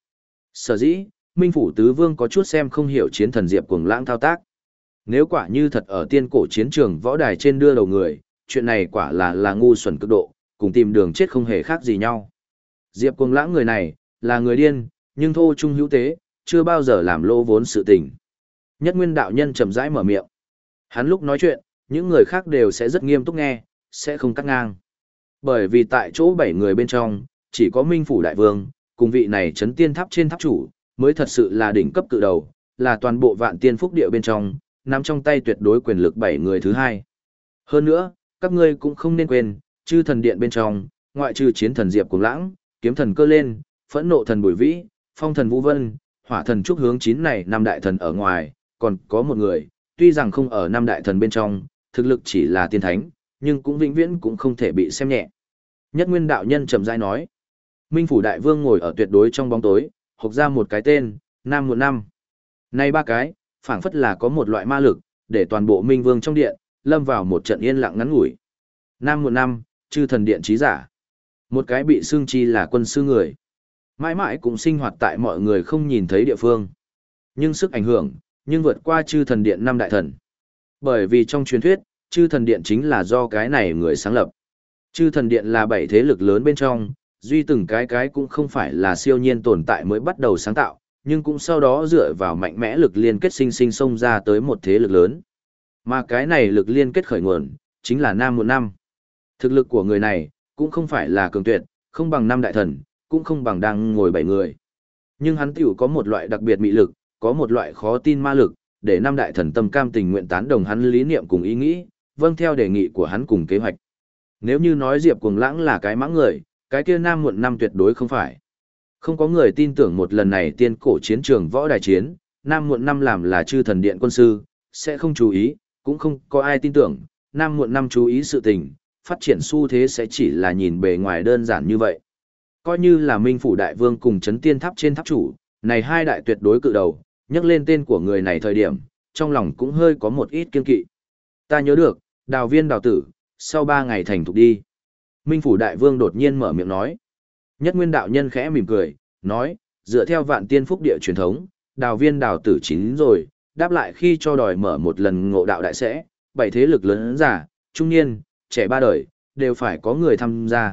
Sở dĩ, Minh Phủ Tứ Vương có chút xem không hiểu chiến thần Diệp Cuồng Lãng thao tác. Nếu quả như thật ở tiên cổ chiến trường võ đài trên đưa đầu người, chuyện này quả là ngu xuẩn cực độ, cùng tìm đường chết không hề khác gì nhau. Diệp Cuồng Lãng người này, là người điên, nhưng thô trung hữu tế, chưa bao giờ làm lỗ vốn sự tình. Nhất Nguyên đạo nhân chậm rãi mở miệng. Hắn lúc nói chuyện, những người khác đều sẽ rất nghiêm túc nghe, sẽ không cắt ngang. Bởi vì tại chỗ 7 người bên trong, chỉ có Minh Phủ Đại Vương, cùng vị này chấn tiên tháp trên tháp chủ, mới thật sự là đỉnh cấp cự đầu, là toàn bộ vạn tiên phúc địa bên trong, nắm trong tay tuyệt đối quyền lực 7 người thứ hai. Hơn nữa, các ngươi cũng không nên quên, chư thần điện bên trong, ngoại trừ chiến thần Diệp Cuồng Lãng, kiếm thần Cơ Lên, phẫn nộ thần Bùi Vĩ, phong thần Vũ Vân, hỏa thần Trúc Hướng chín này năm đại thần ở ngoài, còn có một người, tuy rằng không ở năm đại thần bên trong, thực lực chỉ là tiên thánh, nhưng cũng vĩnh viễn cũng không thể bị xem nhẹ. Nhất Nguyên đạo nhân trầm rãi nói, Minh Phủ Đại Vương ngồi ở tuyệt đối trong bóng tối, hộc ra một cái tên, Nam Muộn Năm. Này ba cái, phảng phất là có một loại ma lực, để toàn bộ Minh Vương trong điện, lâm vào một trận yên lặng ngắn ngủi. Nam Muộn Năm, chư thần điện trí giả. Một cái bị xương chi là quân sư người. Mãi mãi cũng sinh hoạt tại mọi người không nhìn thấy địa phương. Nhưng sức ảnh hưởng, nhưng vượt qua chư thần điện năm đại thần. Bởi vì trong truyền thuyết, chư thần điện chính là do cái này người sáng lập. Chư thần điện là 7 thế lực lớn bên trong, duy từng cái cũng không phải là siêu nhiên tồn tại mới bắt đầu sáng tạo, nhưng cũng sau đó dựa vào mạnh mẽ lực liên kết sinh sinh xông ra tới một thế lực lớn. Mà cái này lực liên kết khởi nguồn, chính là Nam Muộn Năm. Thực lực của người này, cũng không phải là cường tuyệt, không bằng năm đại thần, cũng không bằng đang ngồi 7 người. Nhưng hắn tiểu có một loại đặc biệt mị lực, có một loại khó tin ma lực, để năm đại thần tâm cam tình nguyện tán đồng hắn lý niệm cùng ý nghĩ, vâng theo đề nghị của hắn cùng kế hoạch. Nếu như nói Diệp Cuồng Lãng là cái mãng người, cái kia Nam Muộn Năm tuyệt đối không phải. Không có người tin tưởng một lần này tiên cổ chiến trường võ đài chiến, Nam Muộn Năm làm là chư thần điện quân sư, sẽ không chú ý, cũng không có ai tin tưởng, Nam Muộn Năm chú ý sự tình, phát triển xu thế sẽ chỉ là nhìn bề ngoài đơn giản như vậy. Coi như là Minh Phủ Đại Vương cùng chấn tiên tháp trên tháp chủ, này hai đại tuyệt đối cự đầu, nhắc lên tên của người này thời điểm, trong lòng cũng hơi có một ít kiên kỵ. Ta nhớ được, Đào Viên Đào Tử, sau 3 ngày thành thục đi. Minh Phủ Đại Vương đột nhiên mở miệng nói. Nhất Nguyên đạo nhân khẽ mỉm cười, nói, dựa theo vạn tiên phúc địa truyền thống, Đào Viên Đào Tử chín rồi, đáp lại khi cho đòi mở một lần ngộ đạo đại sẽ, 7 thế lực lớn giả, trung niên, trẻ 3 đời, đều phải có người tham gia.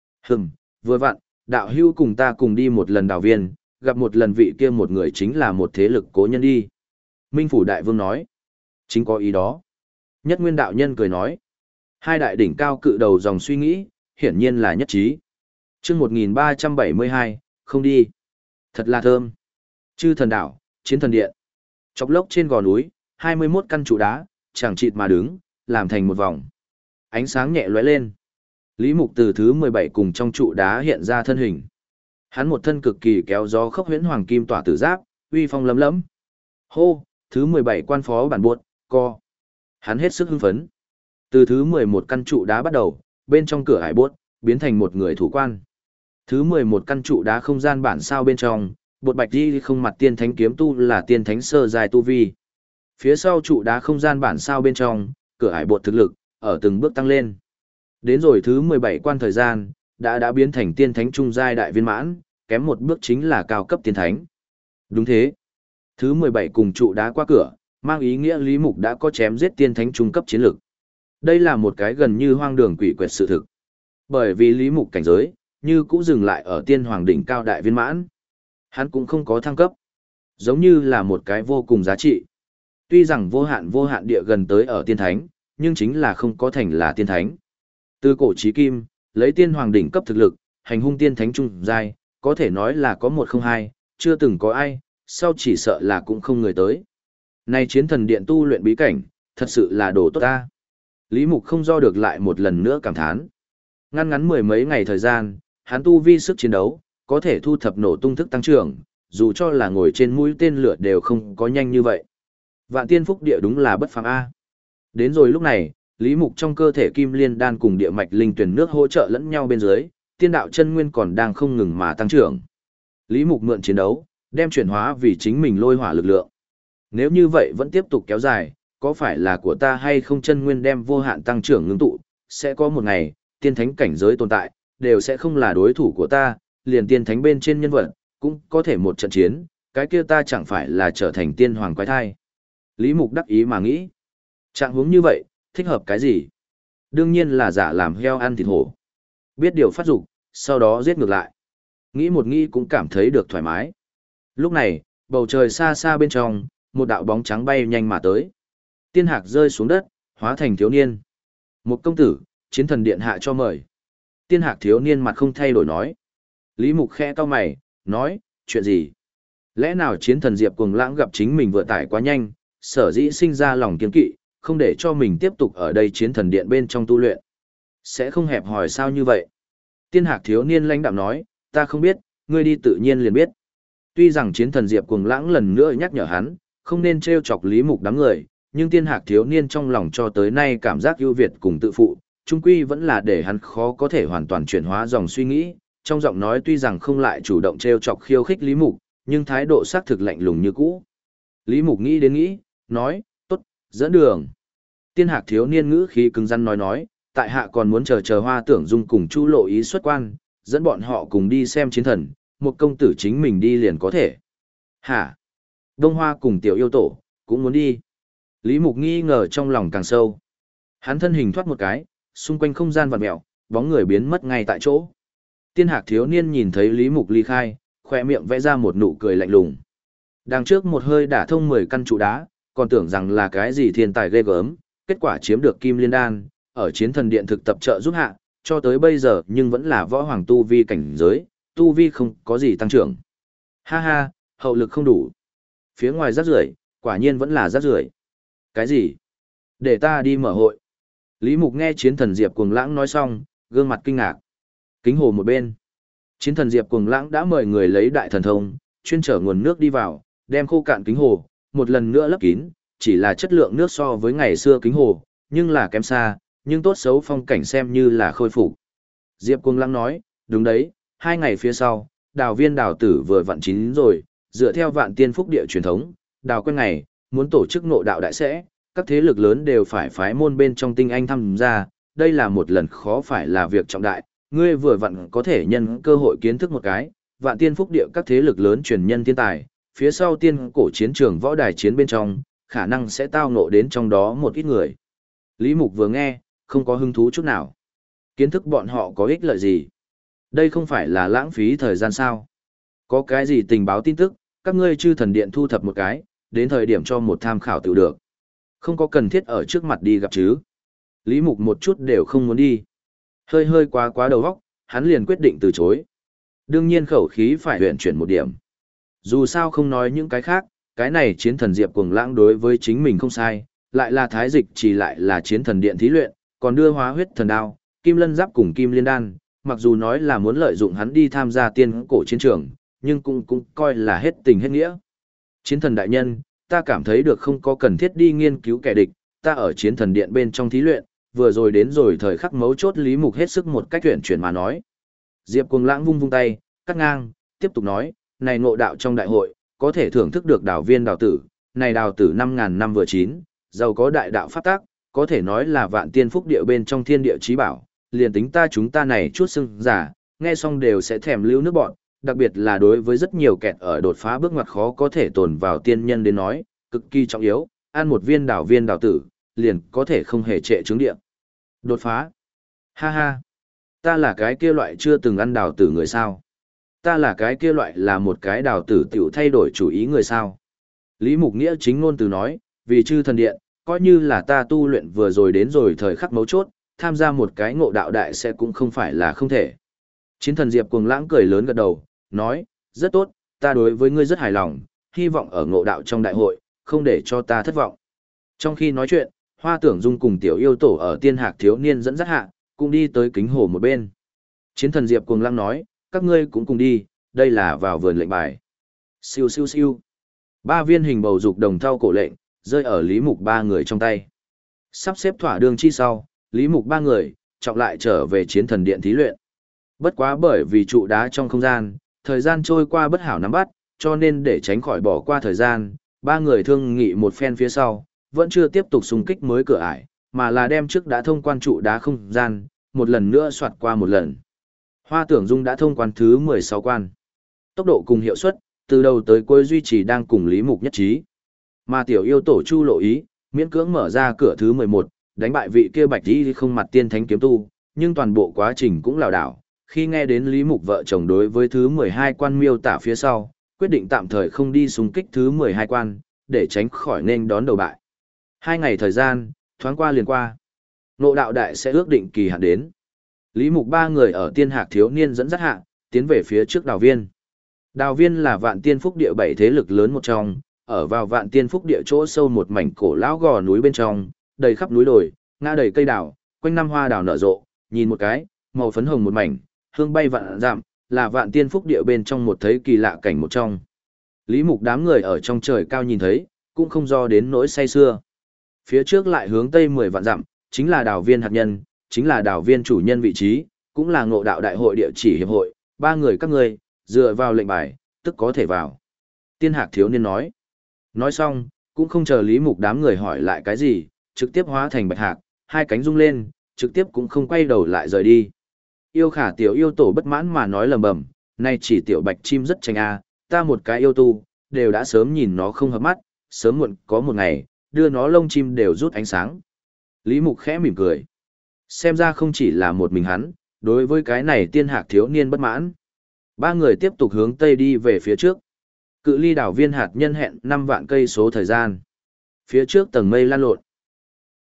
Vừa vặn, đạo hưu cùng ta cùng đi một lần Đào Viên, gặp một lần vị kia một người chính là một thế lực cố nhân đi. Minh Phủ Đại Vương nói, chính có ý đó. Nhất Nguyên đạo nhân cười nói, hai đại đỉnh cao cự đầu dòng suy nghĩ, hiển nhiên là nhất trí. Chương 1372, không đi. Thật là thơm. Chư thần đảo, chiến thần điện. Chọc lốc trên gò núi, 21 căn trụ đá, chẳng chịt mà đứng, làm thành một vòng. Ánh sáng nhẹ lóe lên. Lý Mục từ thứ 17 cùng trong trụ đá hiện ra thân hình. Hắn một thân cực kỳ kéo gió khốc huyễn hoàng kim tỏa tử giáp, uy phong lấm lấm. Hô, thứ 17 quan phó bản buộc, co. Hắn hết sức hưng phấn. Từ thứ 11 căn trụ đá bắt đầu, bên trong cửa hải bốt, biến thành một người thủ quan. Thứ 11 căn trụ đá không gian bản sao bên trong, bột bạch đi không mặt tiên thánh kiếm tu là tiên thánh sơ dài tu vi. Phía sau trụ đá không gian bản sao bên trong, cửa hải bột thực lực, ở từng bước tăng lên. Đến rồi thứ 17 quan thời gian, đã biến thành tiên thánh trung giai đại viên mãn, kém một bước chính là cao cấp tiên thánh. Đúng thế. Thứ 17 cùng trụ đá qua cửa, mang ý nghĩa Lý Mục đã có chém giết tiên thánh trung cấp chiến lực. Đây là một cái gần như hoang đường quỷ quyệt sự thực. Bởi vì Lý Mục cảnh giới, như cũ dừng lại ở tiên hoàng đỉnh cao đại viên mãn. Hắn cũng không có thăng cấp. Giống như là một cái vô cùng giá trị. Tuy rằng vô hạn địa gần tới ở tiên thánh, nhưng chính là không có thành là tiên thánh. Từ cổ chí kim, lấy tiên hoàng đỉnh cấp thực lực, hành hung tiên thánh trung giai, có thể nói là có một không hai, chưa từng có ai, sau chỉ sợ là cũng không người tới. Này chiến thần điện tu luyện bí cảnh, thật sự là đồ tốt ta. Lý Mục không do được lại một lần nữa cảm thán. Ngắn mười mấy ngày thời gian, hắn tu vi sức chiến đấu, có thể thu thập nổ tung thức tăng trưởng, dù cho là ngồi trên mũi tên lửa đều không có nhanh như vậy. Vạn tiên phúc địa đúng là bất phàm A. Đến rồi lúc này, Lý Mục trong cơ thể kim liên đan cùng địa mạch linh tuyển nước hỗ trợ lẫn nhau bên dưới, tiên đạo chân nguyên còn đang không ngừng mà tăng trưởng. Lý Mục mượn chiến đấu, đem chuyển hóa vì chính mình lôi hỏa lực lượng. Nếu như vậy vẫn tiếp tục kéo dài, có phải là của ta hay không chân nguyên đem vô hạn tăng trưởng ngưng tụ, sẽ có một ngày, tiên thánh cảnh giới tồn tại, đều sẽ không là đối thủ của ta, liền tiên thánh bên trên nhân vật, cũng có thể một trận chiến, cái kia ta chẳng phải là trở thành tiên hoàng quái thai. Lý Mục đắc ý mà nghĩ. Trạng huống như vậy, thích hợp cái gì? Đương nhiên là giả làm heo ăn thịt hổ. Biết điều phát dục, sau đó giết ngược lại. Nghĩ một nghĩ cũng cảm thấy được thoải mái. Lúc này, bầu trời xa xa bên trong, một đạo bóng trắng bay nhanh mà tới. Tiên hạc rơi xuống đất, hóa thành thiếu niên. Một công tử, chiến thần điện hạ cho mời. Tiên hạc thiếu niên mặt không thay đổi nói. Lý Mục khẽ cau mày, nói, chuyện gì? Lẽ nào chiến thần Diệp Cuồng Lãng gặp chính mình vừa tải quá nhanh, sở dĩ sinh ra lòng kiêng kỵ, không để cho mình tiếp tục ở đây chiến thần điện bên trong tu luyện. Sẽ không hẹp hòi sao như vậy? Tiên hạc thiếu niên lãnh đạm nói, ta không biết, ngươi đi tự nhiên liền biết. Tuy rằng chiến thần Diệp Cuồng Lãng lần nữa nhắc nhở hắn, không nên trêu chọc Lý Mục đám người, nhưng tiên hạc thiếu niên trong lòng cho tới nay cảm giác ưu việt cùng tự phụ, chung quy vẫn là để hắn khó có thể hoàn toàn chuyển hóa dòng suy nghĩ, trong giọng nói tuy rằng không lại chủ động trêu chọc khiêu khích Lý Mục, nhưng thái độ xác thực lạnh lùng như cũ. Lý Mục nghĩ đến nghĩ, nói, tốt, dẫn đường. Tiên hạc thiếu niên ngữ khí cứng rắn nói, tại hạ còn muốn chờ Hoa Tưởng Dung cùng Chu Lộ Ý xuất quan, dẫn bọn họ cùng đi xem chiến thần, một công tử chính mình đi liền có thể. Hả? Đông Hoa cùng tiểu yêu tổ, cũng muốn đi. Lý Mục nghi ngờ trong lòng càng sâu. Hắn thân hình thoát một cái, xung quanh không gian vặn mèo, bóng người biến mất ngay tại chỗ. Tiên hạc thiếu niên nhìn thấy Lý Mục ly khai, khoe miệng vẽ ra một nụ cười lạnh lùng. Đằng trước một hơi đả thông 10 căn trụ đá, còn tưởng rằng là cái gì thiên tài ghê gớm, kết quả chiếm được Kim Liên Đan, ở chiến thần điện thực tập trợ giúp hạ, cho tới bây giờ nhưng vẫn là võ hoàng tu vi cảnh giới, tu vi không có gì tăng trưởng. Ha ha, hậu lực không đủ. Phía ngoài rác rưởi, quả nhiên vẫn là rác rưởi. Cái gì? Để ta đi mở hội. Lý Mục nghe chiến thần Diệp Cuồng Lãng nói xong, gương mặt kinh ngạc. Kính hồ một bên. Chiến thần Diệp Cuồng Lãng đã mời người lấy đại thần thông, chuyên chở nguồn nước đi vào, đem khô cạn kính hồ, một lần nữa lấp kín, chỉ là chất lượng nước so với ngày xưa kính hồ, nhưng là kém xa, nhưng tốt xấu phong cảnh xem như là khôi phục. Diệp Cuồng Lãng nói, đúng đấy, 2 ngày phía sau, đào viên đào tử vừa vặn chín rồi, dựa theo vạn tiên phúc địa truyền thống, đào quen ngày, muốn tổ chức ngộ đạo đại sẽ, các thế lực lớn đều phải phái môn bên trong tinh anh tham gia, đây là một lần khó phải là việc trọng đại, ngươi vừa vặn có thể nhân cơ hội kiến thức một cái, vạn tiên phúc địa các thế lực lớn truyền nhân thiên tài, phía sau tiên cổ chiến trường võ đài chiến bên trong, khả năng sẽ tao ngộ đến trong đó một ít người. Lý Mục vừa nghe, không có hứng thú chút nào. Kiến thức bọn họ có ích lợi gì? Đây không phải là lãng phí thời gian sao? Có cái gì tình báo tin tức, các ngươi chư thần điện thu thập một cái, đến thời điểm cho một tham khảo tự được. Không có cần thiết ở trước mặt đi gặp chứ. Lý Mục một chút đều không muốn đi. Hơi quá đầu óc, hắn liền quyết định từ chối. Đương nhiên khẩu khí phải huyền chuyển một điểm. Dù sao không nói những cái khác, cái này chiến thần Diệp Cuồng Lãng đối với chính mình không sai, lại là thái dịch chỉ lại là chiến thần điện thí luyện, còn đưa hóa huyết thần đao, kim lân giáp cùng kim liên đan, mặc dù nói là muốn lợi dụng hắn đi tham gia tiên cổ chiến trường, nhưng cũng coi là hết tình hết nghĩa. Chiến thần đại nhân, ta cảm thấy được không có cần thiết đi nghiên cứu kẻ địch, ta ở chiến thần điện bên trong thí luyện, vừa rồi đến rồi thời khắc mấu chốt Lý Mục hết sức một cách tuyển chuyển mà nói. Diệp Cuồng Lãng vung tay, cắt ngang, tiếp tục nói, này ngộ đạo trong đại hội, có thể thưởng thức được đào viên đào tử, này đào tử 5.000 năm vừa chín, giàu có đại đạo pháp tác, có thể nói là vạn tiên phúc địa bên trong thiên địa chí bảo, liền tính chúng ta này chút xưng giả, nghe xong đều sẽ thèm lưu nước bọn, đặc biệt là đối với rất nhiều kẹt ở đột phá bước ngoặt khó có thể tồn vào tiên nhân đến nói, cực kỳ trọng yếu, ăn một viên đào tử, liền có thể không hề trệ chứng địa. Đột phá. Ha ha. Ta là cái kia loại chưa từng ăn đào tử người sao? Ta là cái kia loại là một cái đào tử tiểu thay đổi chủ ý người sao? Lý Mục Nghĩa chính ngôn từ nói, vì chư thần điện, coi như là ta tu luyện vừa rồi đến rồi thời khắc mấu chốt, tham gia một cái ngộ đạo đại sẽ cũng không phải là không thể. Chiến thần Diệp Cuồng Lãng cười lớn gật đầu, nói, rất tốt, ta đối với ngươi rất hài lòng, hy vọng ở ngộ đạo trong đại hội, không để cho ta thất vọng. Trong khi nói chuyện, Hoa Tưởng Dung cùng tiểu yêu tổ ở tiên hạc thiếu niên dẫn dắt hạ, cũng đi tới kính hồ một bên. Chiến thần Diệp Cuồng Lãng nói, các ngươi cũng cùng đi, đây là vào vườn lệnh bài. Siêu siêu siêu. 3 viên hình bầu dục đồng thau cổ lệnh, rơi ở Lý Mục 3 người trong tay. Sắp xếp thỏa đường chi sau, Lý Mục 3 người, trọng lại trở về chiến thần điện thí luyện. Bất quá bởi vì trụ đá trong không gian, thời gian trôi qua bất hảo nắm bắt, cho nên để tránh khỏi bỏ qua thời gian, 3 người thương nghị một phen phía sau, vẫn chưa tiếp tục xung kích mới cửa ải, mà là đem trước đã thông quan trụ đá không gian, một lần nữa soạt qua một lần. Hoa Tưởng Dung đã thông quan thứ 16 quan. Tốc độ cùng hiệu suất, từ đầu tới cuối duy trì đang cùng Lý Mục nhất trí. Mà tiểu yêu tổ Chu Lộ Ý, miễn cưỡng mở ra cửa thứ 11, đánh bại vị kia bạch y không mặt tiên thánh kiếm tu, nhưng toàn bộ quá trình cũng lảo đảo. Khi nghe đến Lý Mục vợ chồng đối với thứ 12 quan miêu tả phía sau, quyết định tạm thời không đi xung kích thứ 12 quan, để tránh khỏi nên đón đầu bại. 2 ngày thời gian, thoáng qua liền qua. Ngộ đạo đại sẽ ước định kỳ hạn đến. Lý Mục ba người ở tiên hạc thiếu niên dẫn dắt hạ, tiến về phía trước đào viên. Đào viên là vạn tiên phúc địa 7 thế lực lớn một trong, ở vào vạn tiên phúc địa chỗ sâu một mảnh cổ lão gò núi bên trong, đầy khắp núi đồi, ngã đầy cây đào, quanh năm hoa đào nở rộ, nhìn một cái, màu phấn hồng một mảnh, hương bay vạn dặm, là vạn tiên phúc địa bên trong một thấy kỳ lạ cảnh một trong. Lý Mục đám người ở trong trời cao nhìn thấy, cũng không do đến nỗi say xưa. Phía trước lại hướng tây 10 vạn dặm, chính là đào viên hạt nhân, chính là đào viên chủ nhân vị trí, cũng là ngộ đạo đại hội địa chỉ hiệp hội, ba người các ngươi, dựa vào lệnh bài, tức có thể vào. Tiên hạc thiếu niên nói. Nói xong, cũng không chờ Lý Mục đám người hỏi lại cái gì, trực tiếp hóa thành bạch hạc, hai cánh rung lên, trực tiếp cũng không quay đầu lại rời đi. Yêu khả tiểu yêu tổ bất mãn mà nói lầm bầm, nay chỉ tiểu bạch chim rất tranh a, ta một cái yêu tu, đều đã sớm nhìn nó không hợp mắt, sớm muộn có một ngày, đưa nó lông chim đều rút ánh sáng. Lý Mục khẽ mỉm cười. Xem ra không chỉ là một mình hắn, đối với cái này tiên hạc thiếu niên bất mãn. Ba người tiếp tục hướng tây đi về phía trước. Cự ly đảo viên hạt nhân hẹn 5 vạn cây số thời gian. Phía trước tầng mây lan lộn.